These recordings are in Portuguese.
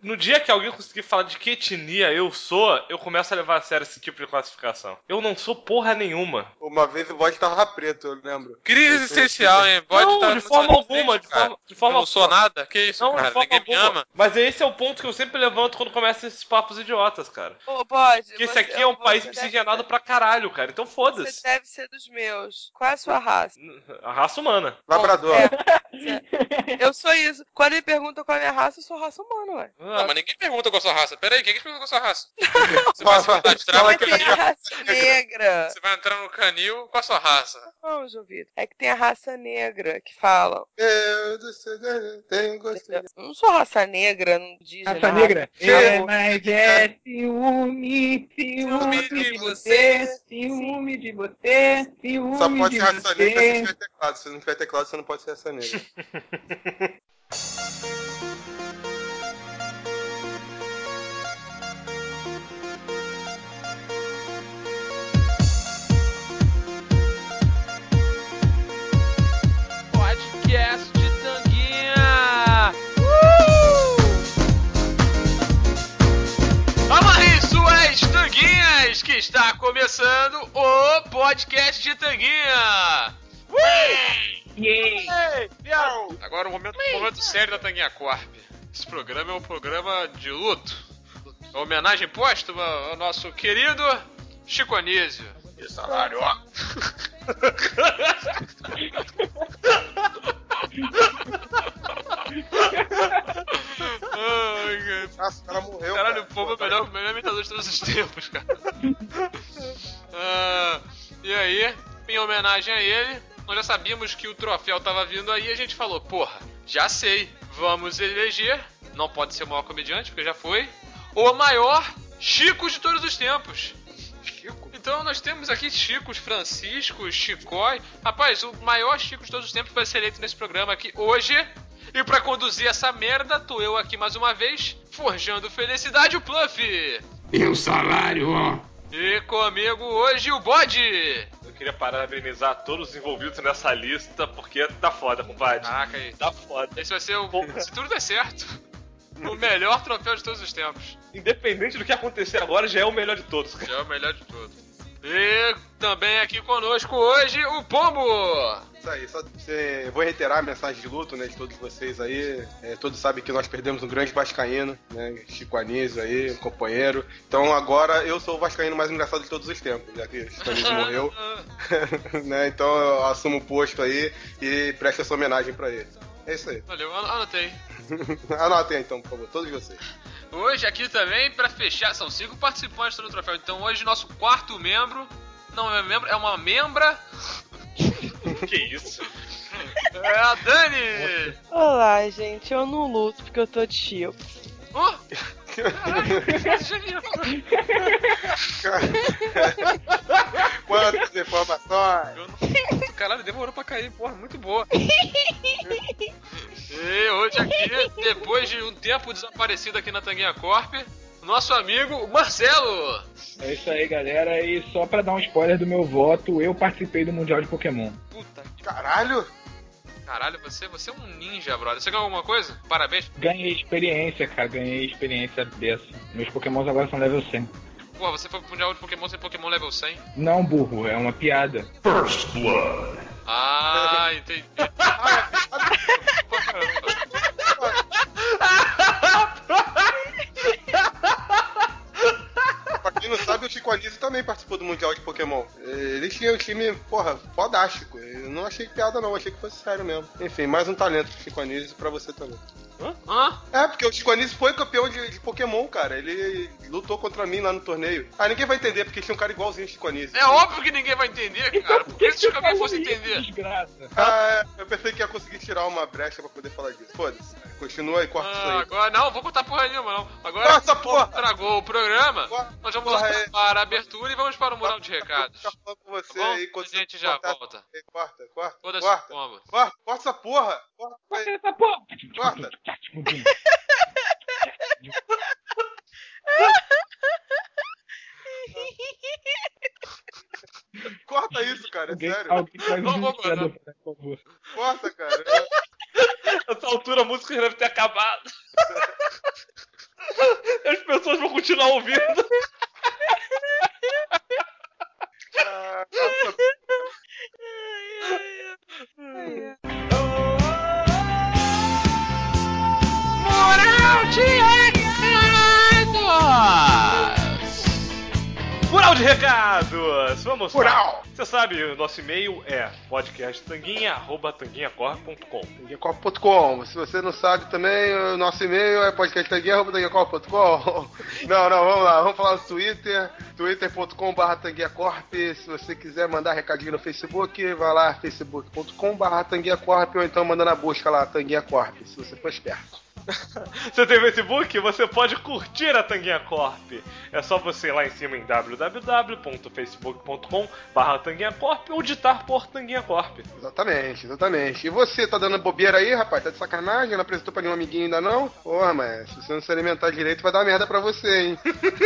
No dia que alguém conseguir falar de que etnia eu sou, eu começo a levar a sério esse tipo de classificação. Eu não sou porra nenhuma. Uma vez o bode tava preto, eu lembro. Crise existencial, hein? Bode Não, tá de forma alguma, triste, cara. de forma Eu não sou nada? Que isso, Não, de cara? forma Ninguém me alguma. ama. Mas esse é o ponto que eu sempre levanto quando começam esses papos idiotas, cara. Ô, bode, Porque esse aqui é um país miscigenado pra caralho, cara. Então Você foda-se. deve ser dos meus. Qual é a sua raça? A raça humana. Labrador. Eu sou isso. Quando me perguntam qual é a minha raça, eu sou raça humana, ué. Não, mas ninguém pergunta qual a sua raça. Pera aí, quem quem pergunta qual a sua raça? Você Fala, vai cadastrar Mas no tem a canil? raça negra. Você vai entrar no canil, qual a sua raça? Não, João Vitor. É que tem a raça negra que falam. Eu do céu, tenho gosto. Eu não sou raça negra, não diz Raça negra? É, Mas é ciúme de você, ciúme de você, ciúme Só pode de ser raça negra se você. tiver teclado. Se não tiver teclado, você não pode ser raça negra. Podcast de Tanguinha! Amarre suas tanguinhas, que está começando o Podcast de Tanguinha! Agora o momento sério da Tanguinha Corp. Esse programa é um programa de luto. Uma homenagem póstuma ao nosso querido Chico Anísio. E salário, ó. Ai, cara. Nossa, o cara morreu. Caralho, cara. o povo é o melhor imitador de todos os tempos, cara. E aí, em homenagem a ele, nós já sabíamos que o troféu tava vindo aí e a gente falou, porra, já sei, vamos eleger, não pode ser o maior comediante, porque já foi, o maior Chico de todos os tempos. Chico? Então nós temos aqui Chicos, Franciscos, Chicói. Rapaz, o maior Chico de todos os tempos vai ser eleito nesse programa aqui hoje. E pra conduzir essa merda, tô eu aqui mais uma vez, forjando felicidade, o Pluff. E o salário, ó. E comigo hoje o Bode. Eu queria parabenizar todos os envolvidos nessa lista, porque tá foda, compadre. Caraca aí. Tá foda. Esse vai ser o... Se tudo der certo, o melhor troféu de todos os tempos. Independente do que acontecer agora, já é o melhor de todos, cara. Já é o melhor de todos. E também aqui conosco hoje o Pombo. Isso aí, vou reiterar a mensagem de luto, né, de todos vocês aí. Todos sabem que nós perdemos um grande vascaíno, né, Chico Anísio aí, um companheiro. Então agora eu sou o vascaíno mais engraçado de todos os tempos, já que Chico Anísio morreu. Né, então eu assumo o posto aí e presto essa homenagem pra ele. É isso aí. Valeu, anotei. Anotem então, por favor, todos vocês. Hoje aqui também, pra fechar, são 5 participantes do troféu. Então hoje nosso quarto membro, não é membro, é uma membra. Que isso? É a Dani! Olá, gente. Eu não luto porque eu tô de Chico. Oh! Caralho, genial! Quantas informações! Eu não... Caralho, demorou pra cair, porra, muito boa. E hoje aqui, depois de um tempo desaparecido aqui na Tanguinha Corp, nosso amigo Marcelo. É isso aí, galera. E só pra dar um spoiler do meu voto, eu participei do Mundial de Pokémon. Puta que... Caralho! Caralho, você é um ninja, brother. Você ganhou alguma coisa? Parabéns. Ganhei experiência, cara. Ganhei experiência dessa. Meus Pokémons agora são level 100. Porra, você foi pro Mundial de Pokémon sem Pokémon level 100? Não, burro. É uma piada. First Blood. Ah, entendi. Pra quem não sabe, o Chico Anísio também participou do Mundial de Pokémon. Ele tinha um time, porra, fodástico. Eu não achei piada não, achei que fosse sério mesmo. Enfim, mais um talento do Chico Anísio pra você também. Hã? É, porque o Chico Anísio foi campeão de Pokémon, cara. Ele lutou contra mim lá no torneio. Ah, ninguém vai entender, porque tinha um cara igualzinho ao Chico Anísio. É óbvio que ninguém vai entender, cara. Por que se alguém fosse entender? Desgraça. Ah, eu pensei que ia conseguir tirar uma brecha pra poder falar disso. Foda-se. Continua aí, corta isso aí. Agora não, vou contar porra nenhuma, não. Agora Nossa, porra! estragou o programa, nós vamos Porra, para a abertura e vamos para o mural de recados. Ficar falando com você Tá bom? aí, A gente já volta. Corta. Foda-se, pombo. Corta essa porra. Corta aí. Essa porra. Corta. Corta isso, cara, é sério. Alguém faz Não um vou ilustrador, cortar. por favor. Corta, cara. Nessa altura a música já deve ter acabado. pessoas vão continuar ouvindo. Moral de Mural de recados! Vamos Mural! lá. Você sabe, o nosso e-mail é podcasttanguinha@tanguinhacorp.com. Tanguinhacorp.com. Se você não sabe também, o nosso e-mail é podcasttanguinha@tanguinhacorp.com. Não, vamos lá. Vamos falar no Twitter. twitter.com/tanguinhacorp. Se você quiser mandar recadinho no Facebook, vai lá, facebook.com/tanguinhacorp, ou então manda na busca lá, Tanguinha Corp, se você for esperto. Você tem Facebook? Você pode curtir a Tanguinha Corp. É só você ir lá em cima em www.facebook.com/Tanguinha Corp ou digitar por Tanguinha Corp. Exatamente. E você, tá dando bobeira aí, rapaz? Tá de sacanagem? Não apresentou pra nenhum amiguinho ainda não? Porra, mas se você não se alimentar direito, vai dar merda pra você, hein?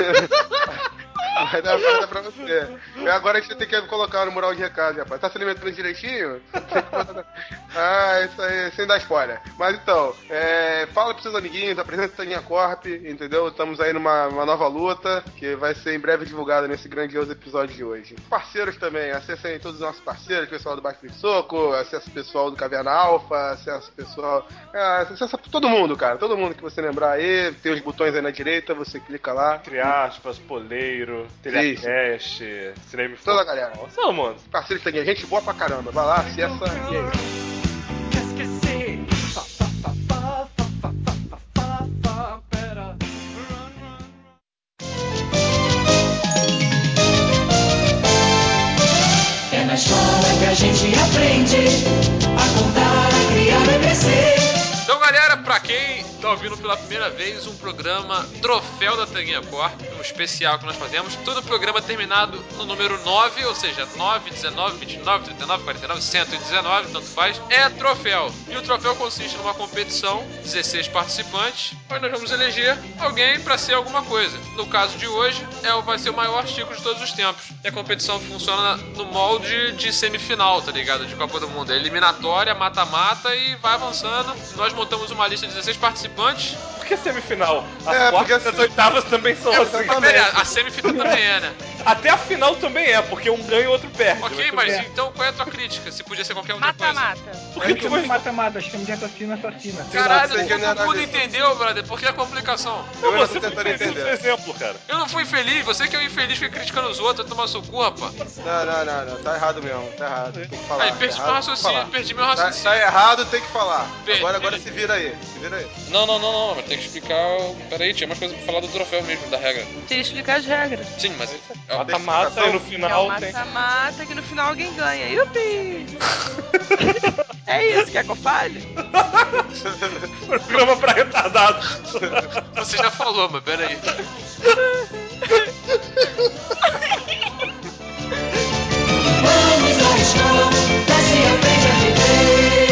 Vai dar merda pra você. E agora a gente tem que colocar no mural de recado, rapaz. Tá se alimentando direitinho? Isso aí, sem dar spoiler. Mas então, fala pros seus amiguinhos, apresenta a Tanguinha Corp, entendeu? Estamos aí numa nova luta, que vai ser em breve divulgada nesse grandioso episódio de hoje. Parceiros também, acessem todos os nossos parceiros, pessoal do Baixo de Soco, acesso pessoal do Caverna Alpha, acesso pessoal... acessa todo mundo, cara. Todo mundo que você lembrar aí, tem os botões aí na direita, você clica lá. Entre aspas, Poleiro, Telecast, Cinema e Toda a galera. Todo mundo. Parceiros Tanguinha, gente boa pra caramba. Vai lá, acessa e aí. É na escola que a gente aprende a contar, a criar, a crescer. Então, galera, pra quem tá ouvindo pela primeira vez um programa Troféu da Tanguinha Corp, um especial que nós fazemos, todo programa terminado no número 9, ou seja, 9, 19, 29, 39, 49, 119, tanto faz, é troféu. E o troféu consiste numa competição, 16 participantes, onde nós vamos eleger alguém pra ser alguma coisa. No caso de hoje, vai ser o maior Chico de todos os tempos. E a competição funciona no molde de semifinal, tá ligado? De Copa do Mundo. É eliminatória, mata-mata e vai avançando. Nós montamos uma lista de 16 participantes. Por que semifinal? As quartas e as oitavas também são assim. A semifinal também é, né? Até a final também é, porque um ganha e o outro perde. Ok, mas então qual é a tua crítica? Se podia ser qualquer outra coisa. Mata-mata. Por que tu vai... Mata-mata, chama de assassina. Caralho, Sei lá, todo mundo entendeu, brother. Por que a complicação? Não, Eu você tô tentando fez entender. um exemplo, cara. Eu não fui infeliz, você que é o infeliz, fica criticando os outros, vai tomar seu cu, rapaz. Não, tá errado mesmo, tá errado. Tem que falar. Aí, perdi tá meu errado, tem que raciocínio, falar. perdi meu raciocínio. Tá errado, tem que falar. Perdi. Agora se vira aí. Não, mas tem que explicar. Peraí, tinha mais coisa pra falar do troféu mesmo, da regra. Tem que explicar as regras. Sim, mas. Mata-mata e no É o final tem... mata-mata que no final alguém ganha. Yupi! É isso, quer que eu fale? Programa pra retardados. Você já falou, mas peraí. Vamos à escola, lá se aprende a viver.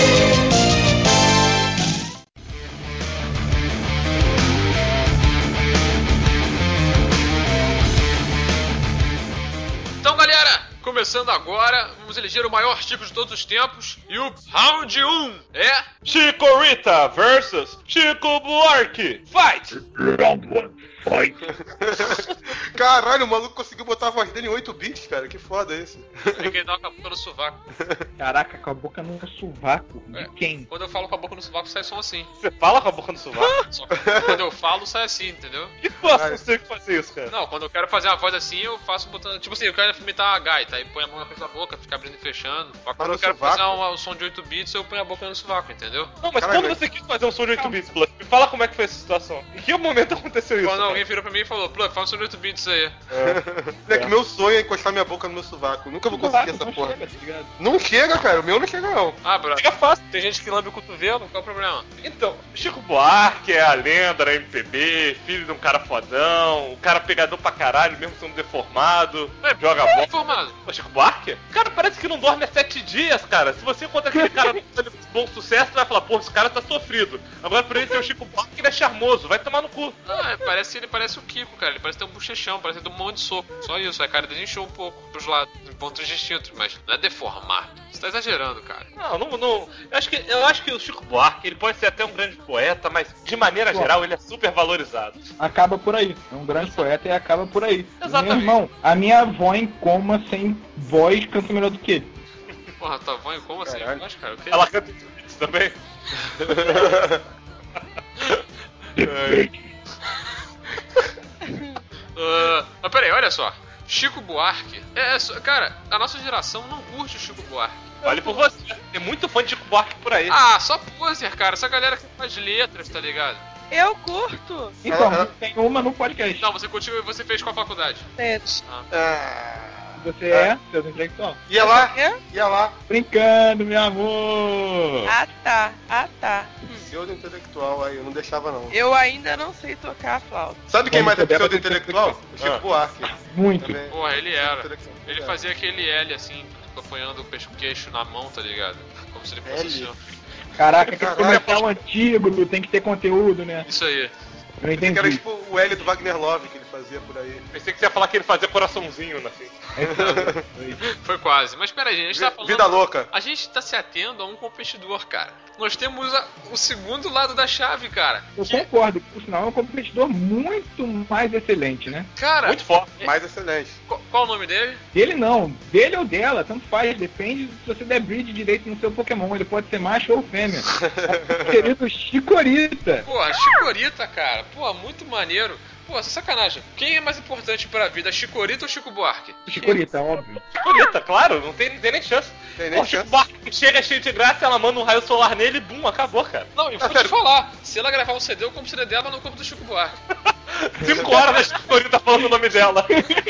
Então, galera, começando agora, vamos eleger o maior Chico de todos os tempos. E o round 1 é... Chico Rita versus Chico Buarque. Fight! Round one, fight. Caralho, o maluco conseguiu botar a voz dele em 8 bits, cara. Que foda isso. Tem que dar com a boca no sovaco. Caraca, com a boca no sovaco. De quem? Quando eu falo com a boca no sovaco, sai som assim. Você fala com a boca no sovaco? Só que quando eu falo, sai assim, entendeu? Que posso não sei o que fazer isso, cara? Não, quando eu quero fazer uma voz assim, eu faço botando... Tipo assim, eu quero imitar uma gaita, aí põe a mão na frente da boca, fica abrindo e fechando. Mas quando no eu quero sovaco? fazer um som de 8 bits, eu ponho a boca no sovaco, entendeu? Não, mas Caralho, quando mas- você quis fazer um som de 8 bits, Plus, me fala como é que foi essa situação. Em que momento aconteceu isso? Quando cara? alguém virou pra mim e falou, Plug, fala um som de 8 bits aí. É que meu sonho é encostar minha boca no meu sovaco. Nunca vou conseguir essa Não porra. chega, tá ligado? Não chega, cara. O meu não chega, não. Ah, brother, Fica fácil. tem gente que lambe o cotovelo, qual o problema? Então, Chico Buarque é a lenda da MPB, filho de um cara fodão, o cara pegador pra caralho, mesmo sendo deformado, joga bola. Informado. Pô, Chico Buarque? Cara, parece parece que não dorme há 7 dias, cara. Se você encontra aquele cara no bom sucesso, você vai falar, pô, esse cara tá sofrido. Agora, por ele ter o Chico Buarque, ele é charmoso, vai tomar no cu. Ele parece o Kiko, cara. Ele parece ter um bochechão, parece ter um monte de soco. Só isso, a cara dele inchou um pouco pros lados, em pontos distintos, mas não é deformado. Você tá exagerando, cara. Não. Eu acho que o Chico Buarque, ele pode ser até um grande poeta, mas de maneira geral, ele é super valorizado. Acaba por aí. É um grande poeta e acaba por aí. Exatamente. Meu irmão, a minha avó em coma sem voz canta melhor do que ele. Porra, tua avó em como assim? Caralho. Mas, cara, o que? Ela canta isso também? Mas peraí, olha só. Chico Buarque. Cara, a nossa geração não curte o Chico Buarque. Olha por você. Tem muito fã de Chico Buarque por aí. Ah, só poser, cara. Essa galera que faz letras, tá ligado? Eu curto. Então, tem uma no podcast. Não, você continua e você fez com a faculdade. Certo. Você é seu intelectual. Ia lá, Quê? ia lá. Brincando, meu amor! Ah, tá. Pseudo intelectual aí, eu não deixava não. Eu ainda não sei tocar a flauta. Sabe quem mais é Vamos pseudo intelectual? O Chico Buarque. Muito. Também. Porra, ele era. Intelectual. Ele fazia aquele L assim, apoiando o queixo na mão, tá ligado? Como se ele fosse L? assim, ó. Caraca, aquele Caralho. comercial antigo, tem que ter conteúdo, né? Isso aí. Eu Pensei que era entendi. tipo o L do Wagner Love que ele fazia por aí. Pensei que você ia falar que ele fazia coraçãozinho, assim. Foi quase. Mas peraí, gente, a gente tá falando. Vida louca. A gente tá se atendo a um competidor, cara. Nós temos o segundo lado da chave, cara. Eu concordo, por sinal é um competidor muito mais excelente, né? Cara, Muito forte. Mais excelente. qual o nome dele? Dele não, dele ou dela, tanto faz, depende se você der breed direito no seu Pokémon, ele pode ser macho ou fêmea. Nosso querido Chikorita. Porra, Chikorita, cara. Porra, muito maneiro. Pô, essa sacanagem. Quem é mais importante pra vida, Chikorita ou Chico Buarque? Chikorita, óbvio. Chikorita, claro, não tem nem chance. Tem nem O Chico chance. Buarque chega cheio de graça, ela manda um raio solar nele e bum, acabou, cara. Não, e vou te sério? falar. Se ela gravar um CD, eu compro o CD dela no corpo do Chico Buarque. 5 horas a Chikorita falando o nome dela.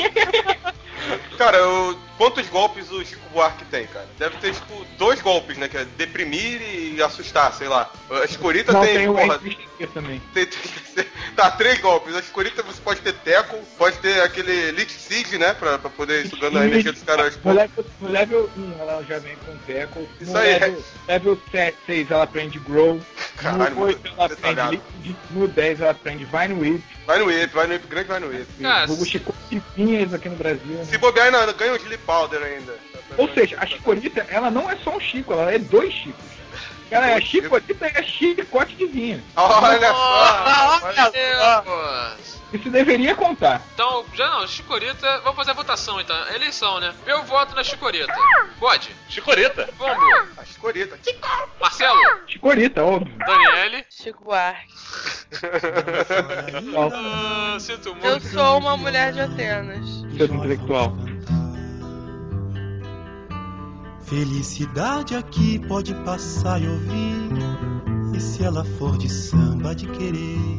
Cara, quantos golpes o Chico Buarque tem, cara? Deve ter, tipo, 2 golpes, né? Que é deprimir e assustar, sei lá. A Chikorita Não, tem, tem o porra, Entristeza também. tá, 3 golpes. A Chikorita você pode ter Teco, pode ter aquele Lich Seed, né? Pra poder ir sugando a energia dos caras. No level 1 ela já vem com Teco. Isso No aí. level 6 ela aprende Grow. Caralho, No 8 muito ela detalhado. aprende Liquid. No 10 ela aprende Vine Whip. Vai no Whip, grande vai no Whip. Cara, Vulgo Chicorinhas aqui no Brasil. Né? Se bobear, ainda ganha o Chili Powder ainda. Ou seja, a Chikorita, ela não é só um Chico, ela é 2 Chicos. Ela é a Chikorita e a chicote de vinho. Olha só! Deus. Isso deveria contar. Então, já não, Chikorita. Vamos fazer a votação então. É eleição, né? Eu voto na Chikorita. Pode? Chikorita. Vamos. A Chikorita. Marcelo, Chikorita, óbvio. Daniele. Chico Buarque. Sinto muito. Eu sou uma mulher de Atenas. Seu intelectual. Felicidade aqui pode passar e ouvir, e se ela for de samba de querer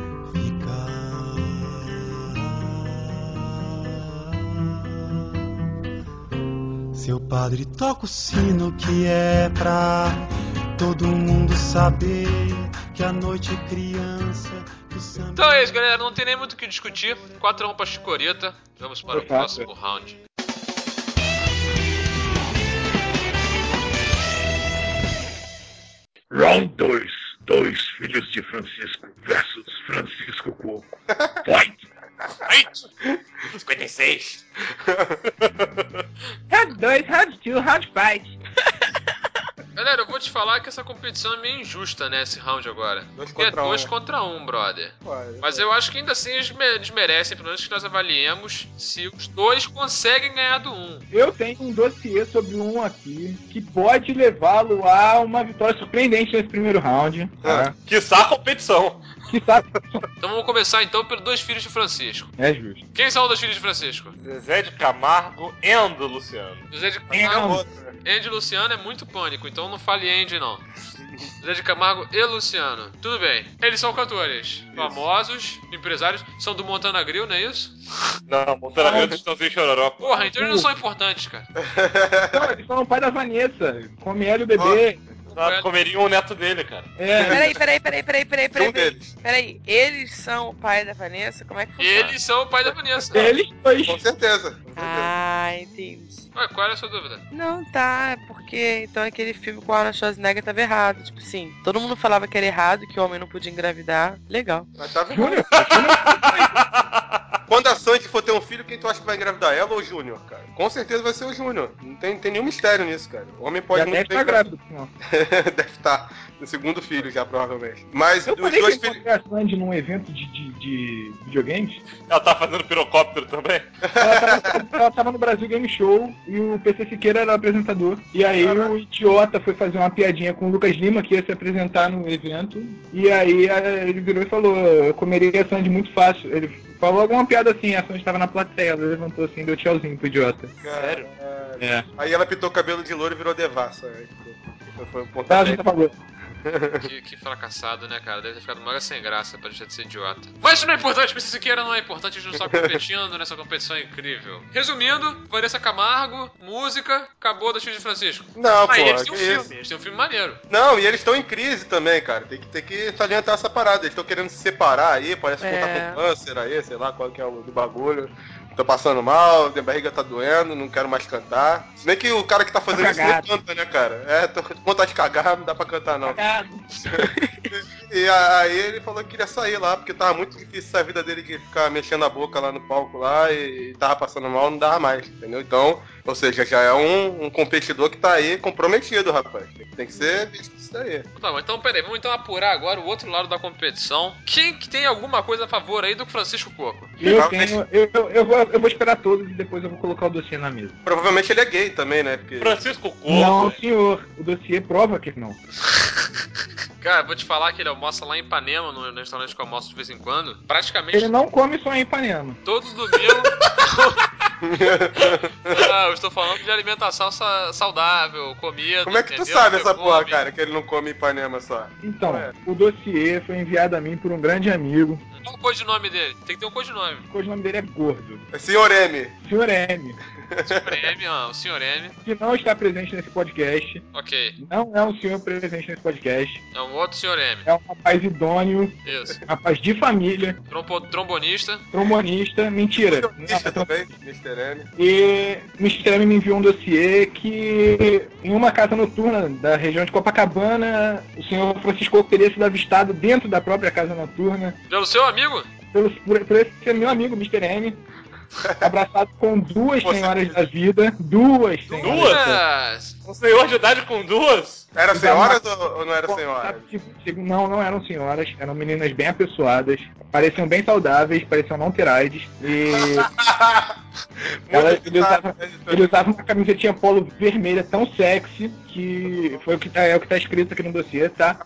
ficar. Seu padre toca o sino que é pra todo mundo saber que a noite é criança. Que o samba... Então é isso, galera. Não tem nem muito o que discutir. 4-1 pra Chikorita. Vamos para o Foi fácil. próximo round. Round 2. 2 filhos de Francisco versus Francisco Coco. Fight! 56. Round 2, Round 2, Round 5. Galera, eu vou te falar que essa competição é meio injusta, né? Esse round agora. Dois Porque é contra um, 2 né? contra 1, brother. Ué, Mas eu acho que ainda assim eles merecem, pelo menos que nós avaliemos se os dois conseguem ganhar do 1. Eu tenho um dossiê sobre um aqui que pode levá-lo a uma vitória surpreendente nesse primeiro round. Tá? Quiçá a competição. Que sabe? Então vamos começar então pelos 2 filhos de Francisco. É justo. Quem são os 2 filhos de Francisco? Zezé de Camargo e Luciano. José de É, Camargo. Andy e Luciano é muito pânico, então não fale Andy não. José de Camargo e Luciano. Tudo bem. Eles são cantores famosos, empresários, são do Montana Grill, não é isso? Não, Montana Grande estãozinho chororó. Porra, então eles não são importantes, cara. Não, eles são o pai da Vanessa. Come ela e o bebê. Comeriam o neto dele, cara. É. Um deles. Peraí, eles são o pai da Vanessa? Como é que funciona? Eles são o pai da Vanessa. Eles dois. Com certeza. Ah, entendi. Ué, qual era a sua dúvida? Não, tá, é porque então aquele filme com a Arnold Schwarzenegger tava errado. Tipo assim, todo mundo falava que era errado, que o homem não podia engravidar. Legal. Mas tá vendo? Júnior? Quando a Sandy for ter um filho, quem tu acha que vai engravidar? Ela ou o Júnior, cara? Com certeza vai ser o Júnior. Não tem nenhum mistério nisso, cara. O homem pode Já deve estar grávido, senhor. Deve estar. No segundo filho já, provavelmente. Mas Eu os falei dois que filhos. encontrei a Sandy num evento de videogames. Ela tá fazendo pirocóptero também? Ela tava no Brasil Game Show e o PC Siqueira era o apresentador. E aí o idiota foi fazer uma piadinha com o Lucas Lima, que ia se apresentar no evento. E aí ele virou e falou, eu comeria a Sandy muito fácil. Ele falou alguma piada assim, a Sandy tava na plateia, ela levantou assim e deu tchauzinho pro idiota. Sério? É. Aí ela pintou o cabelo de louro e virou devassa. Foi um ponto Tá, a gente falou. Que fracassado, né, cara? Deve ter ficado mega sem graça pra deixar de ser idiota. Mas isso não é importante, PC Siqueira não é importante, a gente não está competindo nessa competição incrível. Resumindo, Vanessa Camargo, música, acabou da Filhos de Francisco. Não, Aí pô, eles têm um que filme, isso? eles têm um filme maneiro. Não, e eles estão em crise também, cara. Tem que salientar essa parada. Eles estão querendo se separar aí, parece que tá com câncer aí, sei lá qual que é o do bagulho. Tô passando mal, minha barriga tá doendo, não quero mais cantar. Se bem que o cara que tá fazendo isso nem canta, né, cara? Tô com vontade de cagar, não dá pra cantar, não. E aí ele falou que queria sair lá, porque tava muito difícil essa vida dele de ficar mexendo a boca lá no palco lá e tava passando mal, não dava mais, entendeu? Então, ou seja, já é um competidor que tá aí comprometido, rapaz. Tem que ser visto isso daí. Tá bom, então peraí, vamos então apurar agora o outro lado da competição. Quem que tem alguma coisa a favor aí do Francisco Coco? Eu vou esperar todos e depois eu vou colocar o dossiê na mesa. Provavelmente ele é gay também, né? Porque... Francisco Coco. Não, senhor. O dossiê prova que não. Cara, vou te falar que ele almoça lá em Ipanema, no restaurante que eu almoço de vez em quando. Praticamente Ele não come só em Ipanema. todos os domingos. Eu estou falando de alimentação saudável, comida. Como é que tu entendeu? sabe essa Você porra, come. cara, que ele não come Ipanema só? Então, Ué. o dossiê foi enviado a mim por um grande amigo. Qual o codinome dele? Tem que ter um codinome. O codinome dele é Gordo. É Sr. M. Senhor M, Sr. M, o Sr. M. que não está presente nesse podcast. Ok. Não é um senhor presente nesse podcast. É um outro Sr. M. É um rapaz idôneo, Isso. rapaz de família, Trombonista. trombonista. Mentira. Isso também, Mr. M. E Mr. M me enviou um dossiê que em uma casa noturna da região de Copacabana, o senhor Francisco teria sido avistado dentro da própria casa noturna Pelo seu amigo? por esse meu amigo, Mr. M, abraçado com duas senhoras da vida. Duas senhoras. Duas. Um senhor de idade com duas? Era senhoras ou não era senhoras? Não eram senhoras, eram meninas bem apessoadas, pareciam bem saudáveis, pareciam não ter AIDS. E ele usava uma camisetinha polo vermelha tão sexy que foi o que tá escrito aqui no dossiê, tá?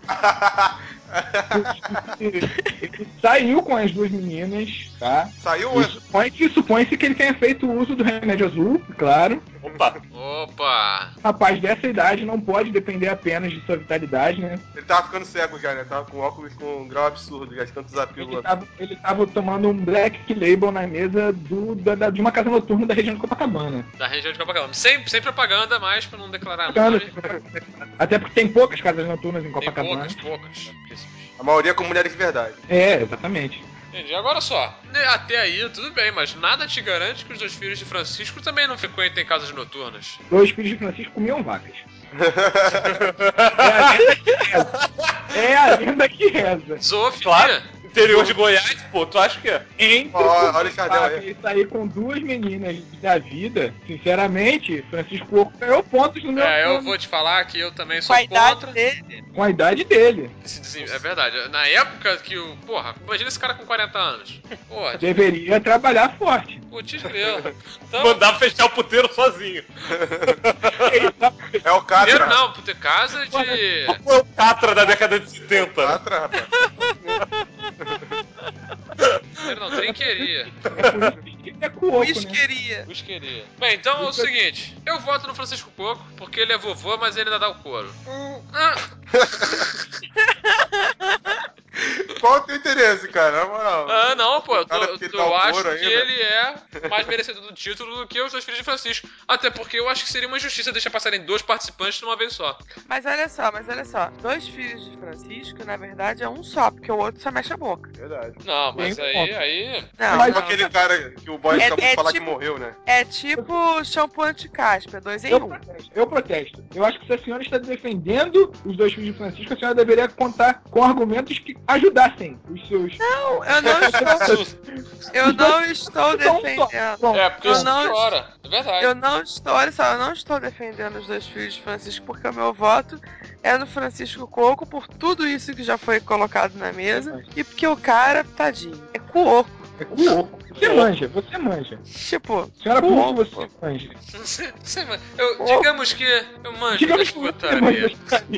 Ele saiu com as duas meninas, tá? Saiu? Supõe-se que ele tenha feito uso do remédio azul, claro. Opa. Rapaz dessa idade não pode depender apenas de sua vitalidade, né? Ele tava ficando cego já, né? Tava com óculos com um grau absurdo, já de tantos pílulas. Ele tava tomando um Black Label na mesa de uma casa noturna da região de Copacabana. Da região de Copacabana. Sem propaganda mais, pra não declarar nome. Até porque tem poucas casas noturnas em Tem Copacabana. poucas. A maioria com mulheres de verdade. É, exatamente. Entendi. Agora só, até aí tudo bem, mas nada te garante que os dois filhos de Francisco também não frequentem casas noturnas. Dois filhos de Francisco comiam vacas. É a lenda que reza. Zoofilia? Claro. Interior de Goiás, pô, tu acha que é? Entre Olha o Chardel aí. e sair com duas meninas da vida, sinceramente, Francisco Coco ganhou pontos no meu Eu vou te falar que eu também sou Com a idade contra. dele. com a idade dele. É verdade. Na época que o. Porra, imagina esse cara com 40 anos. Porra, Deveria trabalhar forte. putz grilo. Então, Mandava fechar o puteiro sozinho. É o Catra. primeiro não, por ter casa de. Foi o Catra da década de 70. Catra, rapaz. Primeiro não, trinqueria. Ele é coco, né? Whiskeria. Busqueria. Bem, então é o seguinte. Eu voto no Francisco Coco, porque ele é vovô, mas ele ainda dá o couro. qual é o teu interesse, cara? Na moral. Ah, não, pô, Cara, porque tá eu o acho couro que ainda. ele é mais merecedor do título do que os dois filhos de Francisco. Até porque eu acho que seria uma injustiça deixar passarem 2 participantes de uma vez só. Mas olha só, Dois filhos de Francisco, na verdade, é um só, porque o outro só mexe a boca. Verdade. Não, mas Tem um aí... Não, Mas Tipo não. aquele cara que o boy acabou de falar tipo- que morreu, né? É tipo shampoo anti-caspa, 2 em 1. Eu protesto. Eu acho que se a senhora está defendendo os dois filhos de Francisco, a senhora deveria contar com argumentos que ajudassem os seus. Não, eu não estou defendendo. Pronto. É, porque Eu isso não- piora. É verdade. Eu não estou, olha só, eu não estou defendendo os dois filhos de Francisco porque o meu voto é no Francisco Coco por tudo isso que já foi colocado na mesa e porque o cara, tadinho, é cuoco. É cuoco. Você manja. Tipo, Senhora cuoco. Pucci, você manja. Digamos que eu manjo Digamos das que você putarias. manja.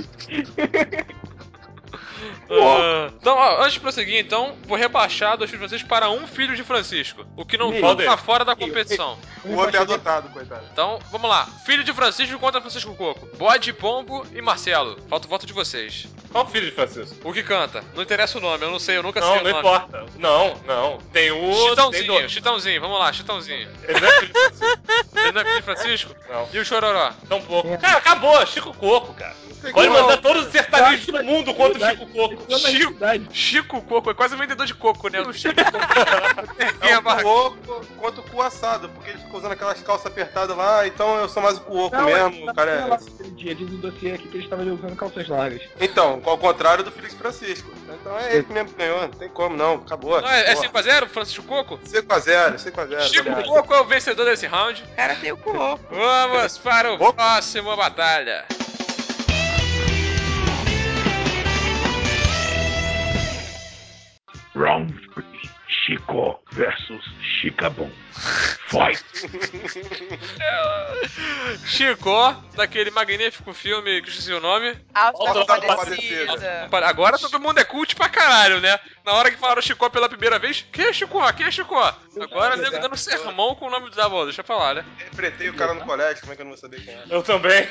Então, ó, antes de prosseguir, então, vou rebaixar dois filhos de Francisco para um filho de Francisco. O que não Meio. tá fora da competição. O outro é adotado, coitado. Então, vamos lá. Filho de Francisco contra Francisco Coco. Bode, Pombo e Marcelo. Falta o voto de vocês. Qual filho de Francisco? O que canta? Não interessa o nome, eu não sei, eu nunca sei Não, o não nome. importa. Não. Tem o... tem Chitãozinho, dois. Chitãozinho, vamos lá, Chitãozinho. Ele não é filho de Francisco. Ele não é filho de Francisco? Não. E o Chororó? Tampouco. Cara, acabou. Chico Coco, cara. Pode mandar todos os sertanejos do mundo contra o Chico Coco. Chico Coco, é quase um vendedor de coco, né? O Chico Coco. É o cuoco quanto o cu assado, porque ele fica usando aquelas calças apertadas lá, então eu sou mais o cuoco mesmo, o cara é... Aquele dia diz no dossiê aqui que ele estava usando calças largas. Então, ao contrário do Felipe Francisco. Então é ele mesmo que ganhou, não tem como não, acabou. Não, é 5x0, Francisco Coco? 5x0. Chico aliás. Coco é o vencedor desse round. O cara tem o cuoco. Vamos para o próximo batalha. Round 3. Chico versus Chicabon. Fight! Chico, daquele magnífico filme que eu esqueci o nome. Autocompadecida. Agora todo mundo é cult pra caralho, né? Na hora que falaram Chico pela primeira vez, quem é Chico? Quem é Chico? Agora nego dando sermão com o nome da bom, deixa eu falar, né? Enfrentei o cara no colégio, como é que eu não vou saber quem era? Eu também.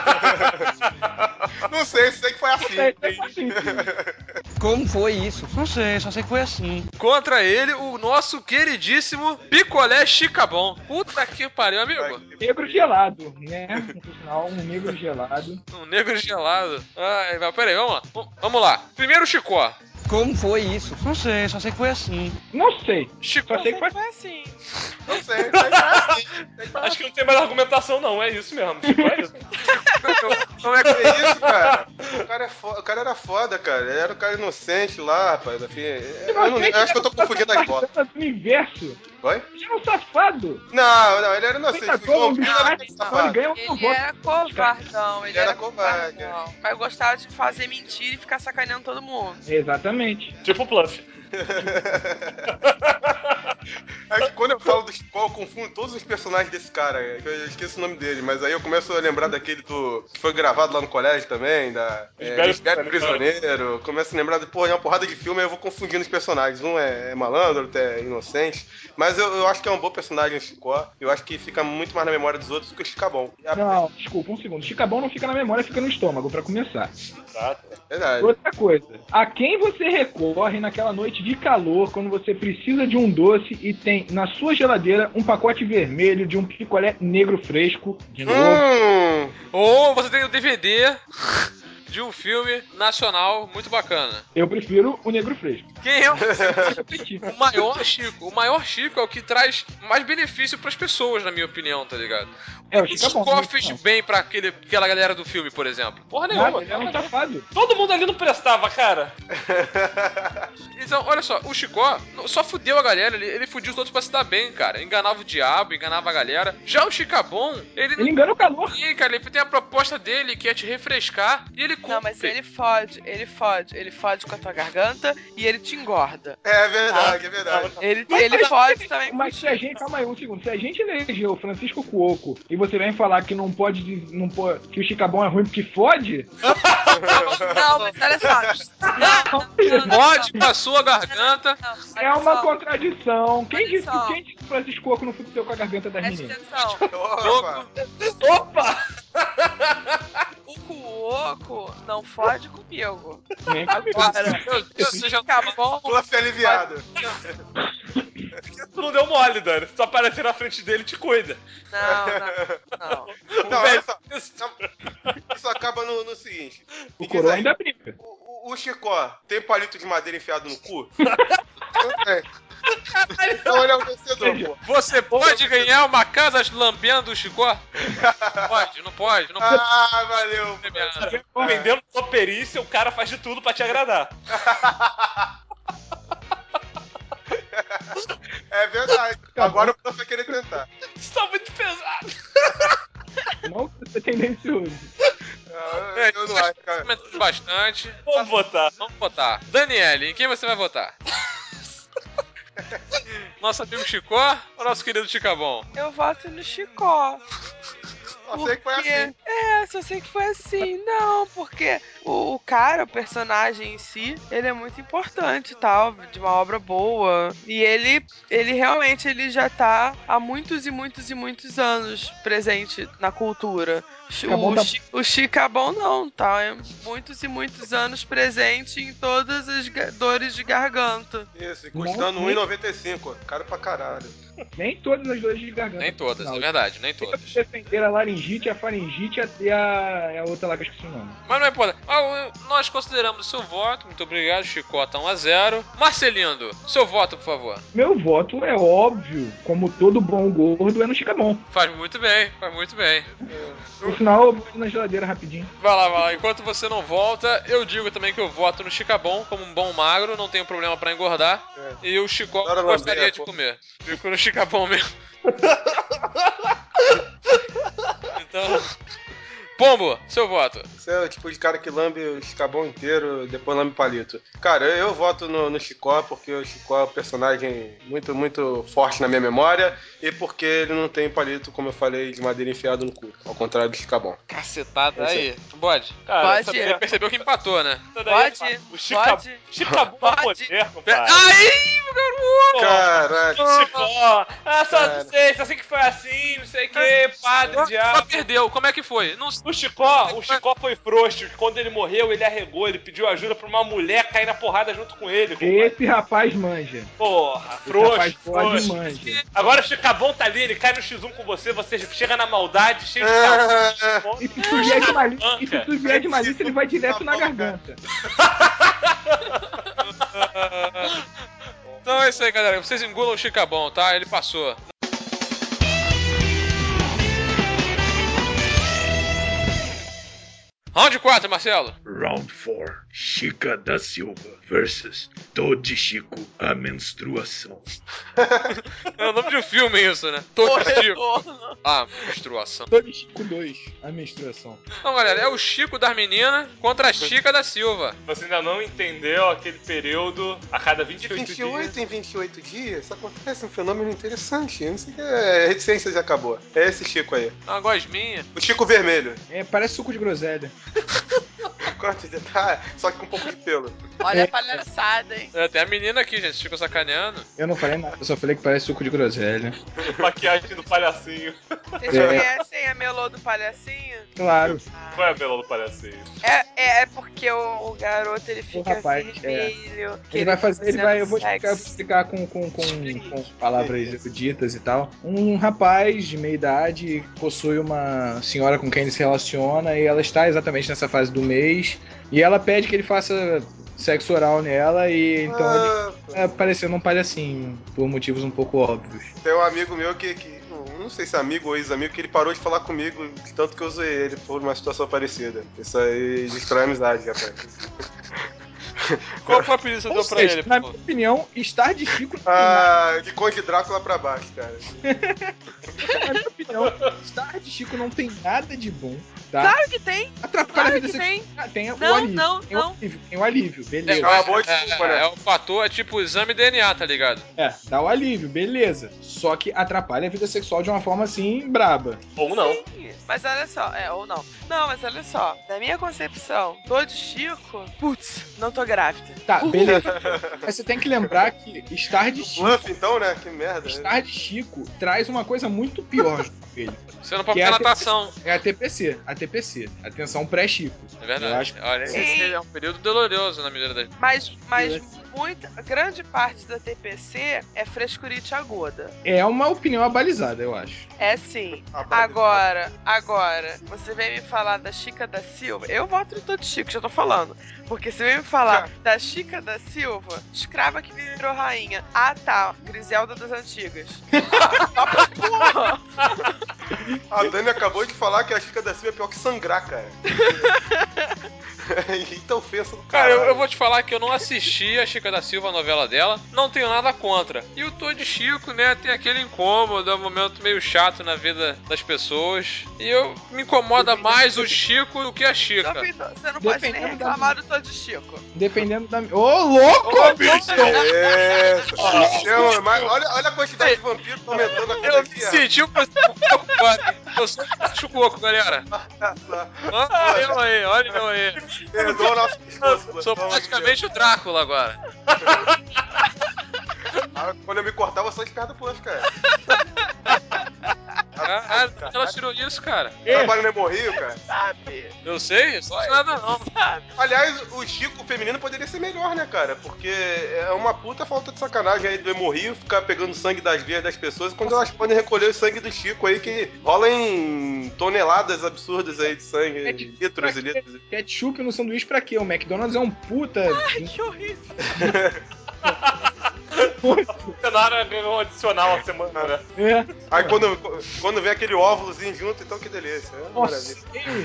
Não sei que foi assim. Como foi isso? Não sei, só sei que foi assim. Contra ele, o nosso queridíssimo Picolé Chicabon. Puta que pariu, amigo. Negro gelado, né? No final, um negro gelado. Um negro gelado. Ai, peraí, vamos lá. Vamos lá. Primeiro Chicó. Como foi isso? Não sei, só sei que foi assim. Não sei. Chico, Só sei que foi assim. Não sei que foi assim. Acho que não tem mais argumentação, não. É isso mesmo. Chico, é isso. Como é que é isso, cara? O cara era foda, cara. Ele era um cara inocente lá, rapaz. Assim, eu acho que eu tô confundindo as bolas. Do universo. Foi? Ele era um safado. Não, ele era inocente. Ele ganha um Ele era covardão. Ele era covarde. Mas gostava de fazer mentira e ficar sacaneando todo mundo. Exatamente. Tipo o Pluff. É que quando eu falo do Chico, eu confundo todos os personagens desse cara. Eu esqueço o nome dele, mas aí eu começo a lembrar daquele que foi gravado lá no colégio também, da Lisbeth Prisioneiro. Começo a lembrar de uma porrada de filme, aí eu vou confundindo os personagens. Um é malandro, outro é inocente. Mas eu acho que é um bom personagem o Chico. Eu acho que fica muito mais na memória dos outros do que o Chicabon. Não, desculpa, um segundo. Chicabon não fica na memória, fica no estômago, pra começar. Exato. Verdade. Outra coisa, a quem você recorre naquela noite de calor, quando você precisa de um doce e tem na sua geladeira um pacote vermelho de um picolé negro fresco, de novo. Ou você tem o DVD de um filme nacional muito bacana. Eu prefiro o negro fresco. Quem é o maior Chico? O maior Chico é o que traz mais benefício pras pessoas, na minha opinião, tá ligado? É, o Chico é bom. Chico fez bem pra aquela galera do filme, por exemplo. Porra nenhuma. Ele era um safado. Todo mundo ali não prestava, cara. Então, olha só, o Chicó só fudeu a galera, ele fudiu os outros pra se dar bem, cara. Enganava o diabo, enganava a galera. Já o Chicabon, ele engana o calor. Sim, cara, ele tem a proposta dele, que é te refrescar, e ele cumpre. Não, mas ele fode com a tua garganta e ele te engorda. É verdade, é verdade. Ele fode também. Mas se a gente, calma aí um segundo, se a gente elegeu o Francisco Cuoco e você vem falar que não pode, que o Chicabon é ruim porque fode? Não, mas olha só. Fode com a sua garganta. É uma contradição. Quem disse que o Francisco Cuoco não fudeu com a garganta das meninas? Atenção. Opa! Opa! O Cuoco não fode comigo. Nem Agora, Meu Deus, você já fica bom. Fluff aliviado. Tu não deu mole, Dani. Se tu aparecer na frente dele, te cuida. Não. Não, Velho, olha só. Isso acaba no seguinte. O Me diz coroa aí, ainda brinca. o Chicó tem palito de madeira enfiado no cu? Não tem. Então ele é o vencedor, pô. Você pode ganhar uma casa lambendo o Chicó? Não pode. Ah, valeu. Dependendo da sua perícia, o cara faz de tudo pra te agradar. É verdade. Agora o Fluff vai querer tentar. Isso tá muito pesado. Não que você é tendencioso. Eu não acho, cara. Comentando bastante. Vamos votar. Vamos votar. Daniele, em quem você vai votar? Nosso amigo Chicó ou nosso querido Chicabon? Eu voto no Chicó. Só sei que foi assim. Só sei que foi assim. Não, porque o cara, o personagem em si, ele é muito importante e tal, de uma obra boa. E ele realmente ele já tá há muitos e muitos e muitos anos presente na cultura. O Chicabon não, tá? É muitos e muitos anos presente em todas as dores de garganta. Isso, e custando Não, R$1,95. Caro pra caralho. Nem todas as dores de garganta. Nem todas, Não. é verdade, nem todas. Defender a laringite, a faringite e a outra lá que eu esqueci o nome. Mas não é importante. Nós consideramos o seu voto. Muito obrigado, Chicota 1-0. Marcelindo, seu voto, por favor. Meu voto é óbvio, como todo bom gordo, é no Chicabon. Faz muito bem. No final, eu vou na geladeira rapidinho. Vai lá. Enquanto você não volta, eu digo também que eu voto no Chicabon como um bom magro, não tenho problema pra engordar. E o Chicó gostaria de comer. Fico no Chicabon mesmo. Então... Pombo, seu voto. Você é o tipo de cara que lambe o Chicabon inteiro, depois lambe palito. Cara, eu voto no Chicó, porque o Chicó é um personagem muito, muito forte na minha memória, e porque ele não tem palito, como eu falei, de madeira enfiado no cu, ao contrário do Chicabon. Cacetada aí. Pode. Cara, Pode. Você percebeu que empatou, né? Pode. O Chicabon é poder, compadre. Aí, meu garoto! Caralho. Chicó. Só sei que foi assim, não sei o que, padre, Só diabo. perdeu, como é que foi? Não... O Chicó foi frouxo. Quando ele morreu, ele arregou, ele pediu ajuda pra uma mulher cair na porrada junto com ele. Compadre. Esse rapaz manja. Porra, Rapaz frouxo, pode frouxo. manja. Agora o Chicabon tá ali, ele cai no X1 com você chega na maldade, cheio de calma. E se tu vier de malícia, ele vai direto na garganta. Então é isso aí, galera. Vocês engulam o Chicabon, tá? Ele passou. Round 4, Marcelo. Round 4. Chica da Silva versus Todd Chico, a menstruação. É o nome de um filme isso, né? Todo Chico. Ah, menstruação. Todd Chico 2, a menstruação. Então, galera, é o Chico das meninas contra a Chica da Silva. Você ainda não entendeu aquele período a cada De 28 28 dias. em 28 dias, acontece um fenômeno interessante. Eu não sei o que a reticência já acabou. É esse Chico aí. Uma gosminha. O Chico vermelho. Parece suco de groselha. Quanto detalhe, só que com um pouco de pelo. Olha a palhaçada, hein? Tem a menina aqui, gente. Chico sacaneando. Eu não falei nada, eu só falei que parece suco de groselha. Maquiagem do palhacinho. Vocês conhecem a Melô do Palhacinho? Claro. Qual é a Melô do palhacinho? É porque o garoto ele fica rapaz, vermelho. Ele vai fazer, eu vou sexo. explicar com palavras ditas e tal. Um rapaz de meia idade possui uma senhora com quem ele se relaciona e ela está exatamente nessa fase do mês e ela pede que ele faça sexo oral nela e então ele parecendo um palhacinho por motivos um pouco óbvios. Tem um amigo meu que não sei se é amigo ou ex-amigo, que ele parou de falar comigo de tanto que eu usei ele por uma situação parecida. Isso aí destrói a amizade, rapaz. Qual foi a apelido que você deu pra ele? Na minha opinião, estar de Chico de Conde Drácula pra baixo, cara. na minha opinião, estar de Chico não tem nada de bom, tá? Claro que tem. Atrapalha a vida sexual. Tem o alívio. Tem o alívio, beleza. É uma boa desculpa, né? É o fator, é tipo o exame DNA, tá ligado? Dá o alívio, beleza. Só que atrapalha a vida sexual de uma forma assim, braba. Ou não. Sim, mas olha só, ou não. Não, mas olha só. Na minha concepção, tô de Chico, putz, não tô grávida. grávida. Tá, beleza. Mas você tem que lembrar que Star de Chico, Bluff, então, né? Que merda. Star de Chico traz uma coisa muito pior junto com ele. Você não pode Que ter é a natação. É a TPC. Atenção pré-Chico. É Eu verdade. acho- Olha, esse é um período doloroso na medida das... Mas grande parte da TPC é frescurite aguda. É uma opinião abalizada, eu acho. É sim. Abalizada. Agora, você vem me falar da Chica da Silva, eu voto no Todo Chico, já tô falando. Porque você vem me falar da Chica da Silva, escrava que virou rainha. Ah tá, Griselda das Antigas. Porra! A Dani acabou de falar que a Chica da Silva é pior que sangrar, cara. Eita ofensa do Cara, caralho. eu vou te falar que eu não assisti a Chica da Silva, a novela dela, não tenho nada contra. E o Tô de Chico, né, tem aquele incômodo, é um momento meio chato na vida das pessoas. E me incomoda mais o Chico do que a Chica. Você não pode nem Dependendo reclamar do Todo Chico. Dependendo da... Ô, louco, bicho! É, olha a quantidade de vampiros aumentando a cada Eu me dia. senti um coco agora. Eu sou o Chucoco, galera. Olha eu aí, olha eu aí. Perdoa o nosso pescoço. Sou praticamente o Drácula agora. Quando eu me cortar, eu sou esperto pro cara. Caralho, onde ela tirou isso, cara? Trabalha no Hemorrio, cara. Sabe? Eu sei, não sei nada não. Aliás, o Chico feminino poderia ser melhor, né, cara? Porque é uma puta falta de sacanagem aí do Hemorrio ficar pegando sangue das veias das pessoas quando elas podem recolher o sangue do Chico aí, que rola em toneladas absurdas aí de sangue, litros e litros. Ketchup no sanduíche pra quê? O McDonald's é um puta... Ai, que horrível. O cenário ganhou um adicional a semana, né? É. Aí quando vem aquele óvulozinho junto, então que delícia. É maravilha.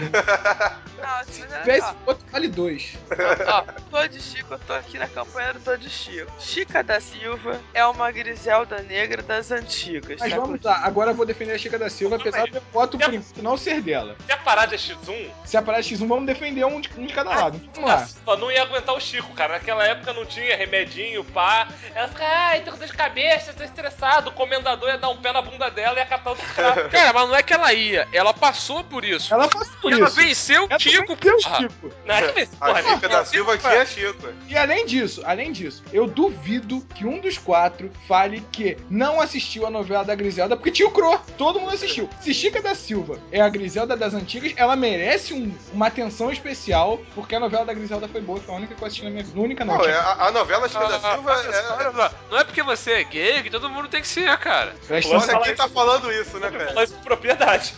Nossa, mas Vê olha esse só. outro vale 2. Ó, Tô de Chico, eu tô aqui na campanha do Tô de Chico. Chica da Silva é uma Griselda negra das antigas. Mas tá? vamos lá, agora eu vou defender a Chica da Silva, apesar do meu voto por enquanto não ser dela. Se a parada é X1, Se a parada X1, vamos defender um de cada lado. Então, vamos lá. só não ia aguentar o Chico, cara. Naquela época não tinha remedinho, pá. Ela fica, ai, tô com dor de cabeça, tô estressado. O comendador ia dar um pé na bunda dela e ia catar o escravo. Cara, mas não é que ela ia, ela passou por isso. Ela passou por E ela isso. venceu o Chico, venceu o porra. Chico. Não é que vê, A porra, Chica da Silva tinha Chico. E além disso, eu duvido que um dos 4 fale que não assistiu a novela da Griselda porque tinha o Cro. Todo mundo assistiu. Se Chica da Silva é a Griselda das antigas, ela merece uma atenção especial porque a novela da Griselda foi boa. Foi a única que eu assisti na minha vida. Única não. Não, tinha- a novela Chica da Silva Não é porque você é gay que todo mundo tem que ser, cara. Presta Olha atenção. quem tá falando isso, né, falar cara? isso com propriedade.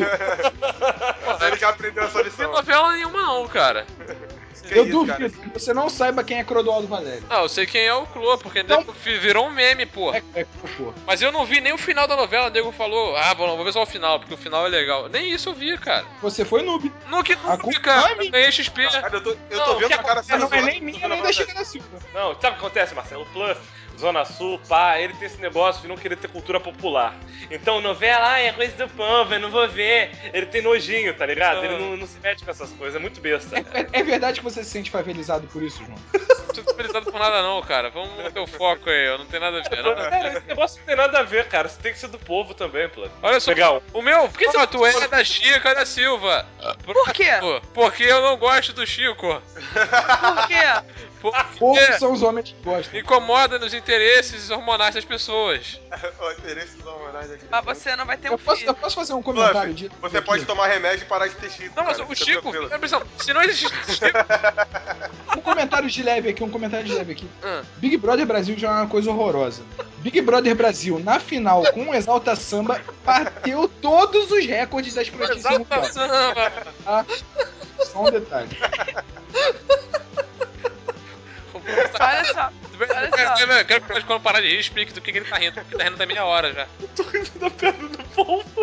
Ele já aprendeu essa Não tem lição. novela nenhuma não, cara. Que Eu isso, duvido cara? que você não saiba quem é Clodoaldo Valério. Ah, eu sei quem é o Clô, porque Então- virou um meme, pô. É cocô. Mas eu não vi nem o final da novela, o nego falou, vou ver só o final, porque o final é legal. Nem isso eu vi, cara. Você foi noob. Não que A não vi, culpa cara. não é minha. Ganhei XP. Cara, eu tô Não, vendo que o cara sendo Não é zoado nem com minha, novela nem da Chica da Silva. Não, sabe o que acontece, Marcelo? O Plus, Zona Sul, pá, ele tem esse negócio de não querer ter cultura popular. Então, novela, é coisa do povo, eu não vou ver. Ele tem nojinho, tá ligado? Ele não se mete com essas coisas, é muito besta. É verdade que você se sente favelizado por isso, João? Não tô desprezado por nada não, cara. Vamos manter o foco aí, eu não tem nada a ver. Cara, esse negócio não tem nada a ver, cara. Você tem que ser do povo também, Plus. Olha só, Legal. o meu que você- voto é da Chica da Silva. Por quê? Porque eu não gosto do Chico. Por quê? Porque Poucos são os homens que gostam. incomoda nos interesses hormonais das pessoas. O interesse dos hormonais aqui. Mas você não vai ter um Eu posso, filho. eu posso fazer um comentário Fluff, de. você pode tomar remédio e parar de ter Chico. Não, mas cara, o fica Chico, tranquilo. presta atenção, se não existisse Chico... Um comentário de leve aqui, Ah. Big Brother Brasil já é uma coisa horrorosa. Big Brother Brasil, na final, com o Exalta Samba, bateu todos os recordes da escrotice mundial. Samba. Tá? Só um detalhe. Olha só. Olha só. Quero que quando parar de rir, explique do que ele tá rindo, porque tá rindo da meia hora já. Tô rindo da perna do pombo.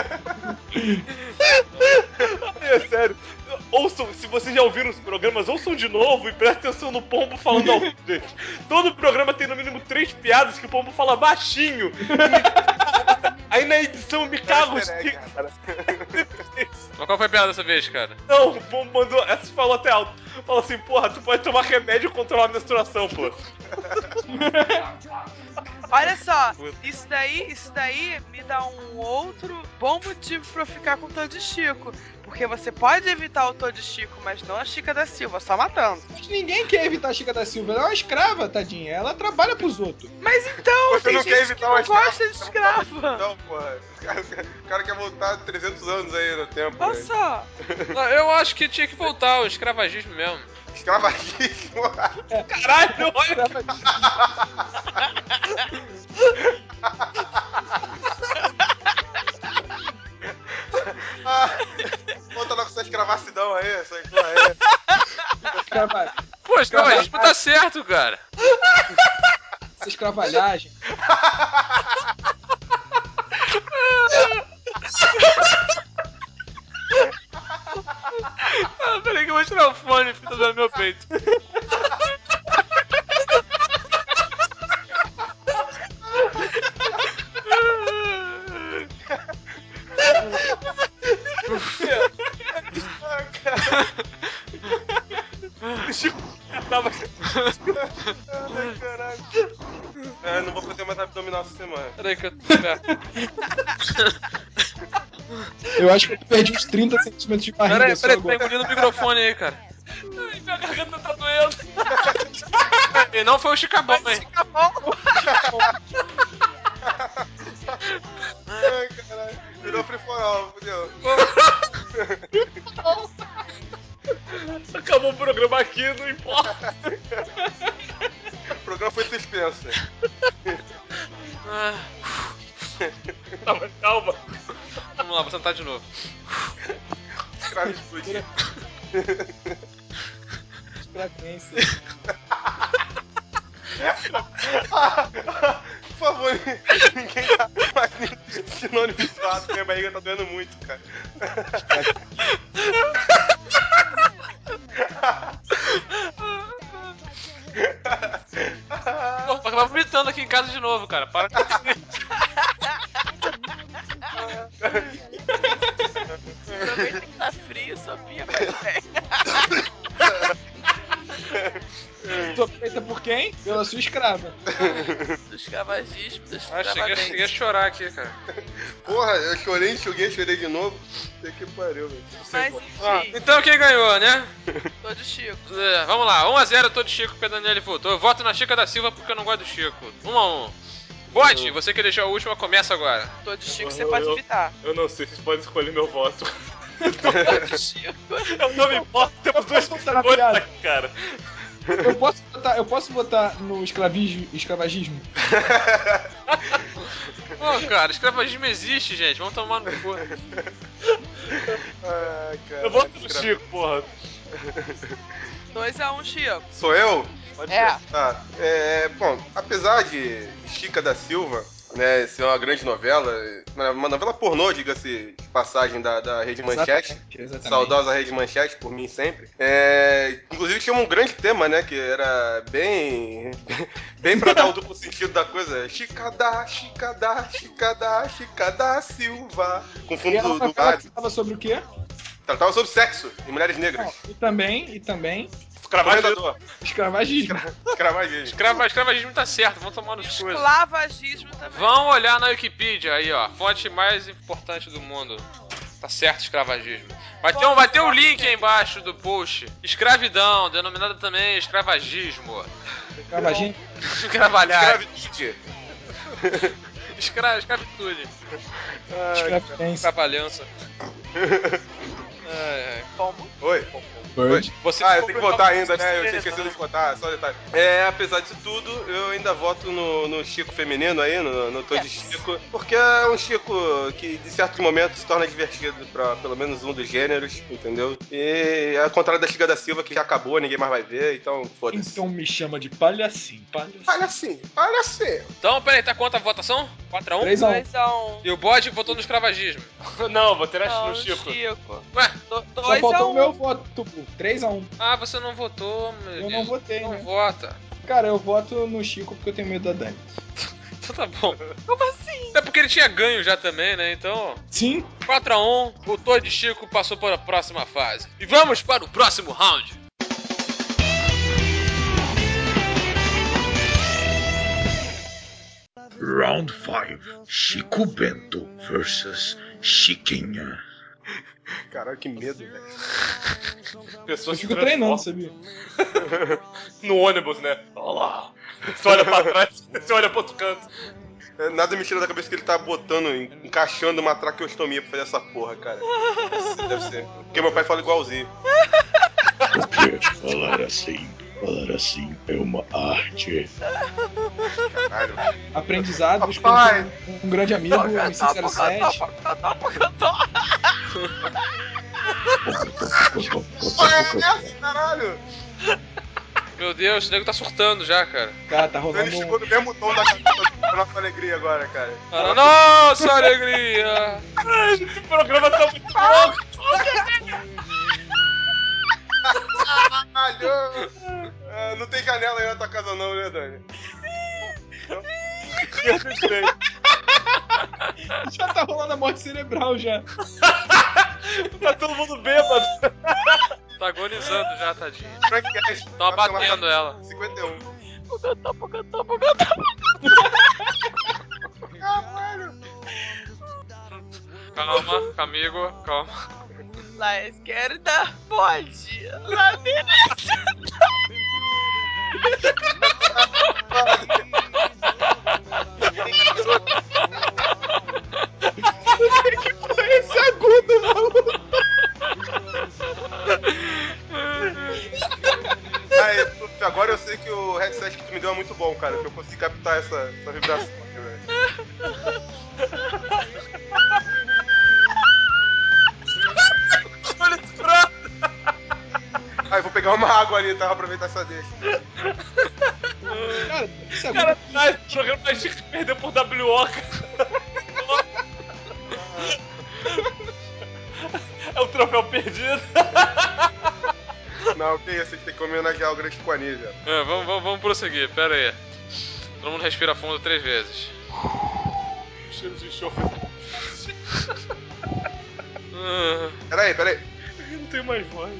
É sério. Ouçam, se vocês já ouviram os programas, ouçam de novo e prestem atenção no pombo falando ao vivo, gente. Todo programa tem no mínimo 3 piadas que o pombo fala baixinho. Aí na edição eu me cago os Easter egg, cara. Mas qual foi a piada dessa vez, cara? Não, o pombo mandou. Essa falou até alto. Falou assim, porra, tu pode tomar remédio e controlar a menstruação, pô. Olha só, isso daí me dá um outro bom motivo pra eu ficar com o Todo Chico. Porque você pode evitar o Tô de Chico, mas não a Chica da Silva, só matando. Ninguém quer evitar a Chica da Silva. Ela é uma escrava, tadinha. Ela trabalha pros outros. Mas então, Você tem não quer gente que evitar não uma escrava, gosta de escrava. Não, porra. O cara quer voltar 300 anos aí no tempo. Olha velho. só. Eu acho que tinha que voltar ao escravagismo mesmo. Escravagismo. Caralho, olha. Volta lá com essa escravassidão aí, essa porra aí. Pô, escravagismo tá certo, cara. Essa escravalhagem. Peraí que eu vou tirar o fone e fica dando meu peito. Tava... Ai, caralho. Não vou fazer mais abdominal essa semana. Peraí que eu... Eu acho que eu perdi uns 30 centímetros de barriga só Peraí, tá agora. engolindo o microfone aí, cara. Ai, minha garganta tá doendo. E não foi o Chicabom, hein? Ai, caralho. Virou free for all, fudeu. Acabou o programa aqui, não importa. O programa foi suspenso. Calma. Vamos lá, vou tentar de novo. Escravitude. Escravência. Por favor, ninguém dá mais sinônimo de fato. Minha barriga tá doendo muito, cara. Pô, vai acabar vomitando aqui em casa de novo, cara. Para com isso. Aproveita que tá frio, sopinha faz bem. Tu aproveita por quem? Pela sua escrava. Do escravagismo, do Cheguei a chorar aqui, cara. Porra, eu chorei, enxuguei, chorei de novo. Puta que pariu, velho. Mas enfim, Então quem ganhou, né? Tô de Chico. Vamos lá, 1x0, tô de Chico, porque a Daniele votou. Eu voto na Chica da Silva porque eu não gosto do Chico. 1x1. Bote, você que deixou a última, começa agora. Tô de Chico, você pode evitar. Eu não sei, vocês podem escolher meu voto. Tô de Chico. Eu não me importo, temos dois na votos piada. aqui, cara. Eu posso votar no escravagismo? Pô, cara, escravagismo existe, gente. Vamos tomar no cu. Ai, cara. Eu voto no Chico, porra. 2x1, Chico. Sou eu? Pode É. ser. Tá. Bom, apesar de Chica da Silva, né, ser uma grande novela, uma novela pornô, diga-se de passagem, da Rede Manchete. Exatamente. Saudosa Rede Manchete, por mim sempre. Inclusive tinha um grande tema, né, que era bem pra dar o duplo sentido da coisa. Chica da Silva. Com E fundo ela do mar. falava sobre o quê? Tratava sobre sexo e mulheres negras. E também Comendador. escravagismo. Escravagismo. Escravagismo tá certo, vamos tomar no cu. Esclavagismo também. Vão olhar na Wikipedia aí, ó. Fonte mais importante do mundo. Tá certo, escravagismo. Vai ter um link aí embaixo do post. Escravidão, denominada também escravagismo. Escravagismo. Escravalhar. Escravitude. Escravitude. Escravitência. Escravalhança. Como? Oi. Bird. Você Eu tenho que votar ainda, né? Eu tinha esquecido de votar, só um detalhe. Apesar disso tudo, eu ainda voto no Chico feminino aí, no Tô de Chico, porque é um Chico que, de certos momentos, se torna divertido pra pelo menos um dos gêneros, entendeu? E ao contrário da Chica da Silva, que já acabou, ninguém mais vai ver, então foda-se. Então me chama de palhacinho. Palhacinho. Então, peraí, tá quanto a votação? 4x1? 3x1. 2x1. E o bode votou no escravagismo. Não, vou ter Não, no Chico. Ué? Só faltou o 2x1. meu voto, pô. 3x1. Ah, você não votou, meu Eu Deus. não votei, Não né? vota. Cara, eu voto no Chico porque eu tenho medo da Dani. Então tá bom. Como assim? É porque ele tinha ganho já também, né? Então, Sim. 4x1, o Tô de Chico passou para a próxima fase. E vamos para o próximo round. Round 5. Chico Bento versus Chiquinha. Caralho, que medo, velho. Pessoas Eu fico treinando, sabia? no ônibus, né? Olha lá. Você olha pra trás, você olha pro outro canto. Nada me tira da cabeça que ele tá botando, encaixando uma traqueostomia pra fazer essa porra, cara. Deve ser. Porque meu pai fala igualzinho. Porque falar assim é uma arte. Caralho. Aprendizados Papai! com um grande amigo, MC07. Olha essa, caralho! Meu Deus, o nego tá surtando já, cara. Cara, tá Ele rolando chegou no mesmo tom da nossa alegria agora, cara. Nossa, alegria! Esse programa tá muito louco. Caralho! Não tem janela aí na tua casa não, né, Dani? Já tá rolando a morte cerebral já. Tá todo mundo bêbado. Tá agonizando já, tadinho. Frankcast. Tão abatendo ela. 51. Calma, amigo, calma. Lá à esquerda, pode. Lá à direita. Esse agudo, maluco. Aí, agora eu sei que o headset que tu me deu é muito bom, cara. Que eu consegui captar essa vibração aqui, velho. Olha esse prato. Aí, vou pegar uma água ali, tá? Vou aproveitar essa deixa. Cara, esse agudo. Cara, esse programa a gente perdeu por WO, cara. É o troféu perdido. Não, que isso? A gente tem que homenagear o grande Chiquanese. Vamos prosseguir, pera aí. Todo mundo respira fundo 3 vezes. Cheiro de enxofre. Peraí. Eu não tenho mais voz.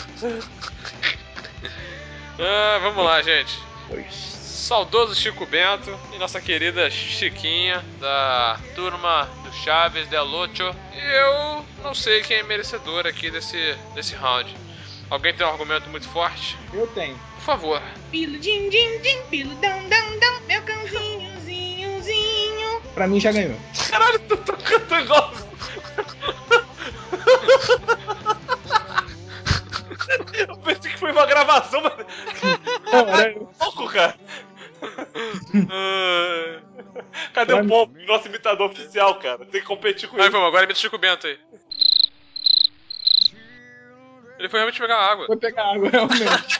Vamos lá, gente. Pois. Saudoso Chico Bento e nossa querida Chiquinha, da turma do Chaves Del Ocho. Eu não sei quem é merecedor aqui desse round. Alguém tem um argumento muito forte? Eu tenho. Por favor. Pilo din din din, pilo dão dão dão, meu cãozinho, zinho. Pra mim já ganhou. Caralho, tu tá cantando igual. Eu pensei que foi uma gravação, mas. Caralho, louco, cara. Cadê o Pombo, nosso imitador oficial, cara? Tem que competir com Aí ele. vamos, agora imita o Chico Bento aí. Ele foi realmente pegar água. Vou pegar água, realmente.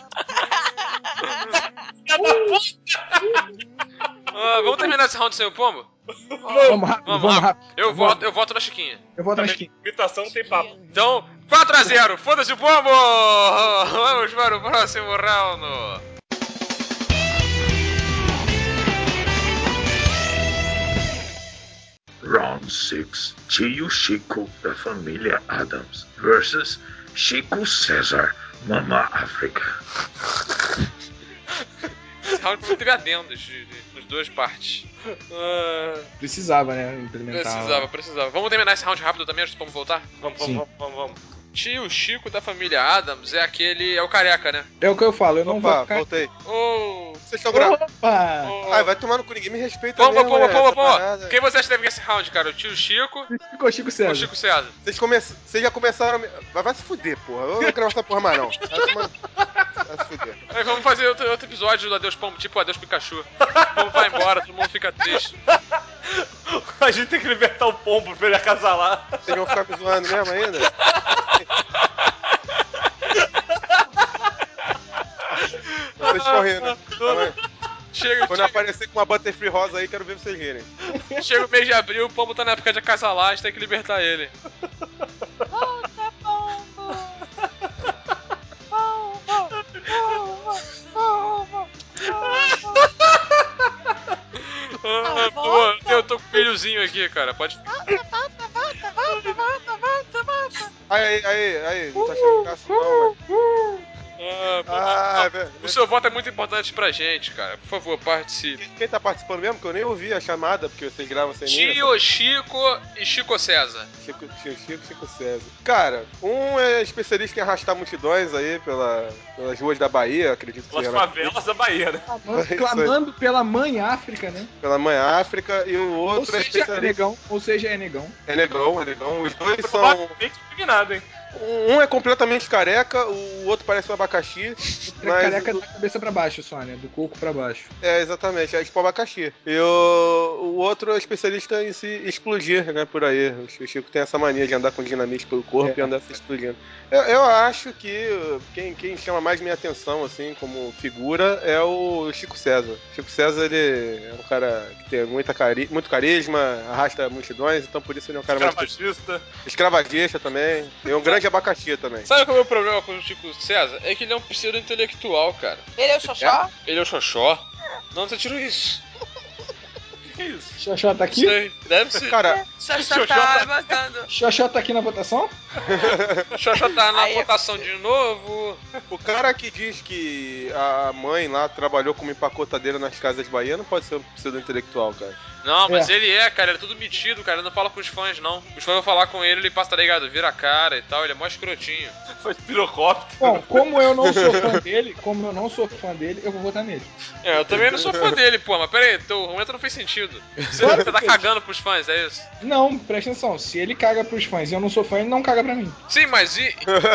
Vamos terminar esse round sem o Pombo? Vamos rápido. Eu voto na Chiquinha. Eu voto na Chiquinha. Imitação não tem papo. Então, 4-0, foda-se o Pombo! Vamos para o próximo round. Round 6. Tio Chico da família Adams versus Chico César, Mama África. Esse round teve adendos nas duas partes. Precisava, né? Implementar. Precisava. Vamos terminar esse round rápido também, antes do Pombo voltar? Vamos. Tio Chico da família Adams é o careca, né? É o que eu falo, eu não vou Opa, ficar... voltei. Oh, Vocês estão gravando. Opa! Ai, vai tomar no cu, ninguém me respeita Pombo. mesmo, Quem você acha que deve ganhar esse round, cara? O tio Chico Ficou Chico ou César. o Chico César? Vocês já começaram... Vai se fuder, porra. Eu não vou gravar essa porra mais, não. Vai se fuder. Aí vamos fazer outro episódio do Adeus Pombo, tipo Adeus Pikachu. O Pombo vai embora, todo mundo fica triste. A gente tem que libertar o Pombo pra ele acasalar. Vocês vão ficar me zoando mesmo ainda? Vocês estão rindo. Quando eu aparecer com uma Butterfree rosa aí, quero ver vocês rirem. Chega o mês de abril, o Pombo tá na época de acasalar, a gente tem que libertar ele. Volta, Pombo. Eu tô com o filhozinho aqui, cara. Pode. Aí. Não tá achando graça não, mano. O seu voto é muito importante pra gente, cara. Por favor, participe. Quem tá participando mesmo? Que eu nem ouvi a chamada, porque vocês gravam sem mim. Tio Chico e Chico César. Chico César. Cara, um é especialista em arrastar multidões aí pelas ruas da Bahia, acredito que Pelas seja. favelas da Bahia, né? Clamando pela mãe África, né? Pela mãe África, e o outro Ou seja, especialista. é negão. Ou seja, é negão. É negão. Os dois são. Provavelmente indignado, hein? Um é completamente careca, o outro parece um abacaxi. Mas Careca da cabeça pra baixo só, né? Do coco pra baixo. É, exatamente, é tipo abacaxi. E o outro é especialista em se explodir, né, por aí. O Chico tem essa mania de andar com dinamite pelo corpo e andar se explodindo. Eu acho que quem chama mais minha atenção, assim, como figura, é o Chico César. Chico César, ele é um cara que tem muito carisma, arrasta multidões, então por isso ele é um cara Escravagista. Escravagista também. E um grande abacaxi também. Sabe qual é o meu problema com o Chico César? É que ele é um pseudo-intelectual, cara. Ele é o Xoxó? Ele é o Xoxó? Não, você tirou isso. Que isso? Xoxó tá aqui? Sei, deve ser. Cara, Xoxó tá botando. Xoxó tá aqui na votação? O Xoxó tá na Aí é votação de novo. o cara que diz que a mãe lá trabalhou como empacotadeira nas casas bahianas pode ser um pseudo-intelectual, cara. Não, mas ele é, cara, ele é tudo metido, cara. Ele não fala com os fãs, não. Os fãs vão falar com ele, ele passa, tá ligado? Vira a cara e tal, ele é mó escrotinho. Faz pirocóptero. Bom, como eu não sou fã dele, eu vou votar nele. É, eu também não sou fã dele, pô, mas pera aí, teu argumento não fez sentido. Você tá cagando pros fãs, é isso? Não, presta atenção. Se ele caga pros fãs e eu não sou fã, ele não caga pra mim. Sim, mas e...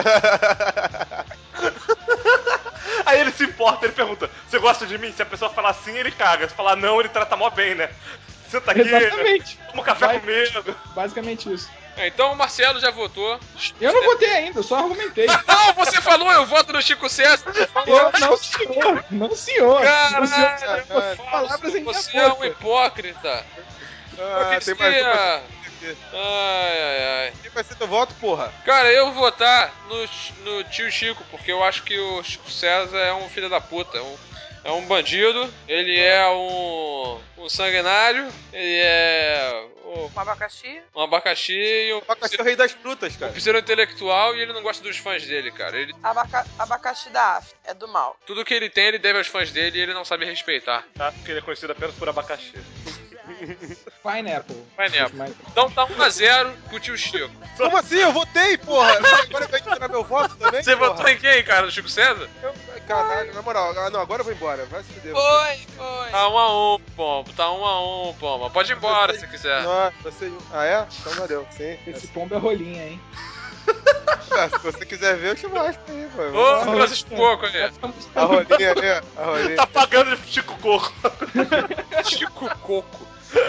Aí ele se importa, ele pergunta: você gosta de mim? Se a pessoa falar sim, ele caga. Se falar não, ele trata mó bem, né? Senta aqui, Exatamente. toma um café comigo. Basicamente isso. É, então o Marcelo já votou. Eu não votei ainda, eu só argumentei. Não, você falou, eu voto no Chico César. Não, senhor. Não, senhor. Caralho, Palavras em você minha é um boca. hipócrita. Tem mais uma. Ai. Quem vai ser teu voto, porra? Cara, eu vou votar no tio Chico, porque eu acho que o Chico César é um filho da puta. É um bandido, ele é um sanguinário, ele é Um abacaxi? um abacaxi e um Abacaxi é o rei das frutas, cara. pseudo-intelectual, e ele não gosta dos fãs dele, cara. Abacaxi da África. É do mal. Tudo que ele tem, ele deve aos fãs dele e ele não sabe respeitar. Tá? Porque ele é conhecido apenas por abacaxi. Pineapple. Então tá 1-0 pro tio Chico. Como assim? Eu votei, porra! Agora vai tirar meu voto também? Você porra? votou em quem, cara? No Chico César? Caralho, na moral, não, agora eu vou embora. Vai se fuder. Foi. Tá 1-1, Pombo. Tá 1-1, Pombo. Pode ir embora se quiser. Nossa, Ah, é? Então valeu, sim. Esse pombo é rolinha, hein? Se você quiser ver, eu te mostro aí, pô. Ô, Francisco Coco aí. A rolinha ali, a rolinha. Tá pagando de Chico Coco. Chico Coco.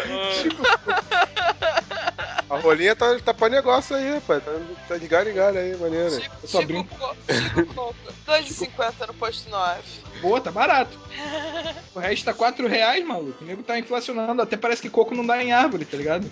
A rolinha tá pra negócio aí, rapaz. Tá de galho em galho aí, maneiro. Eu só brinco. Chico Coco. 2,50 no posto 9. Boa, tá barato. O resto tá R$4, maluco. O nego tá inflacionando. Até parece que coco não dá em árvore, tá ligado?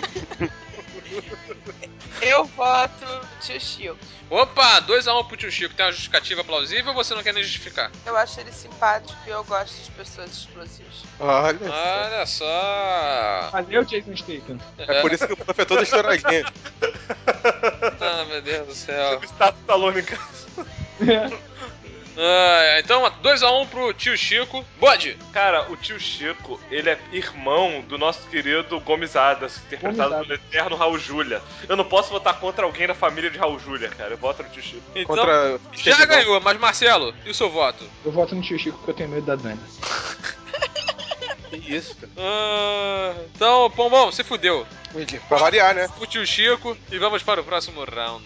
Eu voto no tio Chico. Opa, 2-1 pro tio Chico. Tem uma justificativa plausível ou você não quer nem justificar? Eu acho ele simpático e eu gosto de pessoas explosivas. Olha só. Valeu, Jason Statham. É por isso que o prof é todo estouradinho. Ah, meu Deus do céu. Está Stallone em casa. Então, 2-1 pro tio Chico. Bode! Cara, o tio Chico, ele é irmão do nosso querido Gomes Adas, interpretado pelo eterno Raul Júlia. Eu não posso votar contra alguém da família de Raul Júlia, cara. Eu voto no tio Chico. Então, já ganhou, mas Marcelo, e o seu voto? Eu voto no tio Chico porque eu tenho medo da Dani. Que isso, cara. Então, Pombom, se fudeu. Pra variar, né? O tio Chico, e vamos para o próximo round.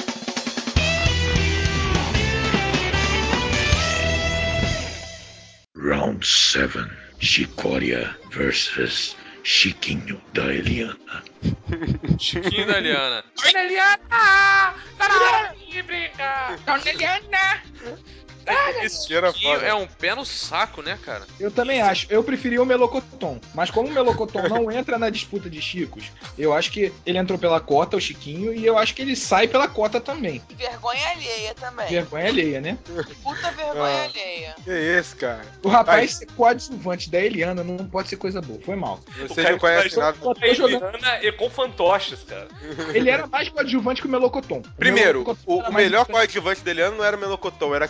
Round 7. Chicória versus Chiquinho da Eliana. Chiquinho da Eliana. Dona Eliana! Caralho, que brinca! Dona Eliana! Esse Chiquinho é um pé no saco, né, cara? Eu também acho. Eu preferia o Melocoton. Mas como o Melocoton não entra na disputa de Chicos, eu acho que ele entrou pela cota, o Chiquinho, e eu acho que ele sai pela cota também. E vergonha alheia também. Vergonha alheia, né? Puta vergonha alheia. Que isso, cara. O rapaz ser coadjuvante da Eliana não pode ser coisa boa. Foi mal. Vocês não conhecem nada. Eliana e com fantoches, cara. Ele era mais coadjuvante que o Melocoton. Primeiro, o melhor coadjuvante dele não era o Melocoton, era aquele computador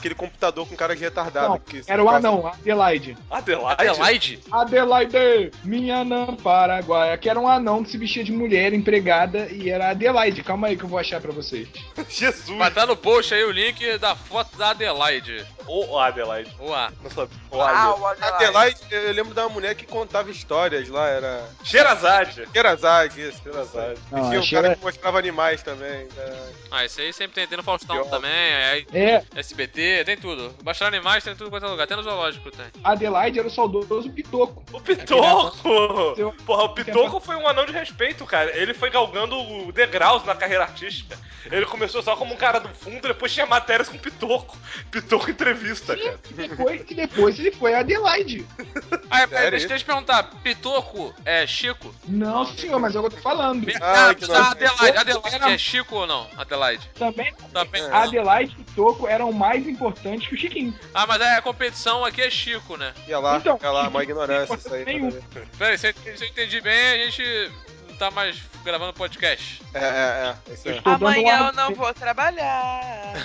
computador com cara de retardado. Não, que era o anão, Adelaide. Adelaide? Adelaide, minha anã paraguaia. Que era um anão que se vestia de mulher, empregada, e era Adelaide. Calma aí que eu vou achar pra vocês. Jesus! Vai estar no post aí o link da foto da Adelaide. Ou Adelaide. Ou A. Não sabia. Uau, Adelaide. Adelaide, eu lembro da mulher que contava histórias lá, era... Sherazade. Sherazade, isso. Sherazade. E tinha um cara que mostrava animais também. Ah, isso aí sempre tem no Faustão Pior. também, aí É, SBT, tem tudo. Baixar animais tem tudo quanto é lugar, até no zoológico tem. Adelaide era o saudoso Pitoco. O Pitoco! Seu- Porra, o Pitoco foi um anão de respeito, cara. Ele foi galgando degraus na carreira artística. Ele começou só como um cara do fundo, depois tinha matérias com Pitoco. Pitoco entrevista, cara. E depois ele foi Adelaide. Ah, Sério? deixa eu te perguntar, Pitoco é Chico? Não, senhor, mas é o que eu tô falando. que não. Adelaide é Chico ou não? Adelaide. Também, Também não. Adelaide e Pitoco eram mais importantes que o Chiquinho. Ah, mas a competição aqui é Chico, né? Ia lá, Então, uma ignorância isso aí. nenhum. nada a ver. Peraí, se eu entendi bem, a gente não tá mais gravando podcast. Isso aí. Tô dando Amanhã uma- eu não vou trabalhar.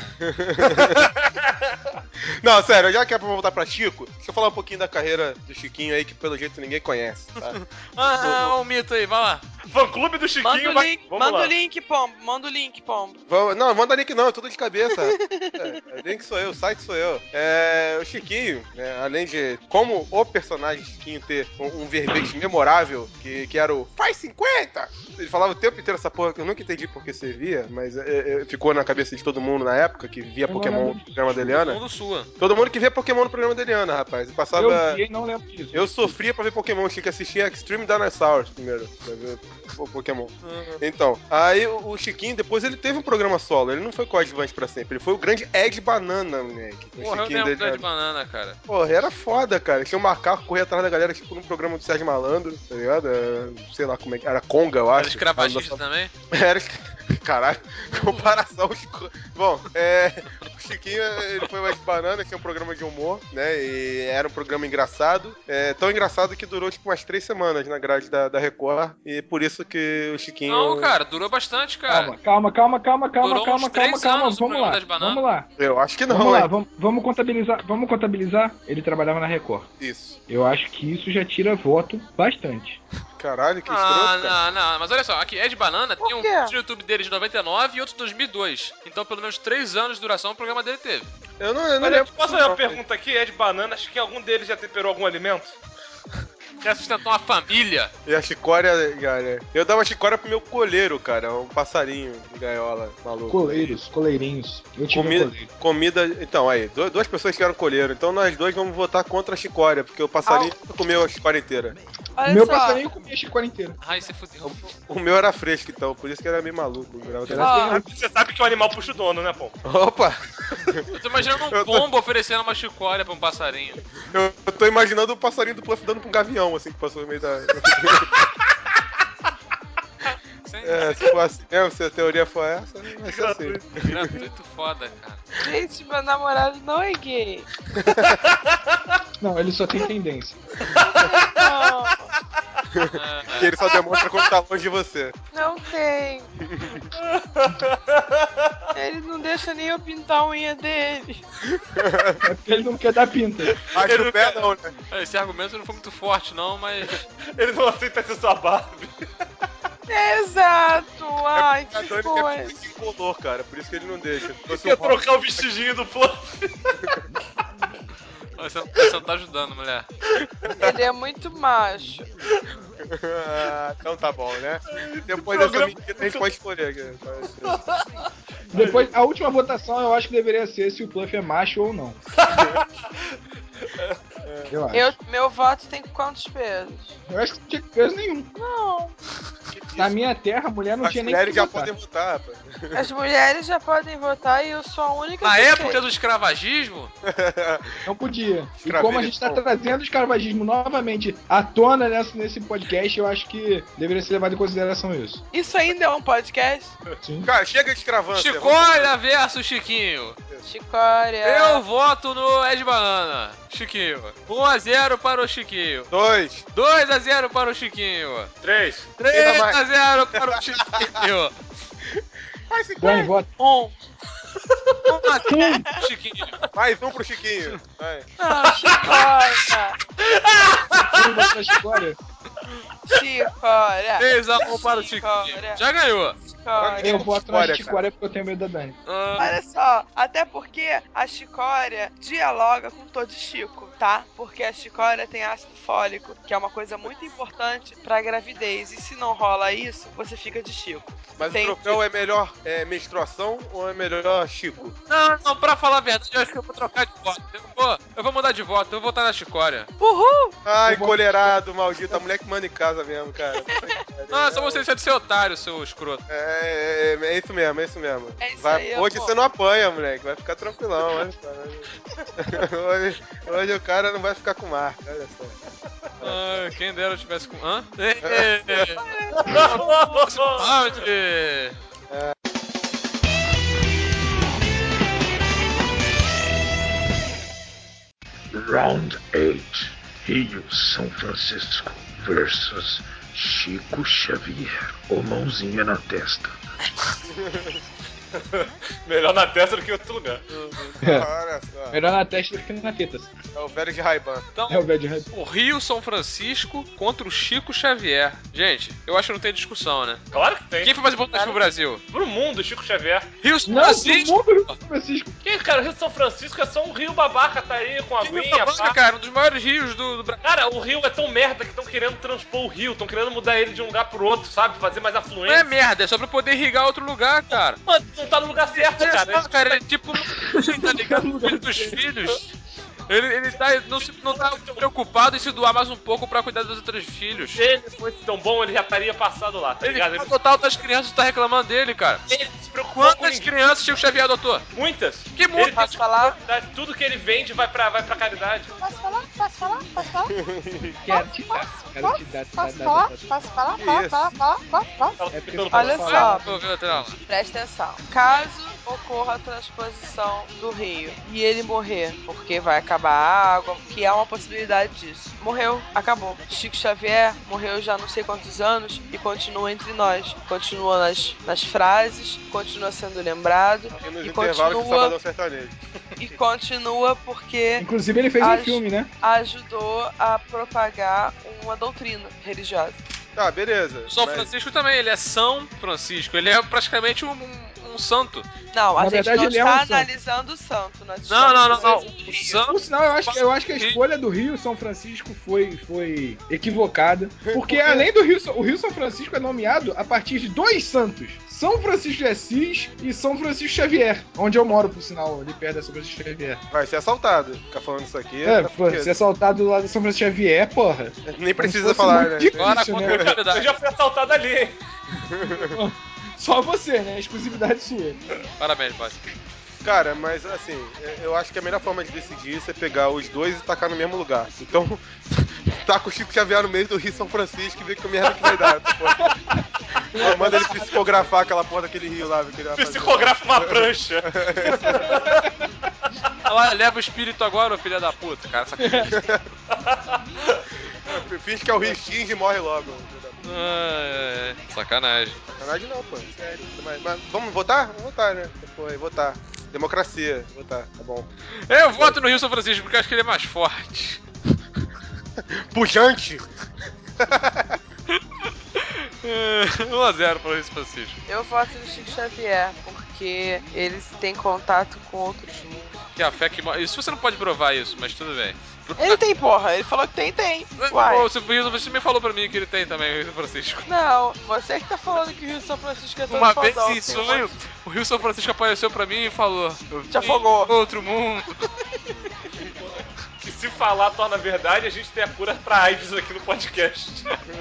Não, sério, já que é pra voltar pra Chico, deixa eu falar um pouquinho da carreira do Chiquinho aí, que pelo jeito ninguém conhece, tá? Um mito aí, vai lá. Fã-clube do Chiquinho. Manda o vai- link, Vamos lá. manda o link, Pombo. Não, manda link não, é tudo de cabeça. Link sou eu, o site sou eu. O Chiquinho, né, além de, como o personagem Chiquinho ter um verbete memorável, que era o faz 50! Ele falava o tempo inteiro essa porra, que eu nunca entendi porque você via, mas ficou na cabeça de todo mundo na época, que via Pokémon no programa da Eliana. Mundo sua. Todo mundo que via Pokémon no programa da Eliana, rapaz. E passava... Eu vi e não lembro disso. Eu sofria pra ver Pokémon, tinha que assistir Extreme Dinosaurs primeiro, pra ver o Pokémon. Então, aí o Chiquinho, depois ele teve um programa solo, ele não foi coadjuvante pra sempre, ele foi o grande Ed Banana, moleque. O Porra, eu Chiquinho lembro dele. de banana, cara. Porra, era foda, cara. Tinha um macaco correr atrás da galera, tipo, num programa do Sérgio Malandro, tá ligado? Sei lá como é que era, Conga, eu acho. Era escravagista também? Era... Caralho, comparação. Bom, o Chiquinho, ele foi mais banana, tinha um programa de humor, né? E era um programa engraçado. Tão engraçado que durou, tipo, umas 3 semanas na grade da Record. E por isso que o Chiquinho... Não, cara, durou bastante, cara. Calma. Durou uns 3 anos o Vamos programa lá, das bananas. vamos lá. Eu acho que não, Vamos lá, hein? vamos contabilizar. Ele trabalhava na Record. Isso. Eu acho que isso já tira voto bastante. Caralho, que escroto, cara. Não, mas olha só, aqui Ed Banana tem um quê? vídeo no YouTube dele de 99 e outro de 2002. Então pelo menos 3 anos de duração o programa dele teve. Eu não Olha, lembro. posso fazer uma pergunta aqui? É de banana, acho que algum deles já temperou algum alimento? Quer sustentar uma família? E a chicória, cara. Eu dava chicória pro meu coleiro, cara. Um passarinho de gaiola, maluco. Coleirinhos. Eu tinha um coleiro. Comida. Então, aí, duas pessoas tiveram coleiro. Então nós dois vamos votar contra a chicória, porque o passarinho comeu a chicória inteira. Olha Meu só. passarinho comia a chicória inteira. Ai, você fudeu. O meu era fresco, então, por isso que era meio maluco. Ó, Você sabe que o animal puxa o dono, né, pô? Opa! Eu tô imaginando um pombo oferecendo uma chicória pra um passarinho. Eu tô imaginando o passarinho do Puff dando pra um gavião, assim, que passou no meio da. Se for assim mesmo, se a teoria for essa, vai ser assim. Gratuito foda, cara. gente, meu namorado não é gay. Não, ele só tem tendência. Não, Que ele só demonstra quando tá longe de você. não tem. Ele não deixa nem eu pintar a unha dele. É porque ele não quer dar pinta. Acho que o pé não, né? Esse argumento não foi muito forte, não, mas. Ele não aceita ser sua Barbie. Exato. Ai, A que Dani coisa. quer ficar incolor, cara, por isso que ele não deixa. Se fosse Quer um rock- trocar o vestidinho do Fluff. Você não tá ajudando, mulher. Ele é muito macho. Então tá bom, né? Depois dessa programa- mentira a gente pode escolher. Cara. Depois, a última votação eu acho que deveria ser se o Pluff é macho ou não. Eu acho. Meu voto tem quantos pesos? Eu acho que não tinha peso nenhum. Não. Na minha terra, a mulher não As tinha nem mulheres que já votar. podem votar, rapaz. As mulheres já podem votar e eu sou a única Na que época sei. do escravagismo, Não podia. E Escravidão. como a gente tá trazendo o escravagismo novamente à tona nesse podcast, eu acho que deveria ser levado em consideração isso. Isso ainda é um podcast? Sim. Cara, chega de escravância. Chicória versus Chiquinho. Chicória. Eu voto no Ed Banana. Chiquinho. 1-0 para o Chiquinho. 2. 2-0 para o Chiquinho. 3. 3-0 para o Chiquinho. Dani, vota. Chiquinho. Mais um pro Chiquinho. Vai. Não, Chicória. Chicória. Chicória. 3-1 para o Chiquinho. Já ganhou. Chicória. Eu voto na Chicória, Chicória porque eu tenho medo da Dani. Olha só, até porque a chicória dialoga com todo Chico, tá? Porque a chicória tem ácido fólico, que é uma coisa muito importante pra gravidez. E se não rola isso, você fica de Chico. Mas Tem o troféu é melhor menstruação ou é melhor Chico? Não, pra falar a verdade, eu acho que eu vou trocar de voto. Eu vou mudar de voto, eu vou votar na Chicória. Uhul! Ai, colherado, maldito. A mulher que manda em casa mesmo, cara. Não, só você de ser otário, seu escroto. É isso mesmo, é isso mesmo. É isso Vai, aí, hoje amor. você não apanha, moleque. Vai ficar tranquilão, olha só. Hoje o cara não vai ficar com marca, olha só. Ah, quem dera eu tivesse com. Hã? Round! Round 8. Rio São Francisco versus Chico Xavier. Ou mãozinha na testa. Melhor na testa do que em outro lugar. Olha só. Melhor na testa do que na teta. É o velho de Ray-Ban. Então, É o velho de Red. o Rio São Francisco contra o Chico Xavier. Gente, eu acho que não tem discussão, né? Claro que tem. Quem foi mais importante pro Brasil? Pro mundo, Chico Xavier. Rio São Não, pro Francisco. mundo Rio São Francisco. Que, cara, o Rio São Francisco é só um rio babaca, tá aí com a Que Rio aguinha, babaca, pá. cara, um dos maiores rios do Brasil. Cara, o rio é tão merda que estão querendo transpor o rio, estão querendo mudar ele de um lugar pro outro, sabe? Fazer mais Não é afluente. merda, é só pra poder irrigar outro lugar, cara. Mano, não tá no lugar certo, Olha cara. só, cara, ele tipo, tá ligado? O filho dos filhos. Ele tá, não tá preocupado em se doar mais um pouco pra cuidar dos outros filhos. Se ele fosse tão bom, ele já estaria passado lá, tá Ele ligado? o total das crianças tá reclamando dele, cara. Ele se preocupou com Quantas ninguém. crianças Chico Xavier adotou? Muitas. Que Ele muito? Posso falar? Tudo que ele vende vai pra caridade. Posso falar? Posso falar? Posso falar? Quero te dar. Quero te dar. Posso falar? Posso falar? Tava tentando Olha falar. só, Tô vendo a tela. presta atenção. Caso ocorra a transposição do rio e ele morrer, porque vai acabar a água, que há uma possibilidade disso. Morreu, acabou. Chico Xavier morreu já não sei quantos anos e continua entre nós. Continua nas frases, continua sendo lembrado E nos e intervalos do continua, Sabadão Sertanejo. e continua porque Inclusive ele fez um filme, né? ajudou a propagar uma doutrina religiosa. Tá, beleza. São mas- Francisco também, ele é São Francisco, ele é praticamente um santo. Não, a Na gente verdade, não ele é está um santo. analisando o santo. Nós Não, estamos não. analisando o O rio. santo. Por sinal, eu acho que a escolha do Rio São Francisco foi equivocada. Porque além do Rio, o Rio São Francisco é nomeado a partir de dois santos: São Francisco de Assis e São Francisco Xavier. Onde eu moro, por sinal, ali perto da São Francisco Xavier. Vai ser assaltado. Ficar falando isso aqui. tá Pô, fudido. ser assaltado lá da São Francisco Xavier, porra. Nem precisa Como se fosse falar, muito né? difícil, Agora né? contra a Eu autoridade. já fui assaltado ali, hein? Só você, né? Exclusividade sua. Parabéns, pai. Cara, mas assim, eu acho que a melhor forma de decidir isso é pegar os dois e tacar no mesmo lugar. Então, taca o Chico Xavier no meio do Rio São Francisco e vê que merda que vai dar. essa porra. Manda ele psicografar aquela porra daquele rio lá. Que ele vai fazer. Psicografa uma prancha. Olha lá, leva o espírito agora, ô filha da puta, cara. Sacanagem. Finge que é o Rio Xinge e morre logo. Sacanagem. Sacanagem não, pô. Sério. Mas vamos votar? Vamos votar, né? Foi, votar. Democracia. Votar, tá bom. Eu voto no Rio São Francisco porque acho que ele é mais forte. Pujante! 1-0 pro Rio São Francisco. Eu voto no Chico Xavier, porque eles têm contato com outros mundos. Que a fé que morre. Isso você não pode provar isso, mas tudo bem. Ele tem, porra. Ele falou que tem. Uai. Você me falou pra mim que ele tem também, o Rio São Francisco. Não, você que tá falando que o Rio São Francisco é todo Uma vez fodão, em tem sonho, um monte- o Rio São Francisco apareceu pra mim e falou: Te afogou. Outro mundo. Que se falar torna verdade, a gente tem a cura pra AIDS aqui no podcast.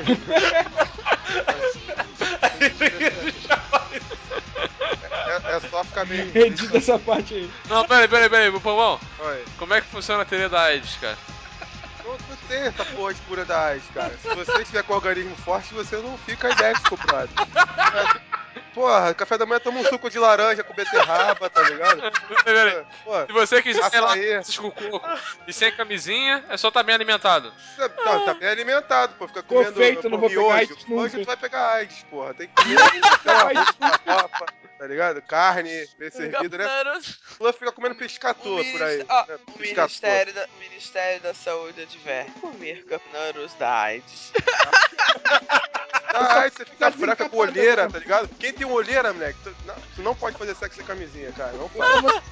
A gente já faz. É só ficar meio. Edita essa parte aí. Não, peraí, Pulmão. Oi. Como é que funciona a teoria da AIDS, cara? Não tem essa porra de cura da AIDS, cara. Se você estiver com o organismo forte, você não fica idético, brother. porra, café da manhã toma um suco de laranja com beterraba, tá ligado? Pô, Se você quiser, sei lá, açaí. esses com coco e sem camisinha, é só estar bem alimentado. Não, tá bem alimentado, pô. Fica comendo Perfeito, não vou pegar miojo. AIDS nunca. Hoje tu vai pegar AIDS, porra. Tem que comer farofa, tá ligado? Carne, bem servida, né? Lula fica comendo pescatô por aí. Né? O Pescatô. Ministério da Saúde adverte comer Cup Noodles da AIDS. Aí você fica fraca com olheira, tá ligado? Quem tem olheira, moleque, tu não pode fazer sexo sem camisinha, cara. Não faz.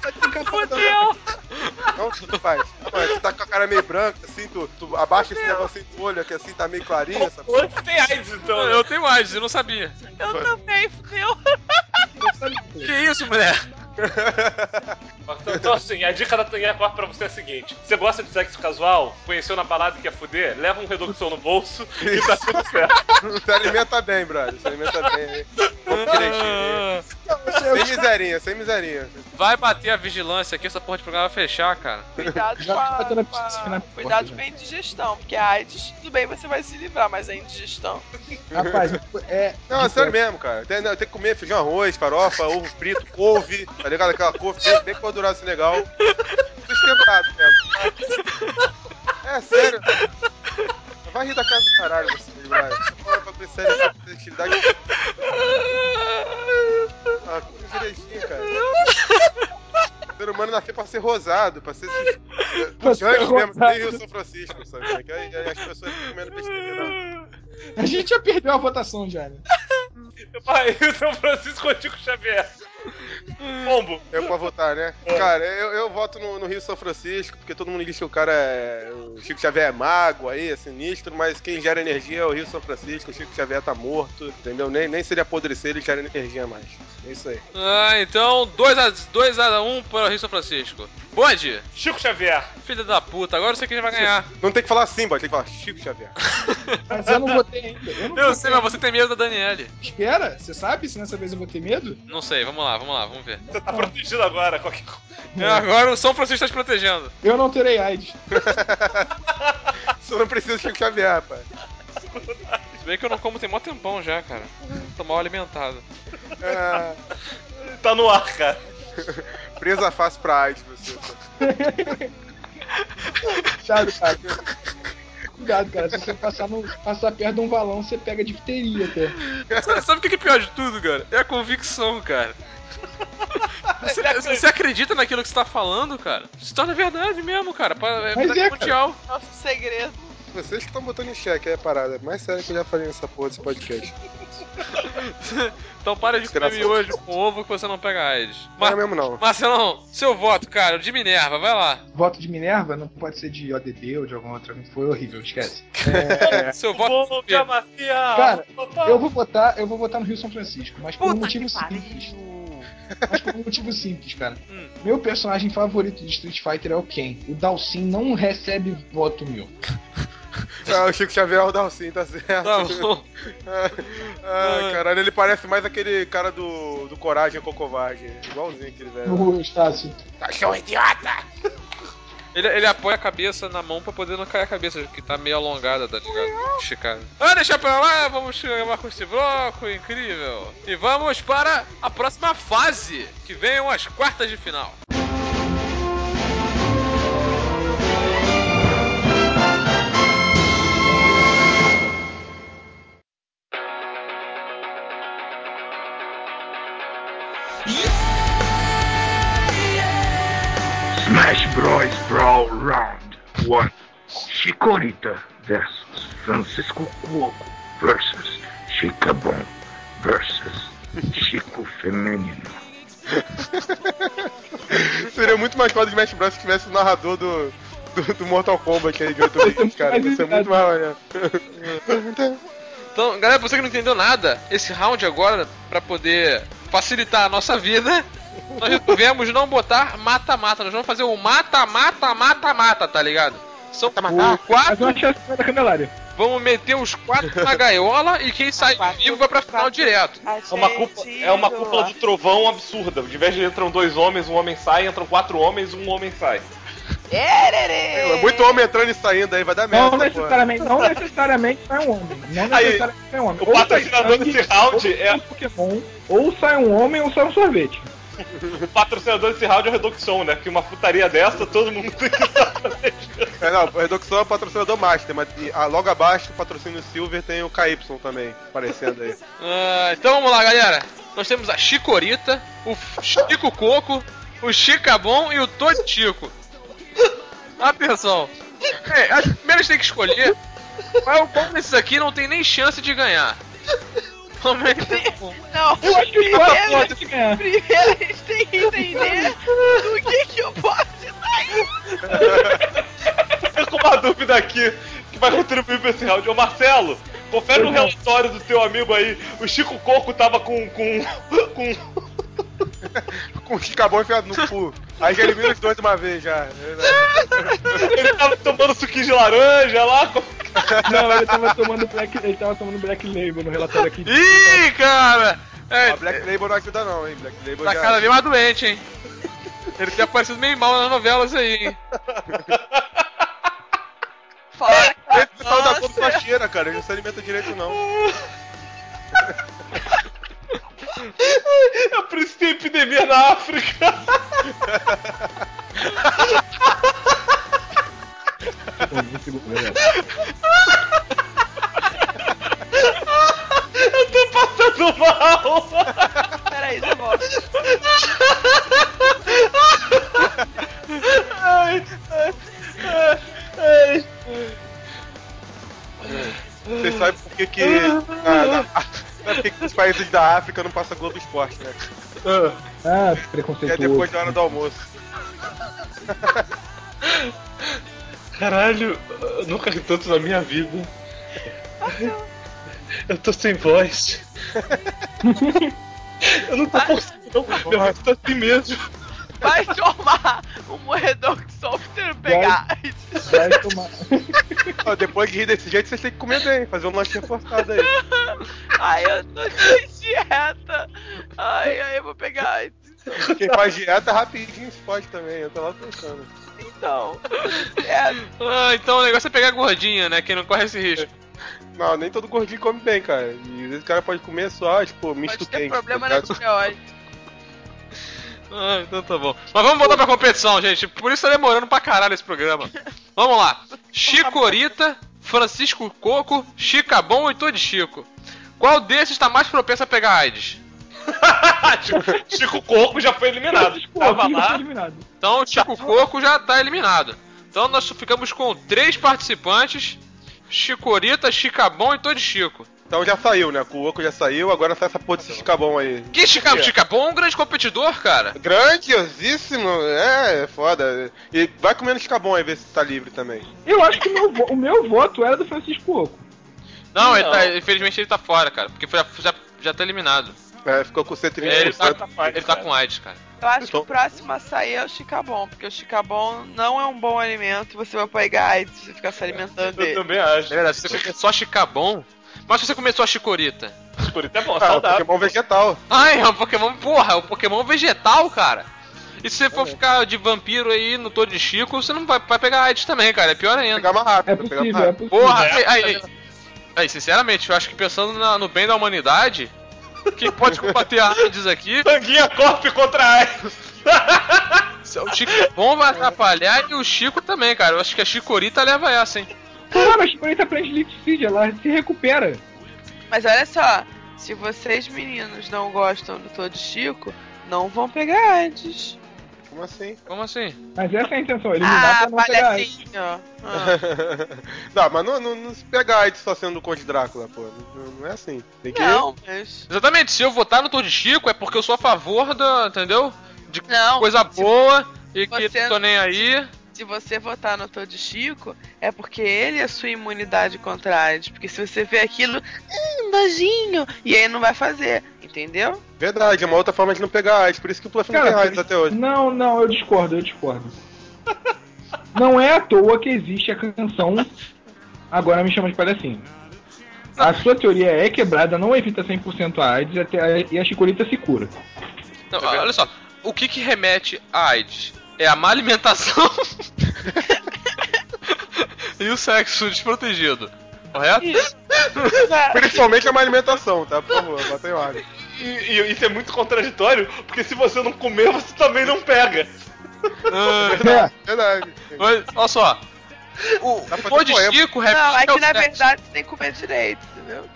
Não, tu faz. Mano, tu tá com a cara meio branca, assim, tu abaixa esse negocinho do olho, que assim tá meio clarinho, sabe? Você tem AIDS, então. Eu tenho AIDS, eu não sabia. Eu também, fudeu. Que isso, mulher? Então, assim, a dica da Tanguinha Corp pra você é a seguinte: você gosta de sexo casual, conheceu na balada e quer fuder, leva um redução no bolso e tá tudo certo. Se alimenta bem, brother. Se alimenta bem. Vamos direitinho. Sem miserinha. Vai bater a vigilância aqui, essa porra de programa vai fechar, cara. Cuidado com a indigestão, porque a AIDS, tudo bem, você vai se livrar, mas a indigestão. Rapaz, Não, é sério mesmo, cara. Tem que comer feijão, arroz, farofa, ovo frito, couve, tá ligado? Aquela couve bem gorduraça legal. Sustentado mesmo. É sério. Vai rir da casa do caralho, você, brother. Você fala pra ter sério essa fertilidade. Coisa direitinho, cara. O ser humano nasceu pra ser rosado, pra ser pujante mesmo, nem Rio São Francisco, sabe? Que aí as pessoas ficam comendo besteira, não. a gente já perdeu a votação já, né? Pai, o São Francisco Chico Xavier. Pombo. É pra votar, né? Cara, eu voto no Rio São Francisco, porque todo mundo diz que o cara é. O Chico Xavier é mago aí, é sinistro, mas quem gera energia é o Rio São Francisco. O Chico Xavier tá morto, entendeu? Nem se ele apodrecer, ele gera energia mais. É isso aí. Então, 2-1 para o Rio São Francisco. Bode? Chico Xavier. Filho da puta, agora eu sei quem vai ganhar. Não tem que falar assim, Bode, tem que falar Chico Xavier. Mas eu não votei ainda. Eu sei, mas você tem medo da Daniele. Espera, você sabe se nessa vez eu vou ter medo? Não sei, vamos lá, vamos ver. Você tá protegido agora, qualquer coisa. Agora o São Francisco tá te protegendo. Eu não terei AIDS. Você não precisa de Chico Xavier, rapaz. Se bem que eu não como tem mó tempão já, cara. Tô mal alimentado. Tá no ar, cara. Presa fácil pra AIDS, você. Cuidado, cara. Cuidado, cara. Se você passar perto de um valão, você pega difteria até. Sabe o que é pior de tudo, cara? É a convicção, cara. Você acredita naquilo que você tá falando, cara? Se torna verdade mesmo, cara. É verdade mundial. Nosso segredo. Vocês que estão botando em xeque aí a parada. Mais sério que eu já falei nessa porra desse podcast. Então para de comer miojo com ovo que você não pega AIDS. Não é mesmo não. Marcelão, seu voto, cara, de Minerva, vai lá. Voto de Minerva? Não pode ser de ODB ou de alguma outra. Foi horrível, esquece. Seu voto de Amacia. Cara, eu vou votar no Rio São Francisco, mas por um motivo simples. Cara. Meu personagem favorito de Street Fighter é o Ken. O Dalsin não recebe voto meu. O Chico Xavier é o Dalsin, tá certo. Tá bom. Caralho, ele parece mais aquele cara do Coragem com Covarde. Igualzinho aquele velho. O Estácio. Cachorro idiota! Ele apoia a cabeça na mão pra poder não cair a cabeça, que tá meio alongada, tá ligado? Esticada. Deixa pra lá, vamos chegar com esse bloco incrível. E vamos para a próxima fase, que venham as quartas de final. Smash Bros. Brawl Round 1. Chikorita versus Francisco Cuoco versus Chicabon versus Chico Feminino. Seria muito mais foda de Smash Bros. Se tivesse o narrador do Mortal Kombat aí de 8 bits, cara. Ia ser muito mais maneiro. Então, galera, pra você que não entendeu nada, esse round agora, pra poder facilitar a nossa vida, nós resolvemos não botar mata-mata. Nós vamos fazer o mata-mata-mata-mata, tá ligado? São 4. Da Candelária. Vamos meter os 4 na gaiola e quem sai vivo vai pra final direto. É uma cúpula do trovão absurda. De vez de entram 2 homens, um homem sai, entram 4 homens, um homem sai. É muito homem entrando e saindo aí, vai dar merda. Não necessariamente sai um homem. Não necessariamente sai um homem. O patrocinador desse round é um Pokémon, ou sai um homem ou sai um sorvete. O patrocinador desse round é o Redoxon, né? Que uma putaria dessa, todo mundo tem que estar planejando. Não, o Redoxon é o patrocinador Master, mas logo abaixo, o patrocínio Silver, tem o KY também, aparecendo aí. Então vamos lá, galera. Nós temos a Chicorita, o Chico Coco, o Chicabon e o Todo Chico. Atenção. Primeiro a gente tem que escolher qual é o bom desses aqui, não tem nem chance de ganhar. Não, eu acho que primeiro a gente tem que entender do que eu posso sair. Eu com uma dúvida aqui que vai contribuir pra esse round. Ô Marcelo, confere no relatório do teu amigo aí. O Chico Coco tava com o Chicabon enfiado no cu. Aí já elimina os dois de uma vez já. Ele tava tomando suquinho de laranja lá. Não, ele tava tomando Black Label no relatório aqui. Ih, cara! A Black Label não ajuda não, hein? Black Label tá já... cada vez mais doente, hein? Ele tem aparecido meio mal nas novelas aí, hein? Esse pessoal da Globo só cheira, cara. Ele não se alimenta direito, não. É por isso que tem epidemia na África. Eu tô passando mal. Peraí, já volto. Vocês sabem por que sabe por que os países da África não passam Globo Esporte, né? Preconceituoso. É depois da hora do almoço. Caralho, eu nunca ri tanto na minha vida. Eu tô sem voz. Eu não tô conseguindo, não. Meu rosto tá assim mesmo. Vai tomar um moedor que só pra você pegar. Vai tomar. Depois de rir desse jeito, vocês têm que comer bem, fazer um lanche reforçado aí. Ai, eu tô de dieta. Ai, eu vou pegar. Quem faz dieta rapidinho se pode também, eu tô lá pensando. Então, então o negócio é pegar gordinha, né? Quem não corre esse risco. Não, nem todo gordinho come bem, cara. E às vezes o cara pode comer só, tipo, misto pode ter quente. problema na tireoide. Então tá bom. Mas vamos voltar pra competição, gente. Por isso tá demorando pra caralho esse programa. Vamos lá. Chicorita, Francisco Coco, Chicabon e Todo Chico. Qual desses tá mais propenso a pegar AIDS? Chico Coco já foi eliminado. Tava lá. Então o Chico Coco já tá eliminado. Então nós ficamos com 3 participantes: Chicorita, Chicabon e Todo Chico. Então já saiu, né? O Oco já saiu, agora sai essa porra desse Chicabon aí. Que Chicabon? Chicabon é um grande competidor, cara. Grandiosíssimo, é foda. E vai comendo Chicabon aí, ver se tá livre também. Eu acho que o meu voto era do Francisco Oco. Não, infelizmente ele tá fora, cara, porque já tá eliminado. Ficou com 130%. Ele tá com AIDS, cara. Eu acho que o próximo a sair é o Chicabon, porque o Chicabon não é um bom alimento e você vai pegar AIDS se você ficar se alimentando dele. Eu também acho. Se você comer só Chicabon... Mas se você comer só Chicorita? Chicorita é bom, saudável. É um Pokémon vegetal. É um Pokémon, porra, é um Pokémon vegetal, cara. E se você for ficar de vampiro aí no Todo de Chico, você não vai pegar AIDS também, cara, é pior ainda. Pegar mais rápido. É possível. Porra, aí, sinceramente, eu acho que pensando no bem da humanidade, quem pode combater a AIDS aqui... Tanguinha Corp contra a AIDS. O Chicabon vai atrapalhar e o Chico também, cara. Eu acho que a Chicorita leva essa, hein. Caramba, a Chicorita aprende liticídio, ela se recupera. Mas olha só, se vocês meninos não gostam do Todo Chico, não vão pegar AIDS. Como assim? Como assim? Mas essa é a intenção, eliminar pra não pegar AIDS. Não, mas não se pega AIDS só sendo o Conde Drácula, pô. Não é assim. Tem que... Não, mas... Exatamente, se eu votar no Todo Chico é porque eu sou a favor da, entendeu? De não, coisa boa e que não tô nem aí. Se você votar no Todo Chico, é porque ele é a sua imunidade contra a AIDS. Porque se você vê aquilo, nojinho, e aí não vai fazer, entendeu? Verdade, é uma outra forma de não pegar AIDS, por isso que o Fluff não tem AIDS até hoje. Não, eu discordo. Não é à toa que existe a canção Agora Me Chama de Palhacinho. A sua teoria é quebrada, não evita 100% a AIDS e a Chicorita se cura. Não, olha só, o que remete a AIDS? é a má alimentação e o sexo desprotegido. Correto? Principalmente a má alimentação, tá? Por favor, bota em ordem. E isso é muito contraditório, porque se você não comer, você também não pega. Verdade. Mas, olha só. O pô de Chico, Não, é que na sexo. verdade você tem que comer direito, entendeu?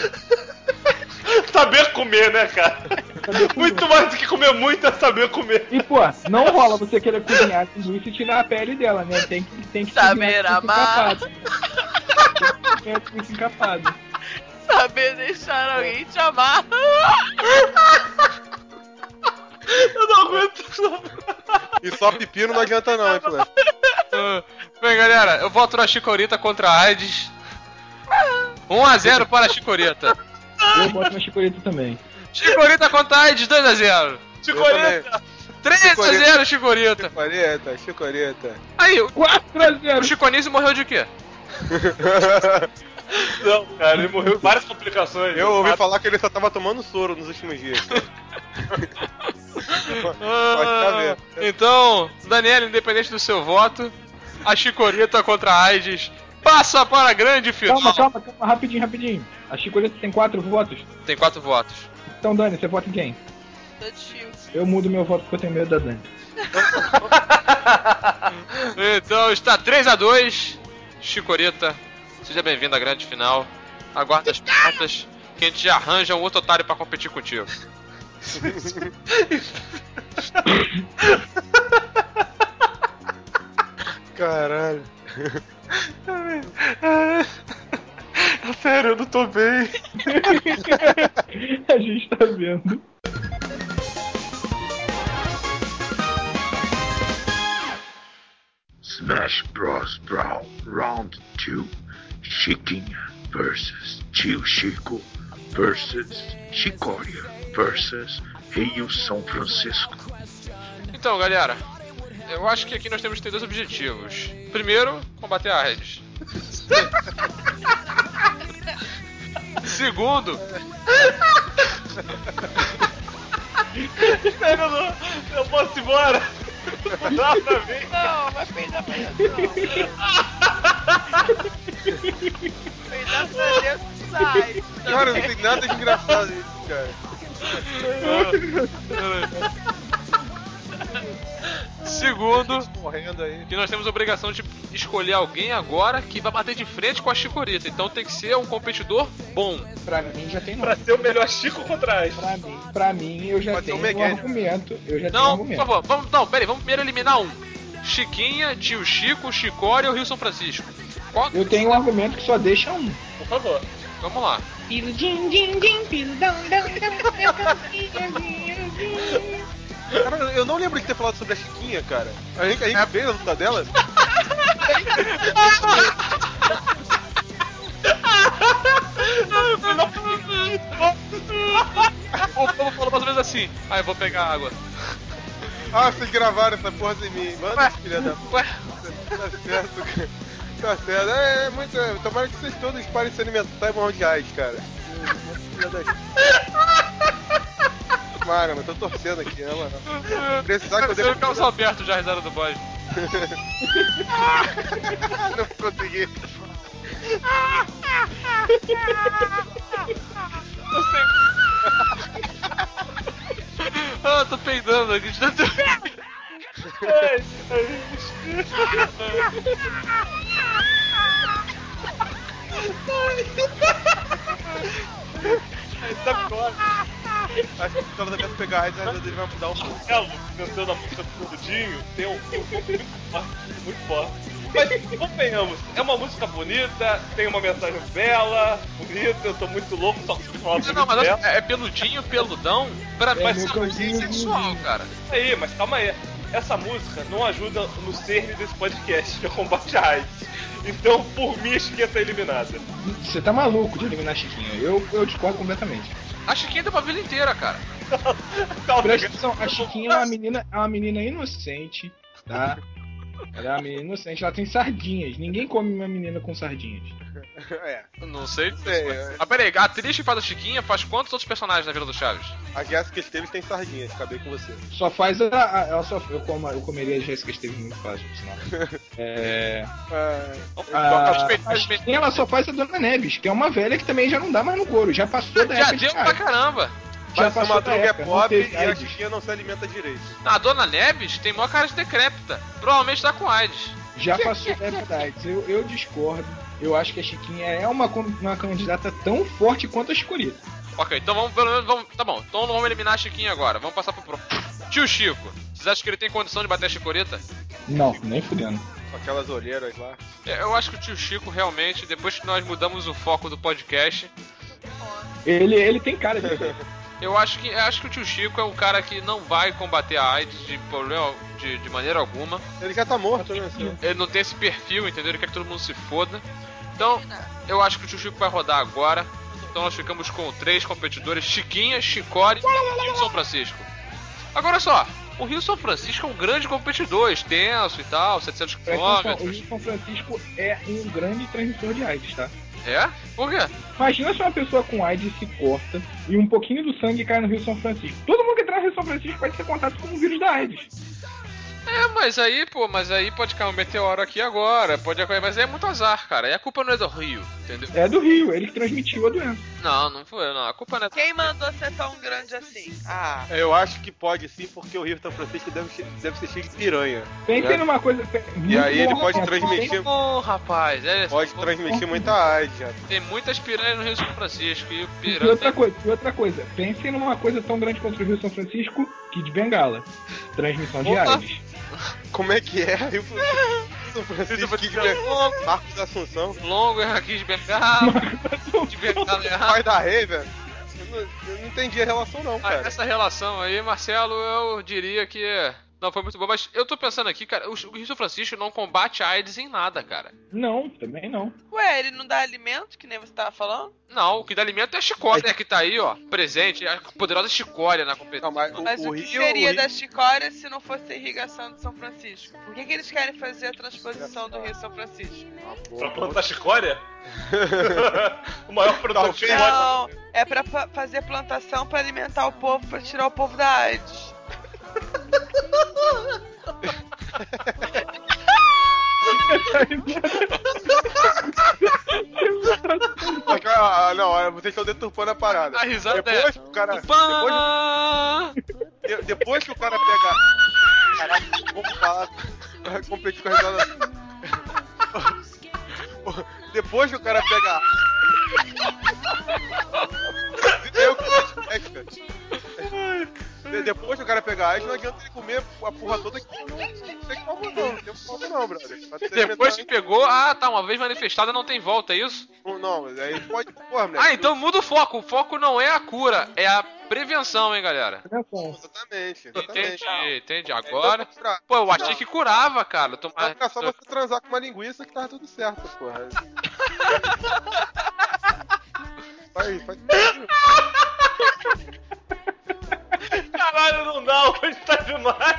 Saber comer, né, cara? Muito mais do que comer muito é saber comer. E, pô, não rola você querer cozinhar a linguiça e tirar a pele dela, né? Tem que Saber amar. Tem que comer a linguiça encapada. Saber deixar alguém te amar. Eu não aguento. E só pepino não adianta não, hein, Flash? Bem, galera, eu voto na Chicorita contra a AIDS. 1-0 para a Chicorita. Eu boto na chicorita também. Chicorita contra a AIDS, 2-0. Chicorita. 3-0, Chicorita. Chicorita. Aí, o 4-0. Chiconísio morreu de quê? Não, cara, ele morreu com várias complicações. Eu ouvi falar que ele só tava tomando soro nos últimos dias. Então, Daniel, independente do seu voto, a Chicorita contra a AIDS passa para a grande final. Calma, rapidinho. A chicorita tem 4 votos. Tem 4 votos. Então, Dani, você vota em quem? Eu mudo meu voto porque eu tenho medo da Dani. Então está 3-2. Chicorita, seja bem-vindo à grande final. Aguarda as cartas que a gente já arranja um outro otário pra competir contigo. Caralho. Sério, eu não tô bem. A gente tá vendo. Smash Bros. Brawl Round 2. Chiquinha versus Tio Chico versus Chicoria versus Rio São Francisco. Então, galera, eu acho que aqui nós temos que ter 2 objetivos. Primeiro, combater a AIDS. Segundo, Sério, eu posso ir embora. Não dá pra mim. Não, vai peidar pra dentro. Peidar pra dentro sai. Cara, não tem nada de engraçado isso, cara. segundo, Morrendo aí. que nós temos a obrigação de escolher alguém agora que vai bater de frente com a Chicorita. Então tem que ser um competidor bom. Pra mim já tem Pra nome. ser o melhor Chico contra as. Pra mim eu já Pode ser tenho o um Meguete. argumento. Eu já tenho um Não, por argumento. favor, vamos primeiro eliminar um. Chiquinha, Tio Chico, Chicória ou Rio São Francisco? Qual? Eu tenho um argumento que só deixa um. Por favor. Vamos lá. Pilo din din din, pilo dão dão dão, meu cantinhozinho. Cara, eu não lembro de ter falado sobre a Chiquinha, cara. A gente fez a luta dela? O povo falou mais ou menos assim. Ah, eu vou pegar água. Ah, vocês gravaram essa porra sem mim. Manda, Ué, filha da... ué. Tá certo, cara. Tá certo. É muito... Tomara que vocês todos parem de se alimentar e morram de raiz, cara. Filha da... Tomara, mas tô torcendo aqui, né, mano? Precisar que eu Você ficar só perto já a risada do boy. Não consegui. Ah, tô peidando aqui de tanto. Tá pior. Acho que se ela deve pegar a raiz, a raiz dele vai mudar um pouco. Marcelo, cantando a música do Tudinho, tem um muito forte. Mas, convenhamos, é uma música bonita, tem uma mensagem bela, bonita, eu tô muito louco, só consigo falar Não, mas dela. é peludinho, peludão, pra mim É é meu cãozinho sensual, cara. Aí, mas calma aí. Essa música não ajuda no cerne desse podcast, que é o combate à AIDS. Então, por mim, a Chiquinha tá eliminada. Você tá maluco de eliminar a Chiquinha. Eu discordo completamente. A Chiquinha deu uma vida inteira, cara. Presta atenção, a Chiquinha é uma menina inocente, tá? Ela é uma menina inocente, ela tem sardinhas. Ninguém come uma menina com sardinhas. Não sei. Sei. Ah, peraí, a atriz que faz a Chiquinha faz quantos outros personagens na Vila do Chaves? A Jéssica Esteves tem sardinhas, acabei com você. Só faz eu comeria a Jéssica Esteves muito fácil, por sinal. A Chiquinha, ela só faz a Dona Neves, que é uma velha que também já não dá mais no couro, já passou da Já época de deu pra AIDS. caramba. Já Mas a passou da Madruga é época, não pobre teve e a AIDS. Chiquinha não se alimenta direito. A Dona Neves tem maior cara de decrépita. Provavelmente tá com AIDS. Já passou da época da AIDS. Eu discordo. Eu acho que a Chiquinha é uma candidata tão forte quanto a Chicorita. Ok, então vamos. Tá bom, então não vamos eliminar a Chiquinha agora. Vamos passar pro próximo. Tio Chico, vocês acham que ele tem condição de bater a Chicorita? Não, nem fudendo. Com aquelas olheiras lá. Eu acho que o tio Chico realmente, depois que nós mudamos o foco do podcast, Ele tem cara de. eu acho que o tio Chico é um cara que não vai combater a AIDS de problema de maneira alguma. Ele já tá morto, né? Ele não tem esse perfil, entendeu? Ele quer que todo mundo se foda. Então, eu acho que o tio Chico vai rodar agora. Então nós ficamos com 3 competidores: Chiquinha, Chicória e Rio São Francisco. Agora só, o Rio São Francisco é um grande competidor, extenso e tal, 700 Presta atenção, o quilômetros. Rio São Francisco é um grande transmissor de AIDS, tá? É? Por quê? Imagina se uma pessoa com AIDS se corta e um pouquinho do sangue cai no Rio São Francisco. Todo mundo que entrar no Rio São Francisco pode ter contato com o vírus da AIDS. Mas aí pode cair um meteoro aqui agora, mas é muito azar, cara. E a culpa não é do Rio, entendeu? É do Rio, ele que transmitiu a doença. Não foi, não. A culpa não é... Quem mandou ser tão grande assim? Ah. Eu acho que pode sim, porque o Rio São Francisco deve ser cheio de piranha. Pensem numa coisa. E aí ele bom, pode rapaz. transmitir. rapaz, Pode transmitir muita AIDS, já. Tem muitas piranhas no Rio São Francisco e o E piranha... outra coisa, pensem numa coisa tão grande contra o Rio São Francisco, Kid Bengala. Transmissão de Opa. Como AIDS. é que é? Rio São Francisco, Kid Bengala, Marcos da Assunção. Longo é aqui de Bengala. De Bengala errado. Pai da Rei, velho. Eu não entendi a relação não, cara. Essa relação aí, Marcelo, eu diria que não foi muito boa. Mas eu tô pensando aqui, cara, o Rio São Francisco não combate a AIDS em nada, cara. Não, também não. Ué, ele não dá alimento, que nem você tava falando? Não, o que dá alimento é a chicória, que tá aí, ó, presente, a poderosa chicória na competição. Não, Mas o que seria da Chicória se não fosse a irrigação de São Francisco? Por que eles querem fazer a transposição do Rio São Francisco? Pra plantar chicória? O maior produtor de chicória. Não, é pra fazer plantação pra alimentar o povo, pra tirar o povo da AIDS. Não, vocês estão deturpando a parada. A risada depois é... que o cara. Pã! Depois que o cara pega. Caraca, vamos falar. Competir com a risada. Depois que o cara pega. Eu que depois que o cara pegar AIDS, não adianta ele comer a porra toda que não tem como não, brother. Depois que pegou, uma vez manifestada não tem volta, é isso? Não, aí pode, porra, moleque. Então muda o foco. O foco não é a cura, é a prevenção, hein, galera? Exatamente. Entendi. Agora... Pô, eu achei que curava, cara. É só você transar com uma linguiça que tava tudo certo, porra. Vai. Caralho, não dá, hoje tá demais.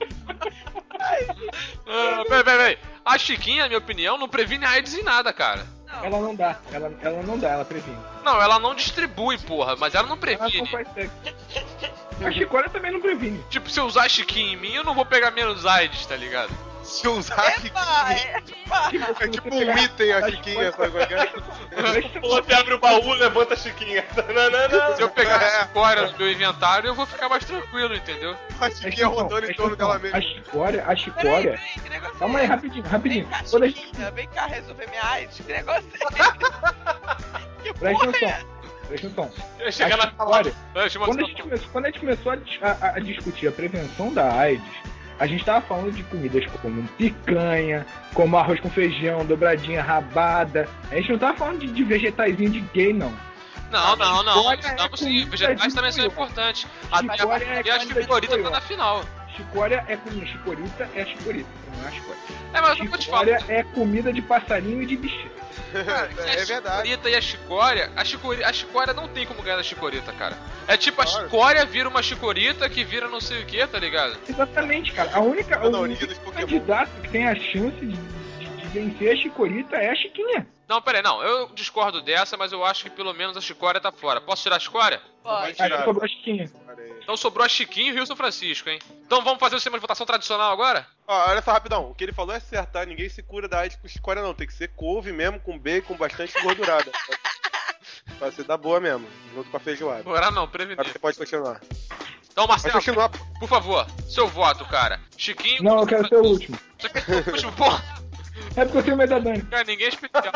Peraí. A Chiquinha, na minha opinião, não previne a AIDS em nada, cara. Ela não dá, ela previne. Não, ela não distribui, porra, mas ela não previne. Ela não faz sexo. A Chicória também não previne. Tipo, se eu usar Chiquinha em mim, eu não vou pegar menos AIDS, tá ligado? Se eu usar Chiquinha... É tipo um item a Chiquinha, sabe qual é? Você abre o baú, levanta a Chiquinha. Se eu pegar a Chicória no meu inventário, eu vou ficar mais tranquilo, entendeu? A Chiquinha rodando em torno dela mesmo. A Chicória... Calma aí, rapidinho. Vem cá resolver minha AIDS, que negócio é esse? Presta atenção. Quando a gente começou a discutir a prevenção da AIDS, a gente tava falando de comidas como picanha, como arroz com feijão, dobradinha, rabada. A gente não tava falando de vegetaizinho de gay, não. Não. Estamos sim. Vegetais também são importantes. E a chicorita tá na final. Chicória é comida. Chicorita é chicorita, não é chicória. Mas eu vou te falar. Chicória é comida de passarinho e de bicho. É verdade. Chicorita e a chicória não tem como ganhar da chicorita, cara. É tipo, a chicória vira uma chicorita que vira não sei o que, tá ligado? Exatamente, cara. O único candidato que tem a chance de vencer a Chikorita é a Chiquinha. Não, pera aí, não. Eu discordo dessa, mas eu acho que pelo menos a Chicória tá fora. Posso tirar a Chicória? Pode. Aí sobrou a Chiquinha. Então sobrou a Chiquinha e o Rio São Francisco, hein? Então vamos fazer o sistema de votação tradicional agora? Ó, olha só, rapidão. O que ele falou é certo, tá? Ninguém se cura da AIDS com Chicória, não. Tem que ser couve mesmo, com bacon, bastante gordurada. Pra ser da boa mesmo, junto com a feijoada. Agora não, prevenir. Agora você pode continuar. Então, Pode Marcelo, continuar. por favor, seu voto, cara. Chiquinho... Não, eu quero ser o último. Você quer ser o último, porra? É porque eu tenho medo da Dani. Cara, ninguém é especial.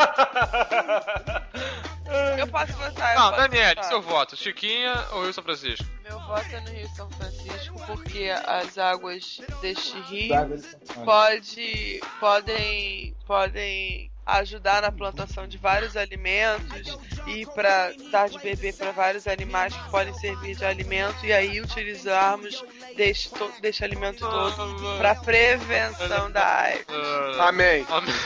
Eu posso votar. Não, Daniele, seu voto. Chiquinha ou Rio São Francisco? Meu voto é no Rio São Francisco porque as águas deste rio Águas. podem ajudar na plantação de vários alimentos e para dar de beber para vários animais que podem servir de alimento e aí utilizarmos deste alimento todo para prevenção da AIDS. Amém.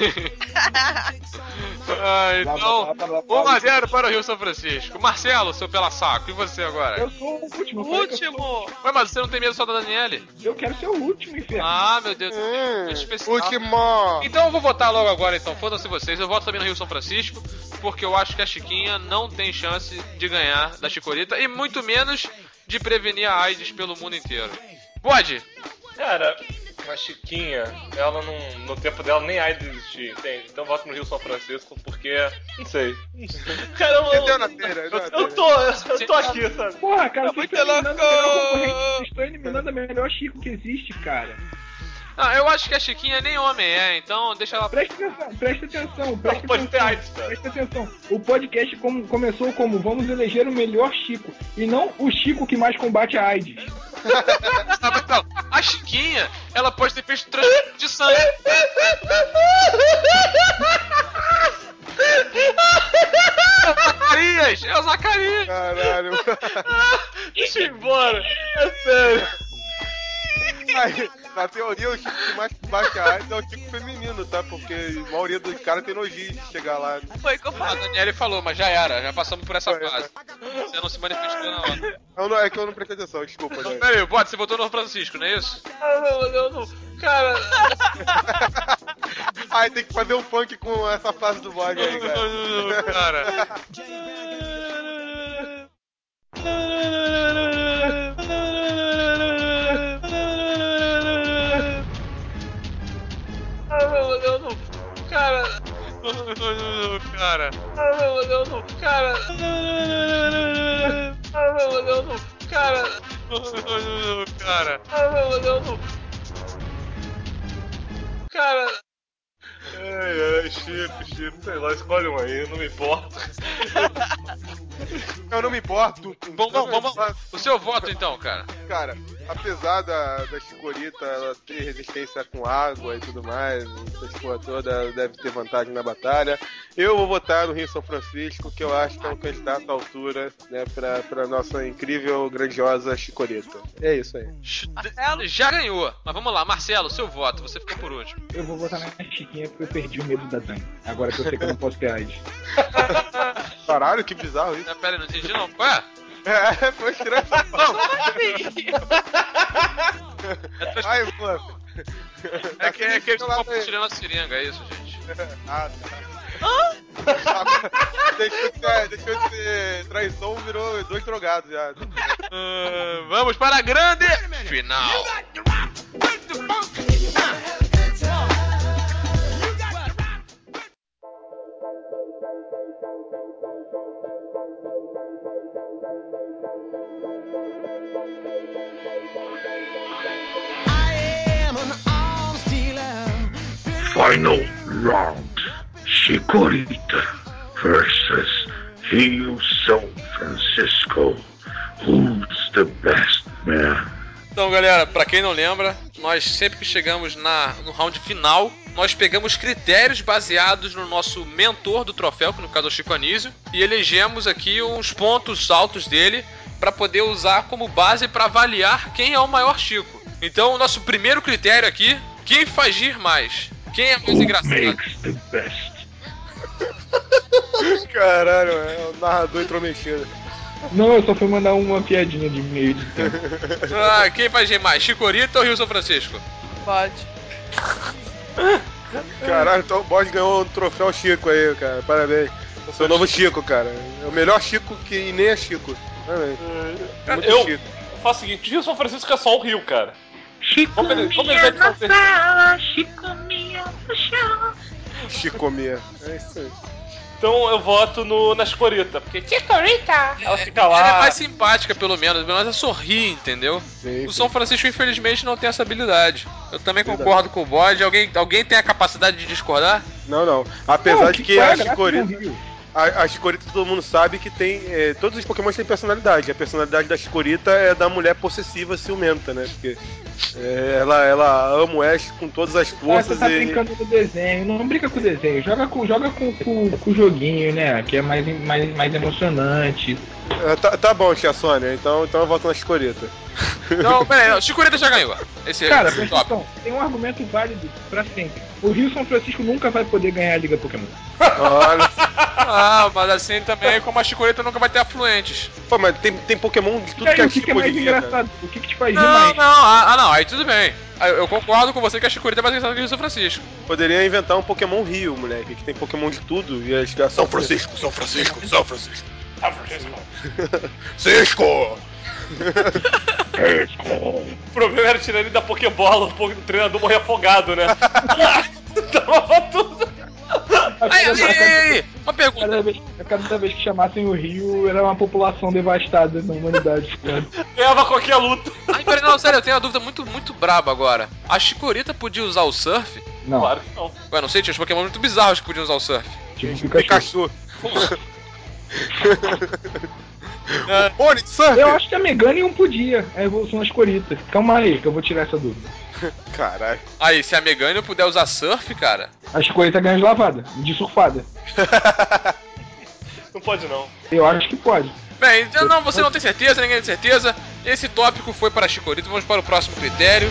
Então, 1-0 para o Rio São Francisco. Marcelo, seu pela saco, e você agora? Eu sou o último. eu O falei que eu sou- último! Ué, mas você não tem medo só da Daniele? Eu quero ser o último, inferno. Ah, meu Deus. Especial. Último. Então eu vou votar logo agora, então. Foda-se vocês. Eu voto também no Rio São Francisco, porque eu acho que a Chiquinha não tem chance de ganhar da Chikorita e muito menos de prevenir a AIDS pelo mundo inteiro. Pode? Cara, a Chiquinha, ela não, no tempo dela nem AIDS existia, entende? Então eu voto no Rio São Francisco porque, não sei. Cara, Entendeu na feira? eu tô aqui, sabe? Porra, cara, vocês muito estão eliminando louco! a melhor concorrente. Vocês estão eliminando a melhor Chico que existe, cara. Não, eu acho que a Chiquinha nem homem é, então deixa ela... Presta atenção, presta atenção. Não, pode ter AIDS, cara. Presta atenção. O podcast começou como vamos eleger o melhor Chico e não o Chico que mais combate a AIDS. Ah, mas não, a Chiquinha, ela pode ter feito transplante de sangue. Zacarias! É o Zacarias! Caralho. Deixa eu ir embora. É sério. Aí, na teoria, o Chico que mais combate a AIDS é o Chico feminino, tá? Porque a maioria dos caras tem nojinho de chegar lá. Foi o que eu A falei. Daniele falou, mas já era, já passamos por essa fase. Você não se manifestou na hora. É que eu não prestei atenção, desculpa, gente. Pera aí, Bode, você votou no Francisco, não é isso? Eu não. Cara. Aí tem que fazer um funk com essa frase do bode aí, cara. Cara. Eu não. Cara. Cara. Eu não. Cara. Eu não. Cara. Cara. Eu não. Cara. Ai, Chico, sei lá, escolhe um aí, não me importa. Eu não me importo. Vamos. O seu voto então, cara. Cara, apesar da Chikorita ela ter resistência com água e tudo mais, essa porra toda, ela deve ter vantagem na batalha. Eu vou votar no Rio São Francisco, que eu acho que é um candidato à altura, né, pra nossa incrível, grandiosa Chikorita. É isso aí. Já ganhou. Mas vamos lá, Marcelo, seu voto. Você ficou por último. Eu vou votar na Chiquinha porque eu perdi o medo da Dani. Agora que eu sei que eu não posso ter AIDS. Caralho, que bizarro isso. Pera aí, não entendi não. Ué? É, foi estranho. Ai, pô. É que eles estão tirando a seringa, é isso, gente. Ah, tá. Deixou de ser traição, virou dois drogados já. Vamos para a grande final. Final round. Chikorita versus Rio São Francisco. Who's the best man? Então, galera, pra quem não lembra, nós sempre que chegamos no round final, nós pegamos critérios baseados no nosso mentor do troféu, que no caso é o Chico Anísio, e elegemos aqui uns pontos altos dele para poder usar como base para avaliar quem é o maior Chico. Então, o nosso primeiro critério aqui, quem faz rir mais? Quem é mais engraçado? Makes the best. Caralho, é o narrador intrometido. Não, eu só fui mandar uma piadinha de meio de tempo. Quem faz rir mais? Chikorita ou Rio São Francisco? Pode. Caralho, então o Bode ganhou um troféu Chico aí, cara. Parabéns. Seu novo Chico, cara. É o melhor Chico que nem é Chico. Parabéns. Muito Eu Chico. faço o seguinte, Rio São Francisco é só o Rio, cara. Chico Como ele Mia deve na fazer? sala, Chico Mia no chão. Chico Mia. É isso aí. Então eu voto na Chicorita, porque Chicorita! Ela fica lá. Ela é mais simpática, pelo menos ela sorri, entendeu? Sim, O sim. São Francisco, infelizmente, não tem essa habilidade. Eu também concordo com o Bode. Alguém tem a capacidade de discordar? Não. Apesar de que qual é a a graça do Chicorita... Rio? A Chikorita todo mundo sabe que tem. Todos os Pokémon têm personalidade. A personalidade da Chikorita é da mulher possessiva ciumenta, né? Porque ela ama o Ash com todas as Ah, você forças tá e. brincando do desenho, não brinca com o desenho, joga com o joguinho, né? Que é mais emocionante. Tá bom, tia Sônia, então eu voto na Chikorita. Não, peraí, Chicorita já ganhou. Cara, esse presta atenção, tem um argumento válido pra sempre. O Rio São Francisco nunca vai poder ganhar a Liga Pokémon. Olha. Ah, mas assim também, como a Chicorita nunca vai ter afluentes. Pô, mas tem Pokémon de tudo E aí, que é o que é tipo mais hoje em dia, cara. engraçado? O que te faz rir Não, mais? não, aí tudo bem. Eu concordo com você que a Chicorita é mais engraçada que o Rio São Francisco. Poderia inventar um Pokémon Rio, moleque, que tem Pokémon de tudo e ia chegar São Francisco. Cisco! O problema era tirar ele da Pokébola, o treinador morrer afogado, né? Tomava tudo. Aí, uma pergunta. Cada vez que chamassem o Rio, era uma população devastada na humanidade. Ganhava qualquer luta. Ai, peraí, não, sério, eu tenho uma dúvida muito braba agora. A Chikorita podia usar o surf? Não, Claro que não. Ué, não sei, tinha uns Pokémon muito bizarros que podiam usar o surf. tipo Pikachu. Pikachu. Pony, surf! Eu acho que a Meganium podia, a evolução das Coritas. Calma aí, que eu vou tirar essa dúvida. Caralho. Aí, se a Meganium puder usar surf, cara... A Chikorita ganha de lavada, de surfada. Não pode não. Eu acho que pode. Bem, não, você não tem certeza, ninguém tem certeza. Esse tópico foi para a Chikorita, vamos para o próximo critério.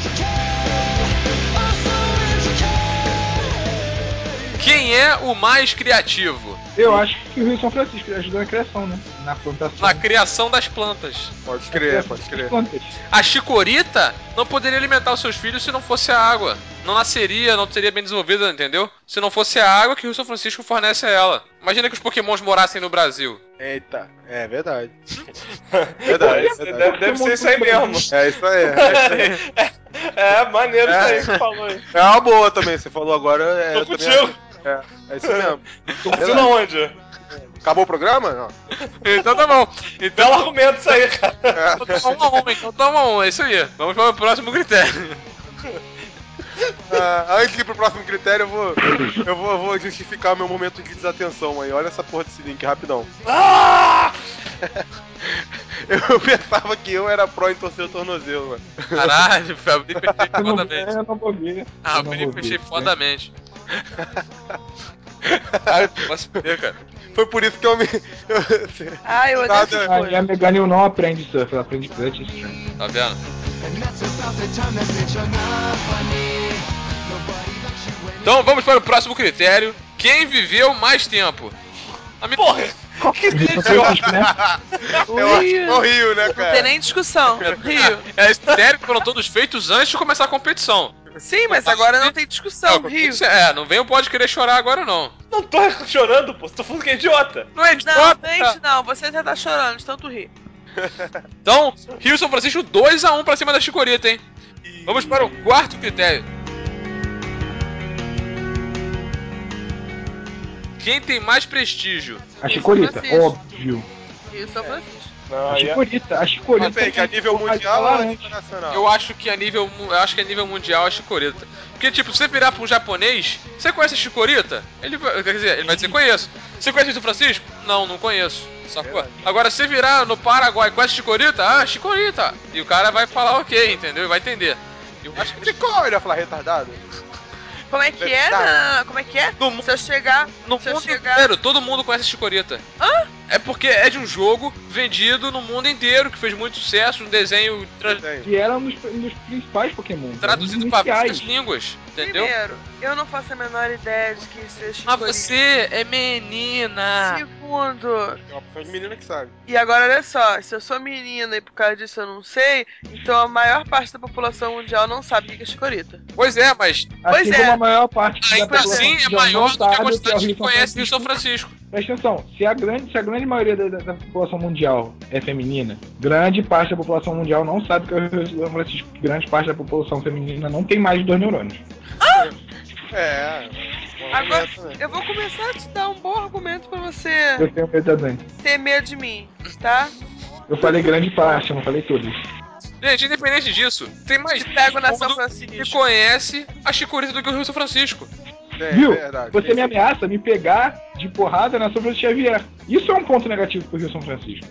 Quem é o mais criativo? Eu acho que o Rio São Francisco ajuda na criação, né? Na plantação. Na criação das plantas. Pode crer, pode crer. A Chikorita não poderia alimentar os seus filhos se não fosse a água. Não nasceria, não seria bem desenvolvida, entendeu? Se não fosse a água que o Rio São Francisco fornece a ela. Imagina que os Pokémons morassem no Brasil. Eita, é verdade. Verdade. Deve ser isso aí mesmo. É isso aí. É maneiro isso aí que você falou aí. É uma boa também, você falou agora. Tô contigo. É isso mesmo. Tô contigo aonde? Acabou o programa? Não. Então tá bom. Então, Belo argumento isso aí, cara. então toma um, é isso aí. Vamos para o próximo critério. Antes de ir pro próximo critério, eu vou justificar o meu momento de desatenção aí. Olha essa porra desse link, rapidão. Eu pensava que eu era pró em torcer o tornozelo, mano. Caralho, abri e fechei fodamente. Eu não vou ver. Abri e fechei fodamente. Ai, posso ver, cara. Foi por isso que eu me. Ai, eu odeio essas E a coisas. Meganium não aprende surf, ela aprende Clutch String. Tá vendo? Então vamos para o próximo critério. Quem viveu mais tempo? Porra! Que Francisco, né? Eu acho que é o Rio, né, Não cara? tem nem discussão. Rio. É esse critério que foram todos feitos antes de começar a competição. Sim, mas agora não tem discussão. Rio. Não vem o Pode Querer Chorar agora não. Não tô chorando, pô. Tô falando que é idiota. Não é Não, idiota. gente, não. Você já tá chorando de tanto rir. Então, Rio São Francisco 2-1 pra cima da Chikorita, hein? Vamos para o quarto critério. Quem tem mais prestígio? A Chikorita, Francisco. óbvio. Rio São Francisco. Não, A aí é... Chikorita, a Chikorita. Mas peraí, que a nível mundial ou internacional? Eu acho que a nível mundial a Chikorita. Porque, tipo, se você virar pra um japonês, você conhece a Chikorita? Ele vai dizer, conheço. Você conhece o São Francisco? Não conheço. Sacou? Agora, se você virar no Paraguai, conhece a Chikorita? Ah, Chikorita. E o cara vai falar ok, entendeu? Vai entender. Eu acho que Ele vai falar retardado? Como é que é? Como é que é? Se eu chegar... no se eu mundo chegar... inteiro, todo mundo conhece a Chikorita. Hã? É porque é de um jogo vendido no mundo inteiro, que fez muito sucesso, um desenho Que era um dos principais Pokémon. traduzido para muitas línguas, entendeu? Primeiro, eu não faço a menor ideia de que seja Mas Chikorita. você é menina. mundo. É uma opção de menina que sabe. E agora, olha só, se eu sou menina e por causa disso eu não sei, então a maior parte da população mundial não sabe o que é chicorita. Pois é, mas Pois Assim é. como a maior parte da ainda população assim é mundial maior não do que a sabe o que é o quantidade Rio que São conhece Rio Francisco. São Francisco. Presta atenção, se a grande maioria da população mundial é feminina, grande parte da população mundial não sabe que é o Rio São Francisco. Grande parte da população feminina não tem mais de 2 neurônios. Bom Agora, argumento, né? eu vou começar a te dar um bom argumento pra você Eu tenho medo da Dani. ter medo de mim, tá? Eu falei grande parte, eu não falei todas. Gente, independente disso, tem mais Te pego na gente São no mundo Francisco. que conhece a chicorita do que o Rio São Francisco. Viu? Verdade. Você me ameaça me pegar de porrada na São Francisco Xavier. Isso é um ponto negativo pro Rio São Francisco.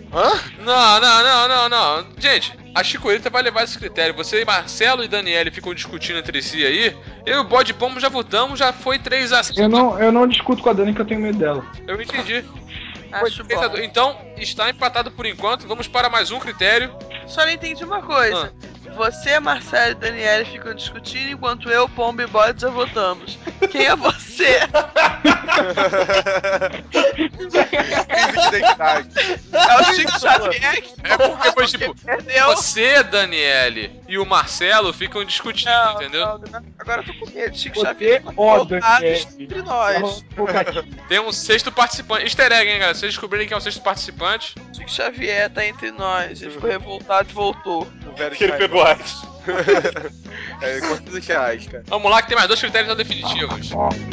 Não. Gente, a chicorita vai levar esse critério. Você, Marcelo e Daniele ficam discutindo entre si aí. Eu e o Bode Pombo já votamos, já foi 3-5. Eu não discuto com a Dani que eu tenho medo dela. Eu entendi. Acho bom. Então, está empatado por enquanto. Vamos para mais um critério. Só não entendi uma coisa. Você, Marcelo e Daniele ficam discutindo enquanto eu, Pombo e Bode já votamos. Quem é você? Crise de identidade. É o Chico Xavier que É porque foi tipo, perdeu? você, Daniele, e o Marcelo ficam discutindo, entendeu? Não. Agora eu tô com medo. Chico Você, Xavier ó, voltados Daniele. entre nós. Tem um sexto participante. Easter egg, hein, galera? Vocês descobrirem que é um sexto participante. Chico Xavier tá entre nós. Ele ficou revoltado e voltou. O velho Que ele pegou AIDS. Quantos reais, cara? Vamos lá, que tem mais 2 critérios não definitivos.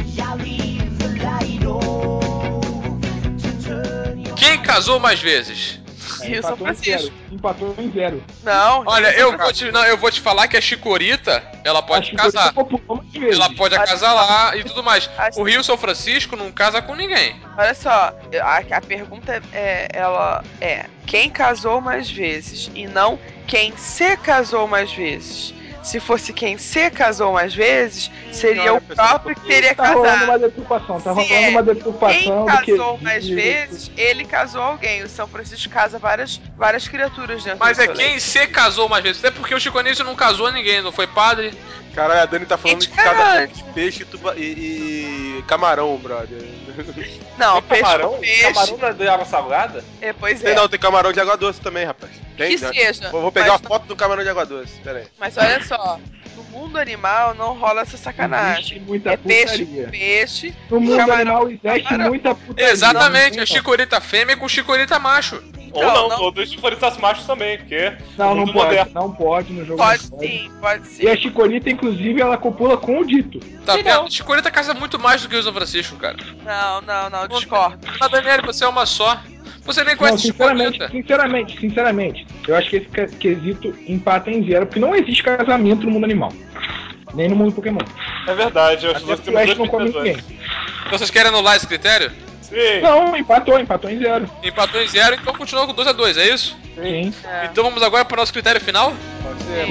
Quem casou mais vezes? Rio São Francisco. Empatou em 0. Não. Olha, Rio eu São vou te falar que a chicorita, ela pode casar. Ela pode Acho casar lá e tudo mais. acho- O Rio São Francisco não casa com ninguém. Olha só, a pergunta ela é quem casou mais vezes e não quem se casou mais vezes. Se fosse quem se casou mais vezes, seria o próprio que teria Tá rolando casado. uma deturpação, tá Se rolando é uma deturpação Quem do que... casou mais vezes, ele casou alguém. O São Francisco casa várias criaturas dentro Mas do é seu quem se casou mais vezes. Até porque o Chico Anísio não casou ninguém, não foi padre. Caralho, a Dani tá falando Gente, de cada caralho. peixe e camarão, brother. Não, peixe Camarão? com peixe. Camarão não é de água salgada? Pois Tem é. não, tem camarão de água doce também, rapaz. Tem, Que né? seja. Vou pegar Mas- a foto do camarão de água doce, pera aí. Mas olha só, no mundo animal não rola essa sacanagem. Existe muita É peixe putaria. com peixe. No mundo camarão animal com existe camarão. muita putaria. Exatamente, Não a tem, chicorita fêmea com chicorita macho. Ou Não, ou dos chifaritas machos também, porque Não, no não mundo pode. moderno. Não pode no jogo. Pode não pode. sim, pode sim. E a chicorita, inclusive, ela copula com o dito. Tá Sim, vendo? não. Chicorita casa muito mais do que o São Francisco, cara. Não, discordo. Mas, Daniele, você é uma só. Você nem Não, conhece chicorita. sinceramente, eu acho que esse quesito empata em 0, porque não existe casamento no mundo animal. Nem no mundo Pokémon. É verdade, eu acho que Até nós porque o temos Ash não come dois ninguém. Então vocês querem anular esse critério? Sim. Não, empatou em 0. Empatou em 0, então continua com 2-2, é isso? Sim. É. Então vamos agora para o nosso critério final? Pode ser.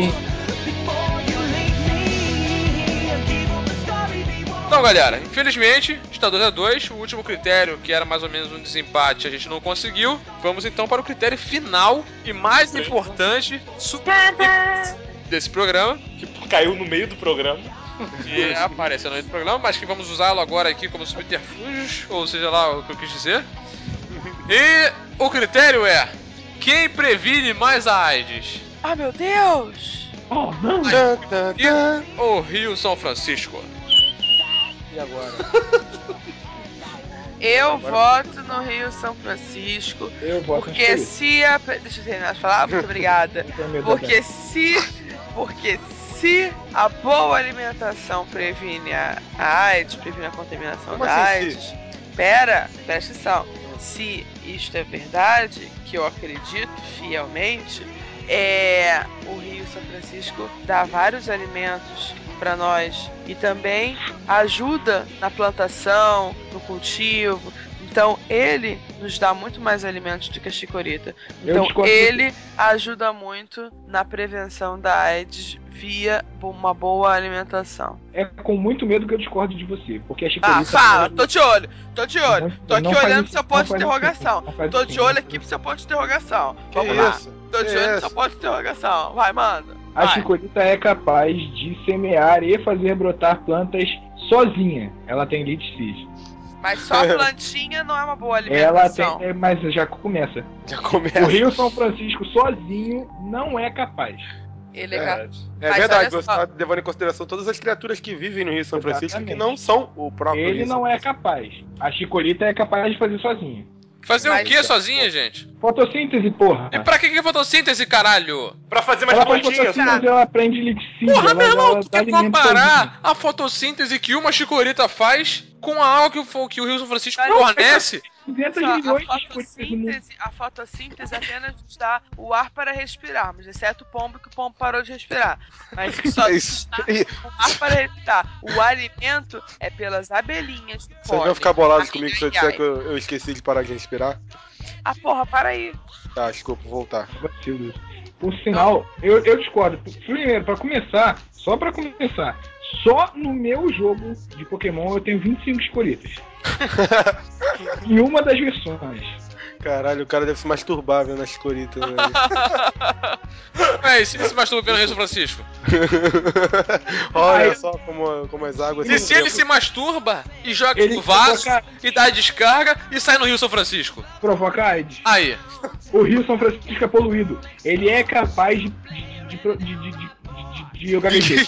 Então, galera, infelizmente está 2-2. O último critério, que era mais ou menos um desempate, a gente não conseguiu. Vamos então para o critério final e mais importante desse programa, Que caiu no meio do programa. que apareceu no meio do programa, mas que vamos usá-lo agora aqui como subterfúgios, ou seja lá o que eu quis dizer. E o critério é: quem previne mais a AIDS? Ah, meu Deus! Oh, não. E o Rio São Francisco? E agora? Eu voto no Rio São Francisco. Eu voto Porque no se a. Deixa eu terminar de falar, muito obrigada. Porque se a boa alimentação previne a AIDS, previne a contaminação Como da assim, AIDS. Presta atenção. Se isto é verdade, que eu acredito fielmente, o Rio São Francisco dá vários alimentos para nós e também ajuda na plantação, no cultivo. Então ele nos dá muito mais alimentos do que a chicorita. Então ele ajuda muito na prevenção da AIDS via uma boa alimentação. É com muito medo que eu discordo de você, porque a chicorita... Fala, tô de olho. Tô aqui Não faz olhando isso, pro seu ponto de não faz interrogação. assim, não faz Tô assim, de não olho faz aqui assim. pro seu ponto de interrogação. Que Vamos lá. isso? Tô de Que olho no isso? seu ponto de interrogação. Vai, manda. A Vai. chicorita é capaz de semear e fazer brotar plantas sozinha. Ela tem lead seed. Mas só a plantinha não é uma boa Ela alimentação. tem, mas já começa. Já começa. O Rio São Francisco sozinho não é capaz. Ele é capaz. É Mas verdade, olha você só. tá levando em consideração todas as criaturas que vivem no Rio São Francisco Exatamente. que não são o próprio Ele Rio não São é capaz. A Chicorita é capaz de fazer sozinho. Fazer Mas- o que sozinha, gente? Fotossíntese, porra. E pra que é fotossíntese, caralho? Pra fazer mais Ela faz plantinhas. fotossíntese, ela aprende liticídio, Porra, meu irmão, ela tu dá quer alimento comparar a fotossíntese que uma chicorita faz com a água que o Rio São Francisco fornece? 200 Só, milhões de chicoritas no mundo. a fotossíntese apenas nos dá o ar para respirarmos, exceto o pombo, que o pombo parou de respirar. Mas só Isso. nos dá o ar para respirar. O alimento é pelas abelhinhas do Vocês vão pólen. ficar bolados Ai, comigo se ai, eu disser ai. que eu esqueci de parar de respirar? Ah, porra, para aí. Tá, desculpa, vou voltar. Vacilo. Por sinal, eu discordo. Primeiro, pra começar, só no meu jogo de Pokémon eu tenho 25 chicoritas. Em uma das versões. Caralho, o cara deve se masturbar vendo as coritas. É, e se ele se masturba pelo Rio São Francisco? Olha só como as águas... E se ele se masturba e joga Ele no vaso provoca- e dá descarga e sai no Rio São Francisco? Provoca AIDS. Aí. O Rio São Francisco é poluído. Ele é capaz de organizar.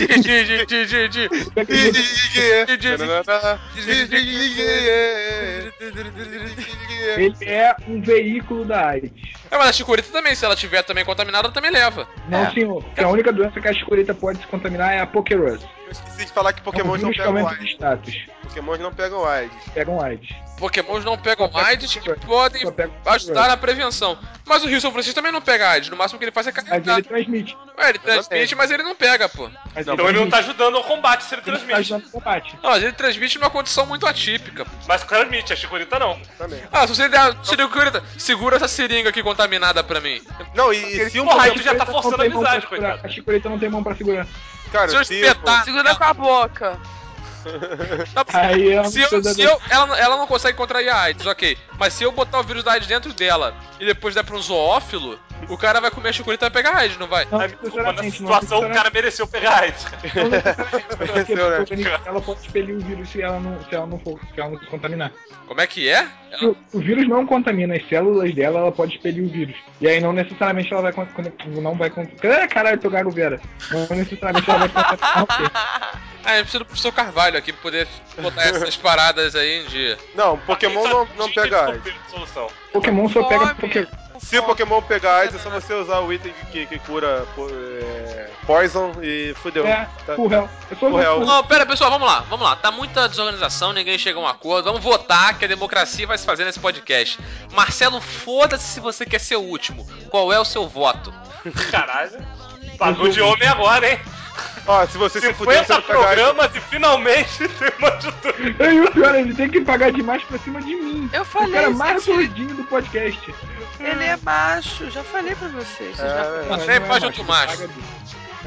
Ele é um veículo da AIDS. É, mas a chicorita também, se ela tiver também contaminada, ela também leva. Não, senhor. Porque a única doença que a chicorita pode se contaminar é a Pokerus. Eu esqueci de falar que Pokémon não que pegam aumenta de AIDS. status. Pokémon não pegam AIDS. Pegam AIDS. Pokémons não pegam AIDS e podem Só pega ajudar na prevenção. Mas o Rio São Francisco também não pega AIDS. No máximo que ele faz é Mas carregar. ele transmite. Ele transmite, mas ele não pega, pô. Mas Então ele não tá ajudando ao combate se ele Ele tá transmite. ajudando no combate. Não, mas ele transmite numa condição muito atípica, pô. Mas transmite, a chicorita não. Também. Ah, se você der... Chicorita, segura essa seringa aqui contaminada pra mim. Não, e se um Porra, aí Pokémon... tu já tá Não forçando a tem mão pra amizade, segurar. coitado. A chicorita não tem mão pra segurar. Cara, Se eu se espetar... Segura com a boca. Aí ela ela não consegue contrair a AIDS, ok. Mas se eu botar o vírus da AIDS dentro dela e depois der pra um zoófilo, o cara vai comer a chicorita e vai pegar AIDS, não vai? Não, Aí, desculpa, nessa sinceramente, situação o cara mereceu pegar AIDS. Não necessariamente, porque Mereceu, né? o organismo dela pode expelir o vírus se ela não se contaminar. Como é que é? Se o vírus não contamina as células dela, ela pode expelir o vírus. E aí não necessariamente ela vai caralho, tô gago Vera. Não necessariamente ela vai contaminar o quê? Ah, eu preciso do professor Carvalho aqui pra poder botar essas paradas aí em dia. Não, Pokémon não pega AIDS. Solução. Pokémon só pega Fome. Pokémon. Se o Pokémon pegar AIDS, é só você usar o item que cura Poison e fudeu. É, Tá- full hell. Eu sou Full hell. Não, pera, pessoal, vamos lá. Tá muita desorganização, ninguém chega a um acordo. Vamos votar que a democracia vai se fazer nesse podcast. Marcelo, foda-se se você quer ser o último. Qual é o seu voto? Caralho. Pagou de homem agora, hein? Ó, se você se fuder, você 50 não pega AIDS. programas e finalmente tem uma de tudo. E o pior, ele tem que pagar demais pra cima de mim. Eu O falei, cara mais gente, gordinho do podcast. ele é macho. Já falei pra vocês. Vocês já... Não, Você ele não faz é outro macho, macho. ele paga disso.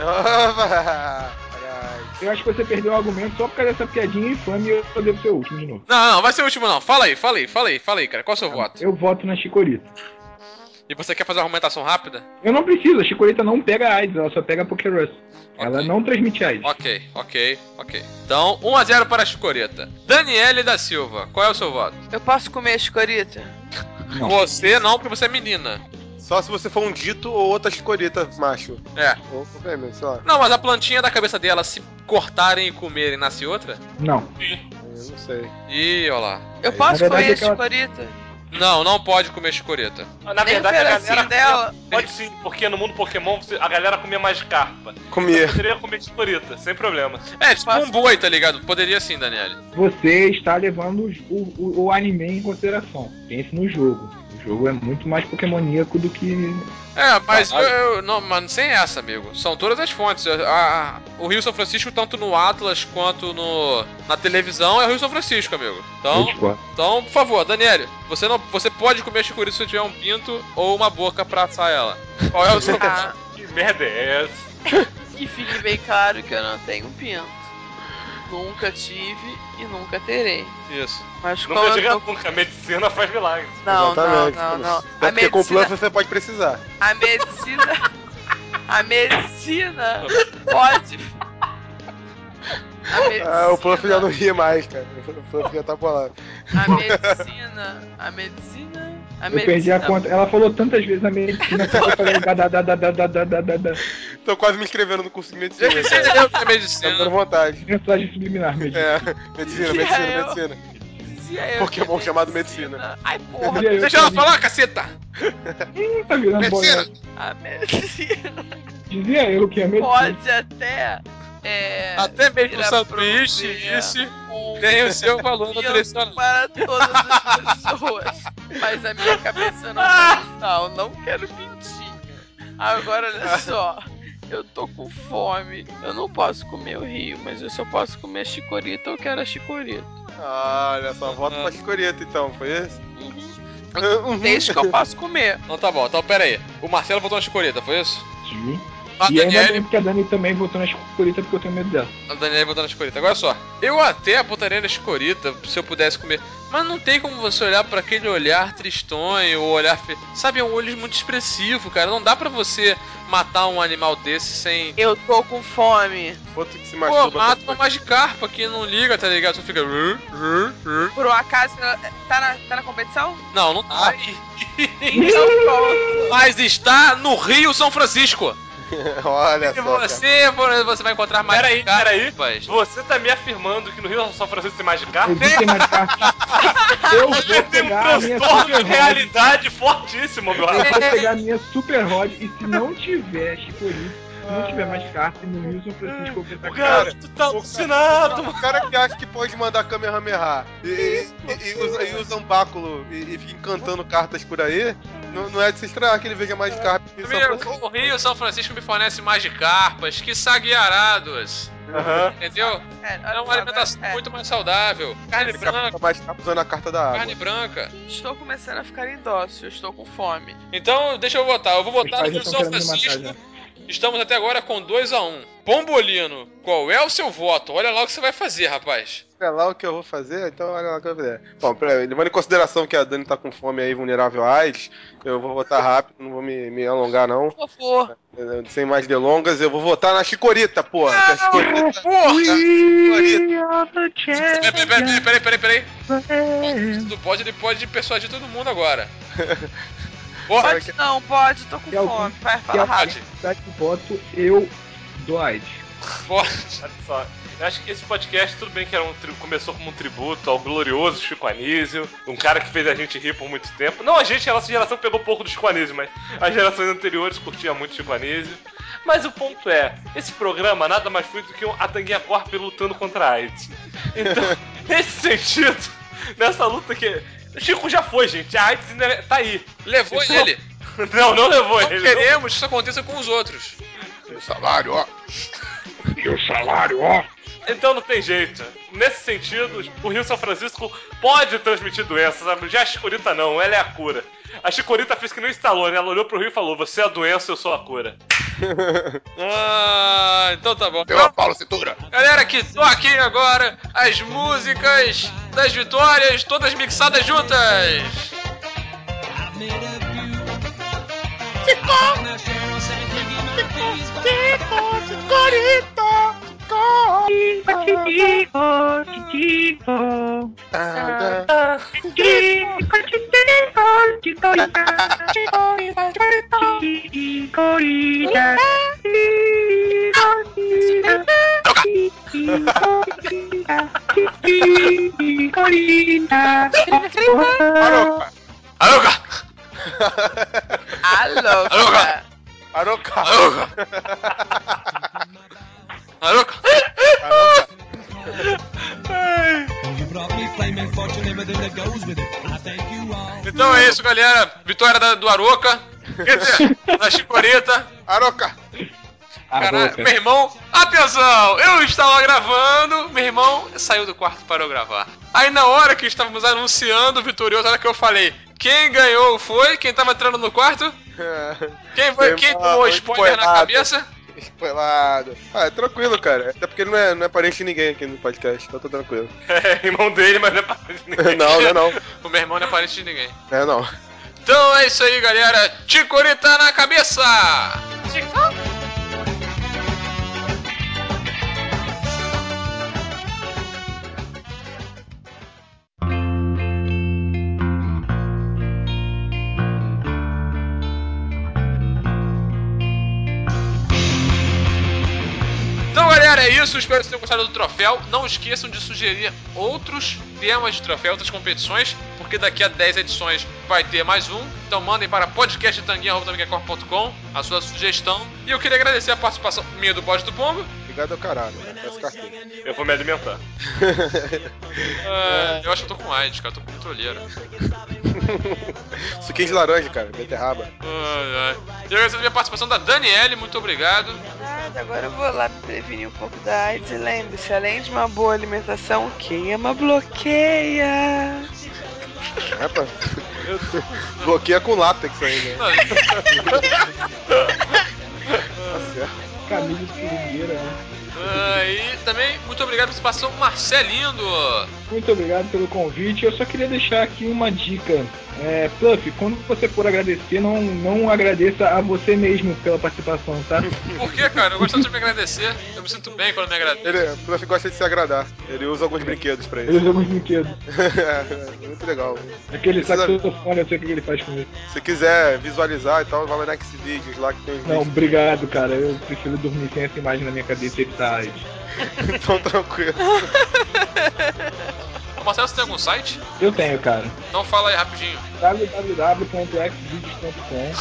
Caralho. Eu acho que você perdeu o argumento só por causa dessa piadinha infame e eu devo ser o último de novo. Não, vai ser o último não. Fala aí, cara. Qual é o seu voto? Eu voto na Chicorita. E você quer fazer uma argumentação rápida? Eu não preciso, a Chicorita não pega AIDS, ela só pega Pokerus. Ela não transmite AIDS. Ok. Então, 1-0 para a Chicorita. Daniele da Silva, qual é o seu voto? Eu posso comer a escorita? Não. Você não, porque você é menina. Só se você for um dito ou outra chicorita macho. É. Ou fêmea, sei lá. Não, mas a plantinha da cabeça dela, se cortarem e comerem, nasce outra? Não. Eu não sei. Ih, olha lá. Eu posso Na verdade, comer a é que ela- escorita? Não pode comer chicorita. Na Nem um verdade, a pedacinho galera dela? pode sim, porque no mundo Pokémon a galera comia mais carpa. Comia. Eu poderia comer chicorita, sem problema. É, tipo um boi, tá ligado? Poderia sim, Daniele. Você está levando o anime em consideração. Pense no jogo. O jogo é muito mais pokémoníaco do que... É, mas não, mas sem essa, amigo. São todas as fontes. O Rio São Francisco, tanto no Atlas quanto na televisão, é o Rio São Francisco, amigo. Então, por favor, Daniele, você pode comer chicorita se tiver um pinto ou uma boca pra assar ela. Qual é o seu Ah, Que merda é essa? e fique bem claro que eu não tenho pinto. Nunca tive e nunca terei. Isso. Mas Nunca como diga eu tô... nunca, a medicina faz milagres. Não. Até porque com planta você pode precisar. A medicina... A medicina pode... A medicina. O Puff já não ria mais, cara. O Puff já tá bolado. A medicina. Eu perdi a conta. Ela falou tantas vezes a medicina que eu falei da. Tô quase me inscrevendo no curso de medicina. Eu que é Tá medicina. dando vontade. Mensagem subliminar, medicina. Medicina. Pokémon chamado medicina. Ai, porra. Deixa ela falar, caceta! Tá virando Medicina. bola. A medicina. Dizia eu que é medicina. Pode até. Até mesmo o vir a sanduíche, prover isso um tem o seu valor desafio nutricional. para todas as pessoas. Mas a minha cabeça não tá tal. Não quero mentir. Agora, olha só. Eu tô com fome. Eu não posso comer o rio, mas eu só posso comer a chicorita. Eu quero a chicorita. Olha só, volta pra Chicorita então, foi isso? Desde que eu posso comer. Então tá bom, então pera aí. O Marcelo botou uma chicorita, foi isso? Sim. A E ainda Daniele, bem porque a Dani também votou na escurita porque eu tenho medo dela. a Daniele botou na chicorita. Agora só, eu até botaria na chicorita se eu pudesse comer. Mas não tem como você olhar pra aquele olhar tristonho, ou olhar... Sabe, é um olho muito expressivo, cara. Não dá pra você matar um animal desse sem... Eu tô com fome. Outro que se Pô, masturba. mata uma Magikarpa que não liga, tá ligado? Só fica... Por um acaso, tá na competição? Não, não tá. Então pronto. Mas está no Rio São Francisco. Olha E só. você vai encontrar mais Peraí. Magikarpas. Você tá me afirmando que no Rio São Francisco tem Magikarp? Existem mais cartas. Eu vou Você tem um pegar a minha transtorno super de rod. realidade fortíssimo, meu Eu rapaz. vou pegar a minha super rod e se não tiver chicorita, se não tiver mais cartas no Rio São Francisco, eu vou O pegar garoto tá alucinado. O cara que acha que pode mandar Kamehameha e usa um báculo e fica encantando cartas por aí, não é de se estranhar que ele veja mais cartas que São Francisco. O Rio São Francisco me fornece Magikarpas, que saguiarados. Entendeu? É uma alimentação muito mais saudável. Carne branca. Mais usando a carta da água. Carne branca. Estou começando a ficar indócil, estou com fome. Então, deixa eu votar. Eu vou votar no pais já Rio estão São querendo me matar Francisco. Estamos até agora com 2-1. Pombolino, qual é o seu voto? Olha lá o que você vai fazer, rapaz. Olha lá o que eu vou fazer, então olha lá o que eu vou fazer. Bom, levando em consideração que a Dani tá com fome aí, vulnerável a AIDS, eu vou votar rápido, não vou me alongar não. Por favor. Sem mais delongas, eu vou votar na Chicorita, porra. Que a Chicorita... Peraí. Do pode, ele pode persuadir todo mundo agora. Pode não, pode, tô com fome. Vai, fala rápido. de voto, eu dou AIDS. Pode. Olha só, eu acho que esse podcast, tudo bem que era começou como um tributo ao glorioso Chico Anísio, um cara que fez a gente rir por muito tempo. Não, a nossa geração pegou pouco do Chico Anísio, mas as gerações anteriores curtiam muito Chico Anísio. Mas o ponto é, esse programa nada mais foi do que a Tanguinha Corp lutando contra a AIDS. Então, nesse sentido, nessa luta que... O Chico já foi, gente, a AIDS ainda tá aí. Levou Então- ele. Não levou Não ele. queremos que isso aconteça com os outros. O salário, ó. E o salário, ó. Então não tem jeito. Nesse sentido, o Rio São Francisco pode transmitir doenças, sabe? Já a Chicorita não, ela é a cura. A Chicorita fez que nem o Stallone, ela olhou pro Rio e falou: você é a doença, eu sou a cura. Então tá bom. Deu a Paulo Cintura. Galera que toque agora as músicas das vitórias, todas mixadas juntas. Aroca. Aroca! Aroca! Aroca. Aroca! Então é isso, galera. Vitória do Aroca. Quer dizer, da Chicorita. Aroca. Caralho, meu irmão, atenção, eu estava gravando, meu irmão saiu do quarto para eu gravar. Aí na hora que estávamos anunciando o vitorioso, na hora que eu falei, quem ganhou foi, quem estava entrando no quarto? Quem tomou spoiler na cabeça? Spoilado. É tranquilo, cara. Até porque ele não é parente de ninguém aqui no podcast, então tô tranquilo. É irmão dele, mas não é parente de ninguém. Não. O meu irmão não é parente de ninguém. Não. Então é isso aí, galera. Chicorita na cabeça! Galera, é isso. Espero que vocês tenham gostado do troféu. Não esqueçam de sugerir outros temas de troféu, outras competições, porque daqui a 10 edições vai ter mais um. Então mandem para podcasttanguinha.com a sua sugestão. E eu queria agradecer a participação minha do Bode do Pombo. Obrigado ao caralho, cara. Peço carteira. Eu vou me alimentar. Eu acho que eu tô com AIDS, cara. Eu tô com controleira. Suquinho de laranja, cara. Beterraba. E agradecer a minha participação da Daniele. Muito obrigado. Nada, agora eu vou lá me prevenir um pouco da AIDS. E lembre-se, além de uma boa alimentação, queima, bloqueia. Epa. Bloqueia com látex ainda. Tá certo. Camisa de seringueira, né? E também muito obrigado pela participação, Marcelindo. Muito obrigado pelo convite. Eu só queria deixar aqui uma dica. Pluff, quando você for agradecer, não agradeça a você mesmo pela participação, tá? Por que, cara? Eu gosto de me agradecer. Eu me sinto bem quando me agradeço. Pluff gosta de se agradar. Ele usa alguns brinquedos pra isso. Ele usa alguns brinquedos. Muito legal. Aquele saxofone, eu sei o que ele faz com ele. Se quiser visualizar e tal, vai lá na Xvideos lá que tem os Não, vídeos. obrigado, cara. Eu prefiro dormir sem essa imagem na minha cabeça e evitar AIDS. Então tranquilo. Marcelo, você tem algum site? Eu tenho, cara. Então fala aí rapidinho. www.xvideos.com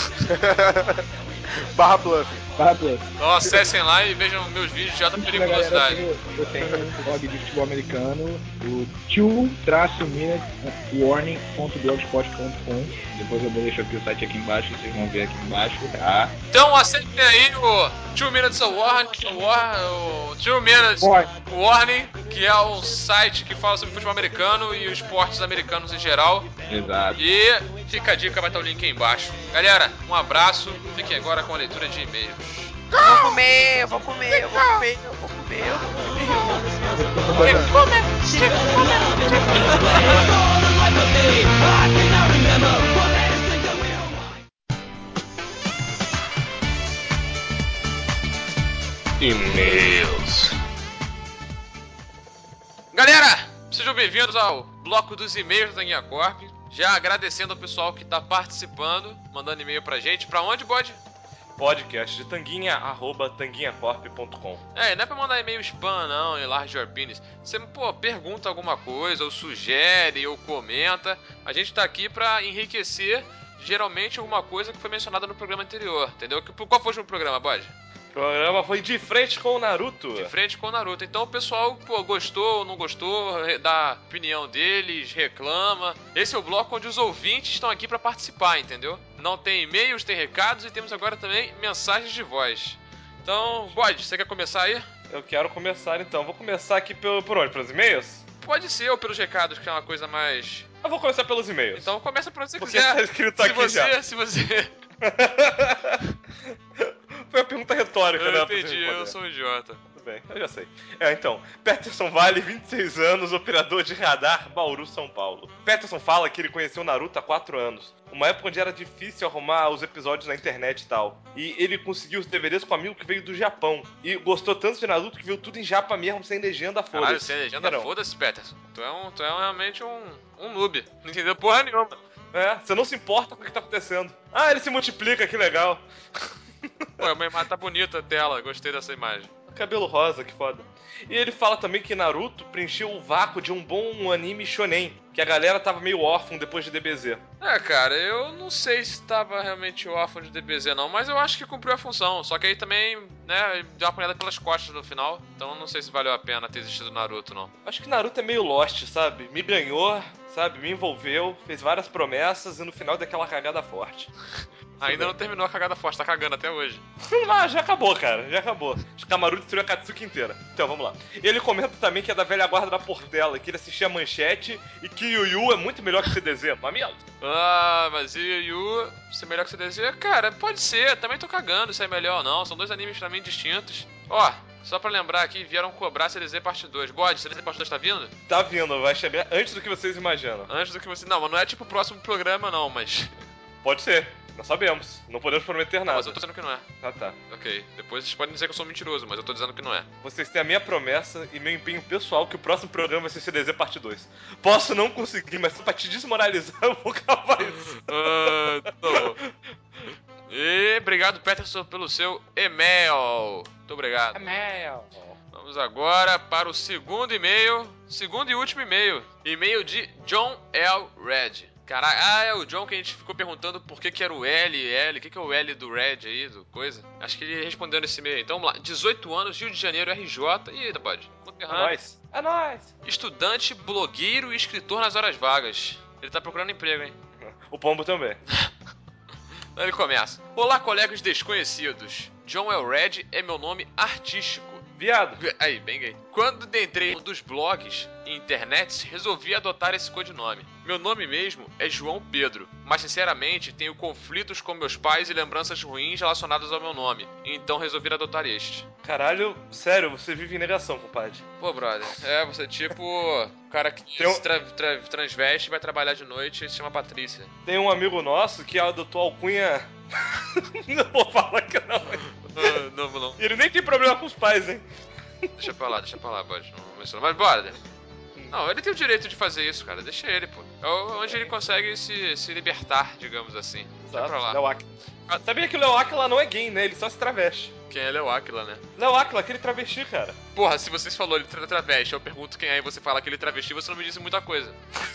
/Pluff. Então acessem lá e vejam meus vídeos de alta periculosidade. Eu tenho um blog de futebol americano, o 2-minuteswarning.blogspot.com. Depois eu vou deixar aqui o site aqui embaixo, vocês vão ver aqui embaixo, tá? Então acessem aí o 2 Minutes Warning, o 2 Minutes Warning, que é um site que fala sobre futebol americano e os esportes americanos em geral. Exato. E fica a dica, vai estar o link aí embaixo. Galera, um abraço, fiquem agora com a leitura de e-mails. Eu vou comer. E-mails. Galera, sejam bem-vindos ao bloco dos e-mails da Tanguinha Corp. Já agradecendo ao pessoal que tá participando, mandando e-mail pra gente. Pra onde, Bode? Podcast de tanguinha, @tanguinhacorp.com. Não é pra mandar e-mail spam, não, enlarge your penis. Você, pergunta alguma coisa, ou sugere, ou comenta. A gente tá aqui pra enriquecer, geralmente, alguma coisa que foi mencionada no programa anterior, entendeu? Qual foi o último programa, Bode? O programa foi De Frente com o Naruto. De Frente com o Naruto. Então o pessoal, gostou ou não gostou, dá a opinião deles, reclama. Esse é o bloco onde os ouvintes estão aqui pra participar, entendeu? Não tem e-mails, tem recados e temos agora também mensagens de voz. Então, Bode, você quer começar aí? Eu quero começar então. Vou começar aqui por onde? Pelos e-mails? Pode ser, ou pelos recados, que é uma coisa mais... Eu vou começar pelos e-mails. Então começa por onde você Porque quiser. tá escrito aqui já. Se você... Foi uma pergunta retórica, né? Eu entendi, eu sou um idiota. Tudo bem, eu já sei. Então, Peterson Vale, 26 anos, operador de radar, Bauru, São Paulo. Peterson fala que ele conheceu Naruto há 4 anos. Uma época onde era difícil arrumar os episódios na internet e tal. E ele conseguiu os DVDs com um amigo que veio do Japão. E gostou tanto de Naruto que viu tudo em japa mesmo, sem legenda, foda-se. Caralho, sem legenda, foda-se, Peterson. Tu é realmente um noob. Não entendeu porra nenhuma. Você não se importa com o que tá acontecendo. Ah, ele se multiplica, que legal. Pô, a minha imagem tá bonita a tela, gostei dessa imagem. Cabelo rosa, que foda. E ele fala também que Naruto preencheu o vácuo de um bom anime shonen, que a galera tava meio órfã depois de DBZ. Cara, eu não sei se tava realmente órfão de DBZ não, mas eu acho que cumpriu a função. Só que aí também, deu uma apanhada pelas costas no final, então não sei se valeu a pena ter existido Naruto, não. Acho que Naruto é meio Lost, sabe? Me ganhou, sabe? Me envolveu, fez várias promessas e no final deu aquela cagada forte. Ainda não terminou a cagada forte, tá cagando até hoje. Ah, já acabou, cara, já acabou. Acho que Kamaru destruiu a Katsuki inteira. Então, vamos lá. Ele comenta também que é da velha guarda da Portela, que ele assistia a Manchete e que Yu Yu é muito melhor que CDZ. Mamilo. Mas Yu Yu ser melhor que CDZ? Cara, pode ser, também tô cagando se é melhor ou não. São dois animes também distintos. Só pra lembrar aqui, vieram cobrar CDZ Parte 2. Bode, CDZ Parte 2 tá vindo? Tá vindo, vai chegar antes do que vocês imaginam. Antes do que vocês... Não, mas não é tipo o próximo programa não, mas... Pode ser. Não sabemos. Não podemos prometer nada. Mas eu tô dizendo que não é. Tá. Ok. Depois vocês podem dizer que eu sou mentiroso, mas eu tô dizendo que não é. Vocês têm a minha promessa e meu empenho pessoal que o próximo programa vai ser CDZ Parte 2. Posso não conseguir, mas pra te desmoralizar eu vou cavar isso. Tá bom. E obrigado, Peterson, pelo seu e-mail. Muito obrigado. E-mail. Vamos agora para o segundo e-mail. Segundo e último e-mail. E-mail de John L. Red. Caralho, é o John que a gente ficou perguntando por que era o L. O que é o L do Red aí, do coisa? Acho que ele respondeu nesse e-mail. Então vamos lá. 18 anos, Rio de Janeiro, RJ. Eita, pode. É nóis. É nóis. Estudante, blogueiro e escritor nas horas vagas. Ele tá procurando emprego, hein? O Pombo também. Ele começa. Olá, colegas desconhecidos. John L. Red é meu nome artístico. Viado. Aí, bem gay. Quando entrei um dos blogs e internets, resolvi adotar esse codinome. Meu nome mesmo é João Pedro, mas sinceramente tenho conflitos com meus pais e lembranças ruins relacionadas ao meu nome, então resolvi adotar este. Caralho, sério, você vive em negação, compadre. Pô, brother, você é tipo o cara que se transveste e vai trabalhar de noite e se chama Patrícia. Tem um amigo nosso que adotou a alcunha... Não vou falar que não. Não. E ele nem tem problema com os pais, hein? Deixa pra lá, pode. Não menciona. Mas bora. Não, ele tem o direito de fazer isso, cara. Deixa ele, pô. É onde ele consegue se libertar, digamos assim. Deixa pra lá. Léo Aquila. Sabia que o Léo Aquila não é gay, né? Ele só se traveste. Quem é Léo Aquila, né? Léo Aquila, aquele travesti, cara. Porra, se vocês falou ele travesti, eu pergunto quem é e você fala que ele travesti, você não me disse muita coisa.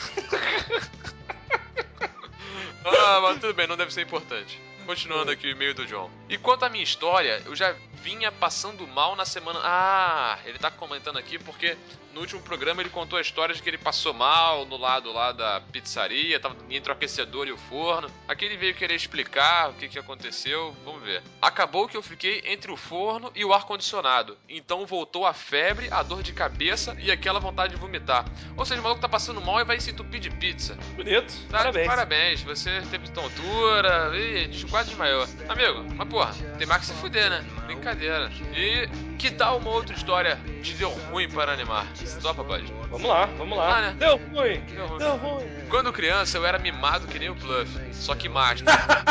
Mas tudo bem, não deve ser importante. Continuando aqui o e-mail do John. E quanto à minha história, eu já vinha passando mal na semana... Ah, ele tá comentando aqui porque no último programa ele contou a história de que ele passou mal no lado lá da pizzaria, tava entre o aquecedor e o forno. Aqui ele veio querer explicar o que aconteceu, vamos ver. Acabou que eu fiquei entre o forno e o ar-condicionado. Então voltou a febre, a dor de cabeça e aquela vontade de vomitar. Ou seja, o maluco tá passando mal e vai se entupir de pizza. Bonito, tá, parabéns. Você teve tontura e quase desmaiou. Amigo, mas porra, tem mais que se fuder, né? Brincadeira. E que tal uma outra história de deu ruim para animar? Topa, bud? Vamos lá. Ah, né? Deu ruim. Quando criança eu era mimado que nem o Pluff, só que macho.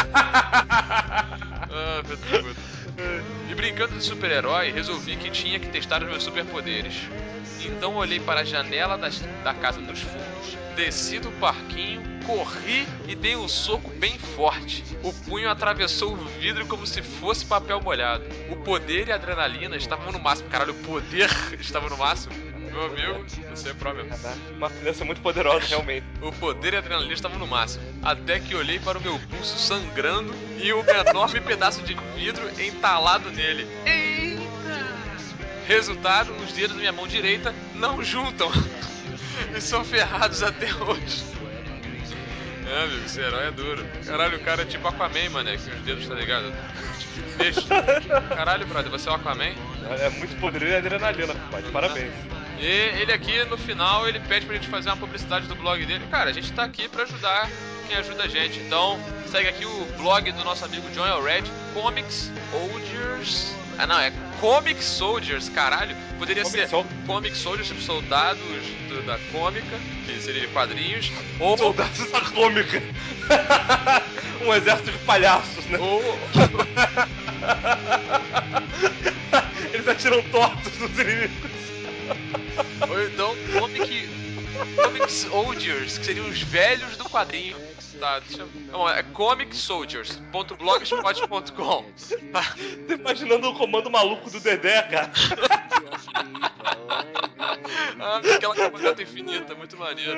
Filho da puta. E brincando de super-herói, resolvi que tinha que testar os meus superpoderes. Então olhei para a janela da casa dos fundos, desci do parquinho, corri e dei um soco bem forte. O punho atravessou o vidro como se fosse papel molhado. O poder e a adrenalina estavam no máximo. Caralho, o poder estava no máximo. Meu amigo, você é pró mesmo. Uma criança muito poderosa, realmente. O poder e a adrenalina estavam no máximo. Até que olhei para o meu pulso sangrando e um enorme pedaço de vidro entalado nele. Eita! Resultado, os dedos da minha mão direita não juntam. E são ferrados até hoje. É, amigo, esse herói é duro. Caralho, o cara é tipo Aquaman, mané, que os dedos, tá ligado? Peixe. Caralho, brother, você é o Aquaman? É muito poder e adrenalina, compadre. Parabéns. E ele aqui, no final, ele pede pra gente fazer uma publicidade do blog dele. Cara, a gente tá aqui pra ajudar quem ajuda a gente. Então, segue aqui o blog do nosso amigo John L. Red, Comics Soldiers. Ah, não, é Comic Soldiers, caralho. Poderia ser Comic Soldiers, tipo soldados da cômica, que seria quadrinhos. Ou soldados da cômica. Um exército de palhaços, né? Ou... Eles atiram tortos nos inimigos. Ou então Comic Soldiers, que seriam os velhos do quadrinho. Tá, não, é comicsoldiers.blogspot.com. Tô imaginando o comando maluco do Dedé, cara. Aquela camiseta infinita, muito maneiro.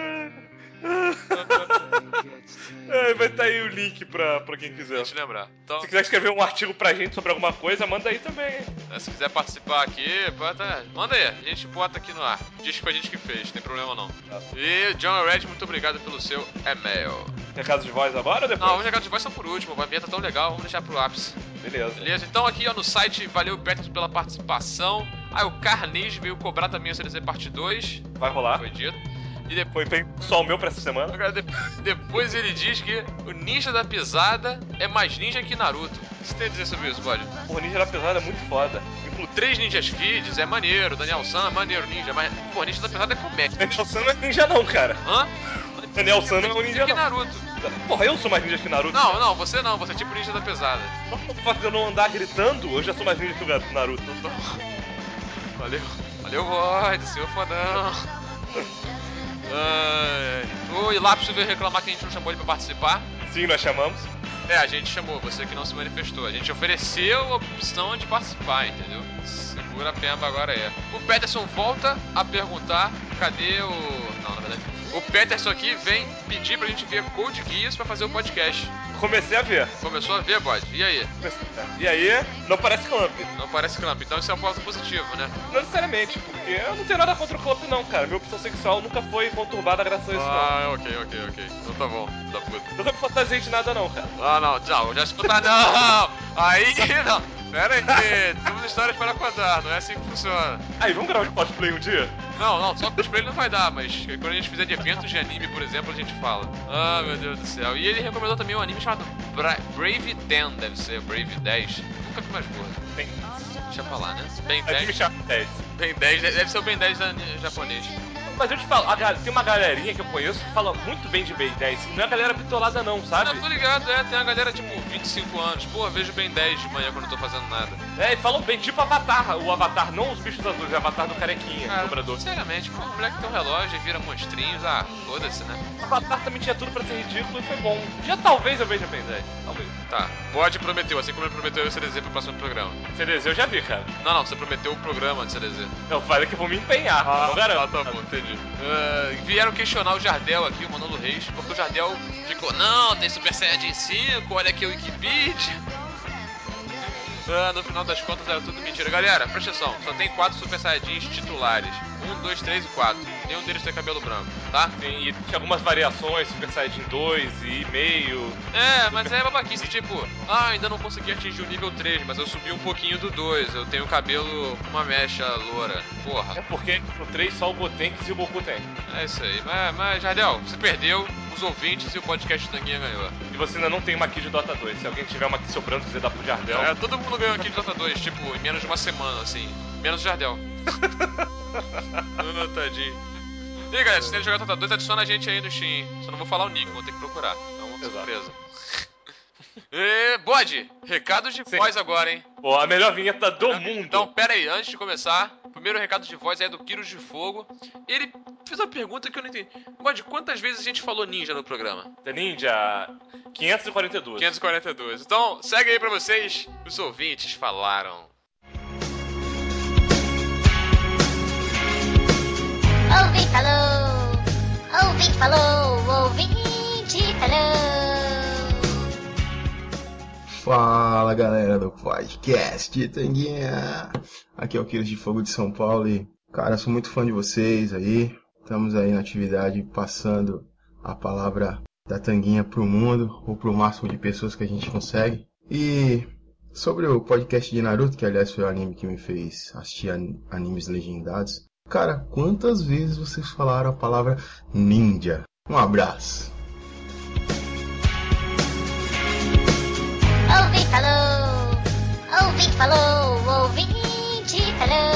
Vai estar aí o link pra quem quiser. Deixa eu lembrar. Então, se quiser escrever um artigo pra gente sobre alguma coisa, manda aí também. Se quiser participar aqui, manda aí. A gente bota aqui no ar. Diz pra gente que fez, não tem problema não. E John Red, muito obrigado pelo seu e-mail. Recados de voz agora ou depois? Não, os recados de voz são por último. A vinheta tá tão legal, vamos deixar pro ápice. Beleza. Então aqui ó, no site, valeu Petros pela participação. O Carnage veio cobrar também o CDZ parte 2. Vai rolar. Foi dito. E depois foi só o meu pra essa semana. Depois ele diz que o Ninja da Pisada é mais ninja que Naruto. O que você tem a dizer sobre isso, Bode? O Ninja da Pisada é muito foda. Inclui 3 Ninjas Kids, é maneiro. Daniel San é maneiro ninja, mas pô, Ninja da Pisada é comédia. Daniel San não é ninja não, cara. Hã? Daniel San não é um ninja que não. Naruto. Porra, eu sou mais ninja que Naruto. Não, você não, você é tipo Ninja da Pesada. Só pelo fato de eu não andar gritando, eu já sou mais ninja que o Naruto. Valeu, Void, seu fodão. O Lapso veio reclamar que a gente não chamou ele pra participar. Sim, nós chamamos. A gente chamou, você que não se manifestou. A gente ofereceu a opção de participar, entendeu? Segura a pemba agora aí. O Peterson volta a perguntar, cadê o... Não, na verdade... O Peterson aqui vem pedir pra gente ver Code Geass pra fazer o podcast. Comecei a ver. Começou a ver, bode? E aí? E aí, não parece Clamp. Não parece Clamp, então isso é um ponto positivo, né? Não necessariamente, porque eu não tenho nada contra o Clamp não, cara. Minha opção sexual nunca foi conturbada graças a isso, não. Ok. Então tá bom, da puta. Nunca me fantasiei de nada não, cara. Não, já escuta, não! Aí não! Pera aí, temos histórias para contar, não é assim que funciona. Aí, vamos gravar de cosplay um dia? Não, só cosplay não vai dar, mas quando a gente fizer de eventos de anime, por exemplo, a gente fala. Ah, meu Deus do céu. E ele recomendou também um anime chamado Brave 10, deve ser, Brave 10. Nunca vi mais gordo. Bem, deixa pra lá, né? Ben anime 10. chato 10. Ben 10, deve ser o Ben 10 japonês. Mas eu te falo, tem uma galerinha que eu conheço que fala muito bem de Ben 10. Não é a galera bitolada não, sabe? Não, tô ligado, tem uma galera tipo 25 anos. Pô, vejo Ben 10 de manhã quando eu tô fazendo nada. E falam bem, tipo Avatar. O Avatar, não os bichos azuis, é o Avatar do carequinha, dobrador. Sinceramente, pô, o moleque tem um relógio e vira monstrinhos, foda-se, né? O Avatar também tinha tudo pra ser ridículo e foi bom. Já talvez eu veja Ben 10, talvez. Tá, pode prometeu, assim como ele prometeu o CDZ pro próximo programa. CDZ eu já vi, cara. Não, você prometeu o programa de CDZ. Eu falei que eu vou me empenhar, não garanto. Tá bom, entendi. Vieram questionar o Jardel aqui, o Manolo Reis, porque o Jardel ficou, não, tem Super Saiyajin 5, olha aqui o Wikipedia. No final das contas era tudo mentira. Galera, presta atenção, só tem 4 Super Saiyajins titulares. 1, 2, 3 e 4. Nenhum deles tem cabelo branco, tá? Sim, e tinha algumas variações, Super Saiyajin 2 e meio. Mas é babaquice, tipo, ainda não consegui atingir o nível 3, mas eu subi um pouquinho do 2. Eu tenho cabelo com uma mecha loura. Porra. É porque no 3 só o Gotenks e o Goku tem. É isso aí. Mas Jardel, você perdeu, os ouvintes e o podcast Tanguinha ganhou. E você ainda não tem uma key de Dota 2. Se alguém tiver uma key sobrando, quiser dar pro Jardel. Todo mundo ganhou aqui de Dota 2, tipo, em menos de uma semana, assim. Menos o Jardel. Tadinho. E aí, galera, se quiser jogar Dota 2, adiciona a gente aí no Steam. Só não vou falar o nick, vou ter que procurar. É uma surpresa. Bode, recados de voz agora, hein? Pô, a melhor vinheta do mundo. Então, pera aí, antes de começar, o primeiro recado de voz é do Quiros de Fogo. Ele fez uma pergunta que eu não entendi. Bode, quantas vezes a gente falou ninja no programa? The Ninja, 542. 542. Então, segue aí pra vocês. Os ouvintes falaram. Ouvinte falou, ouvinte falou, ouvinte falou. Fala galera do podcast Tanguinha, aqui é o Quiros de Fogo de São Paulo e, cara, sou muito fã de vocês aí. Estamos aí na atividade passando a palavra da Tanguinha pro mundo, ou pro máximo de pessoas que a gente consegue. E sobre o podcast de Naruto, que aliás foi o anime que me fez assistir animes legendados. Cara, quantas vezes vocês falaram a palavra ninja? Um abraço. Ouvinte falou, ouvinte falou, ouvinte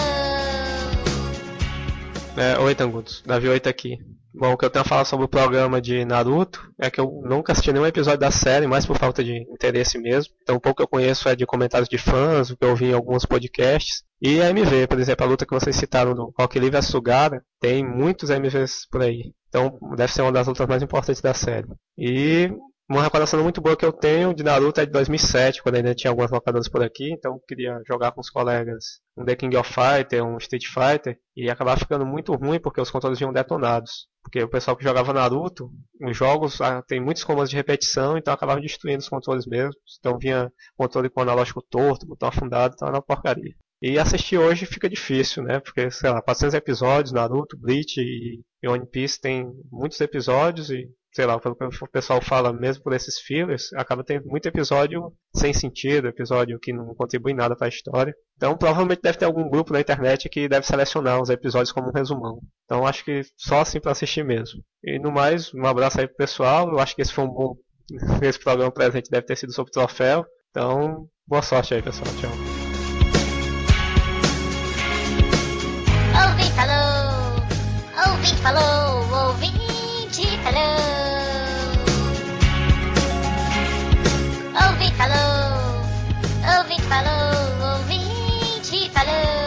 falou. Oi, Tangutos. Davi 8 aqui. Bom, o que eu tenho a falar sobre o programa de Naruto é que eu nunca assisti nenhum episódio da série, mais por falta de interesse mesmo. Então, o pouco que eu conheço é de comentários de fãs, o que eu ouvi em alguns podcasts. E a MV, por exemplo, a luta que vocês citaram do Rock Lee vs Sugara, tem muitos MVs por aí. Então, deve ser uma das lutas mais importantes da série. E uma recordação muito boa que eu tenho de Naruto é de 2007, quando ainda tinha algumas locadoras por aqui, então eu queria jogar com os colegas um The King of Fighter, um Street Fighter, e acabava ficando muito ruim porque os controles vinham detonados. Porque o pessoal que jogava Naruto, os jogos tem muitos comandos de repetição, então acabava destruindo os controles mesmo. Então vinha controle com analógico torto, botão afundado, então era uma porcaria. E assistir hoje fica difícil, né? Porque, sei lá, 400 episódios, Naruto, Bleach e One Piece tem muitos episódios e, sei lá, pelo que o pessoal fala mesmo por esses fillers, acaba tendo muito episódio sem sentido, episódio que não contribui nada para a história. Então provavelmente deve ter algum grupo na internet que deve selecionar os episódios como um resumão. Então acho que só assim para assistir mesmo. E no mais, um abraço aí pro pessoal, eu acho que esse foi um bom... Esse programa presente deve ter sido sobre o troféu. Então, boa sorte aí, pessoal. Tchau. Ouvinte falou, ouvinte falou, ouvinte falou. Ouvinte falou, ouvinte falou, ouvinte falou.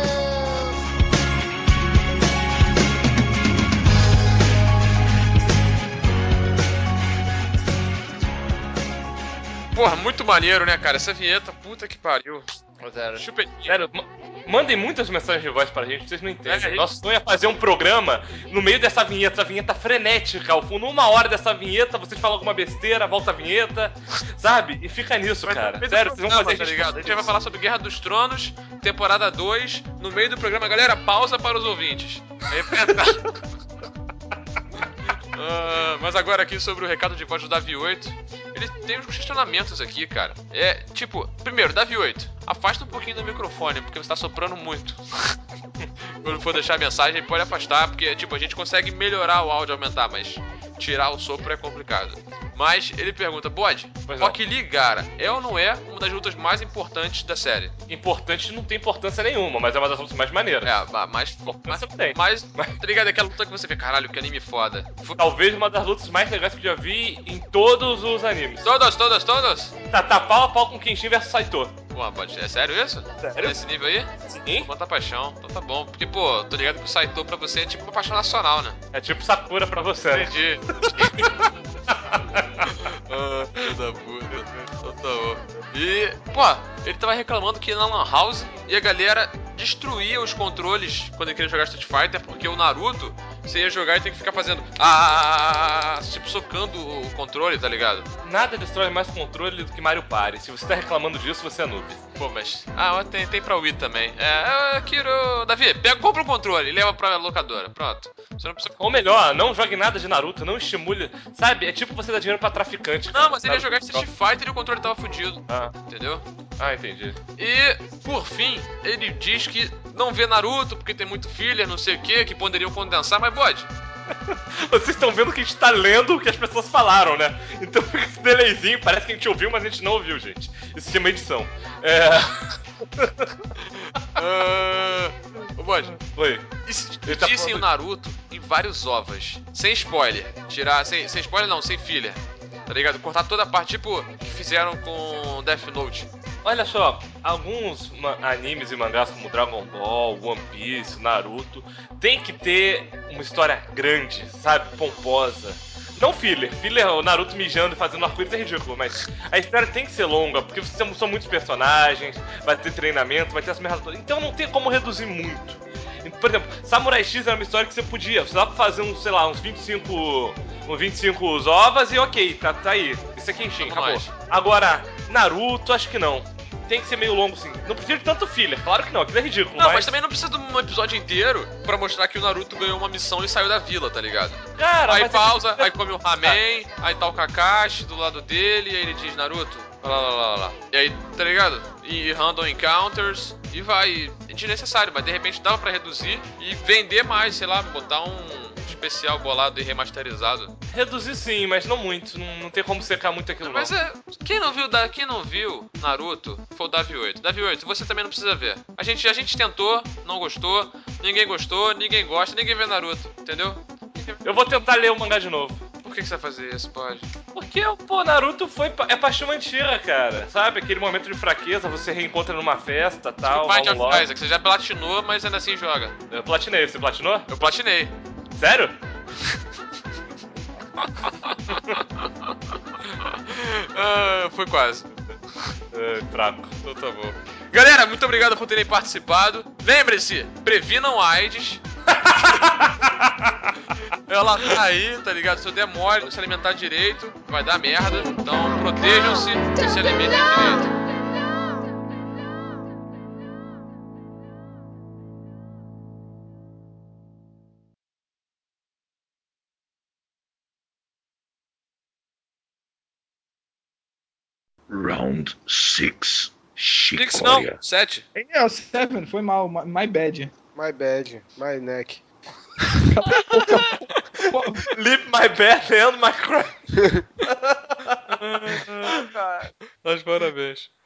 Porra, muito maneiro, né, cara? Essa vinheta, puta que pariu. Sério, mandem muitas mensagens de voz pra gente, vocês não entendem. É, Nosso sonho é fazer um programa no meio dessa vinheta frenética. Ao fundo, 1 hora dessa vinheta, vocês falam alguma besteira, volta a vinheta, sabe? E fica nisso, cara. Sério, vocês vão fazer tá ligado? A gente vai falar sobre Guerra dos Tronos, temporada 2, no meio do programa. Galera, pausa para os ouvintes. Aí, mas agora aqui sobre o recado de voz do Davi 8. Ele tem uns questionamentos aqui, cara. Tipo, primeiro, Davi 8, afasta um pouquinho do microfone, porque você tá soprando muito. Quando for deixar a mensagem, pode afastar, porque, tipo, a gente consegue melhorar o áudio, aumentar, mas tirar o sopro é complicado. Mas ele pergunta, Bode, Rock Lee Gara é ou não é uma das lutas mais importantes da série? Importante não tem importância nenhuma, mas é uma das lutas mais maneiras. Mas não tem. Mas, tá ligado? Aquela luta que você vê, caralho, que anime foda. Talvez uma das lutas mais legais que eu já vi em todos os animes. Todos? Tá pau a pau com Kenshin vs Saito. Pô, Bode, é sério isso? Sério? Nesse nível aí? Sim. Quanta paixão, então tá bom. Porque, pô, tô ligado que o Saito pra você é tipo uma paixão nacional, né? É tipo Sakura pra você, né? Entendi. Filho da puta. Então tá bom. E, pô, ele tava reclamando que na Lan House e a galera destruía os controles quando ele queria jogar Street Fighter, porque o Naruto, você ia jogar e tem que ficar fazendo tipo, socando o controle, tá ligado? Nada destrói mais controle do que Mario Party. Se você tá reclamando disso, você é noob. Pô, mas... tem pra Wii também. Kiro... Davi, compra o controle e leva pra locadora. Pronto. Você não precisa... Ou melhor, não jogue nada de Naruto, não estimule... Sabe, é tipo você dar dinheiro pra traficante. Não, mas ele ia jogar Street Fighter e o controle tava fudido. Entendeu? Entendi. E, por fim, ele diz que não vê Naruto porque tem muito filler, não sei o que poderiam condensar, mas Bode. Vocês estão vendo que a gente tá lendo o que as pessoas falaram, né? Então fica esse delayzinho, parece que a gente ouviu, mas a gente não ouviu, gente. Isso se chama edição. Ô Bode. Oi. E se dissem o Naruto em vários ovos? Sem spoiler. Sem spoiler não, sem filler. Tá ligado? Cortar toda a parte, tipo que fizeram com Death Note. Olha só, alguns animes e mangás como Dragon Ball, One Piece, Naruto, tem que ter uma história grande, sabe? Pomposa. Não filler. Filler, o Naruto mijando e fazendo arco-íris é ridículo, mas a história tem que ser longa, porque são muitos personagens, vai ter treinamento, vai ter as merdas todas. Então não tem como reduzir muito. Por exemplo, Samurai X era uma história que você podia. Você dá pra fazer uns 25 ovas e ok, tá aí. Isso é Kenshin, acabou. Agora, Naruto, acho que não. Tem que ser meio longo, sim. Não precisa de tanto filler, claro que não, aquilo é ridículo. Não, mas também não precisa de um episódio inteiro pra mostrar que o Naruto ganhou uma missão e saiu da vila, tá ligado? Cara, aí pausa, aí come o ramen, aí tá o Kakashi do lado dele, e aí ele diz, Naruto, lá. E aí, tá ligado? E random encounters, e vai. É desnecessário, mas de repente dava pra reduzir e vender mais, sei lá, botar um especial bolado e remasterizado. Reduzir sim, mas não muito. Não tem como secar muito aquilo, mas não. Quem não viu Naruto foi o Davi 8. Davi 8, você também não precisa ver. A gente tentou, não gostou, ninguém gosta, ninguém vê Naruto, entendeu? Eu vou tentar ler o mangá de novo. Por que você vai fazer isso, pode? Porque, Naruto é paixão antiga, cara. Sabe? Aquele momento de fraqueza, você reencontra numa festa e tal. Tipo Mind of Isaac, você já platinou, mas ainda assim joga. Eu platinei, você platinou? Eu platinei. Sério? Foi quase. Fraco. Então tá bom. Galera, muito obrigado por terem participado. Lembre-se, previnam AIDS. Ela tá aí, tá ligado? Se eu der mole, não se alimentar direito, vai dar merda. Então protejam-se e se alimentem direito. Round 6. Six não, 7. É, o 7, foi mal, my bad. My neck. Leave my bed and my crap. Mas parabéns.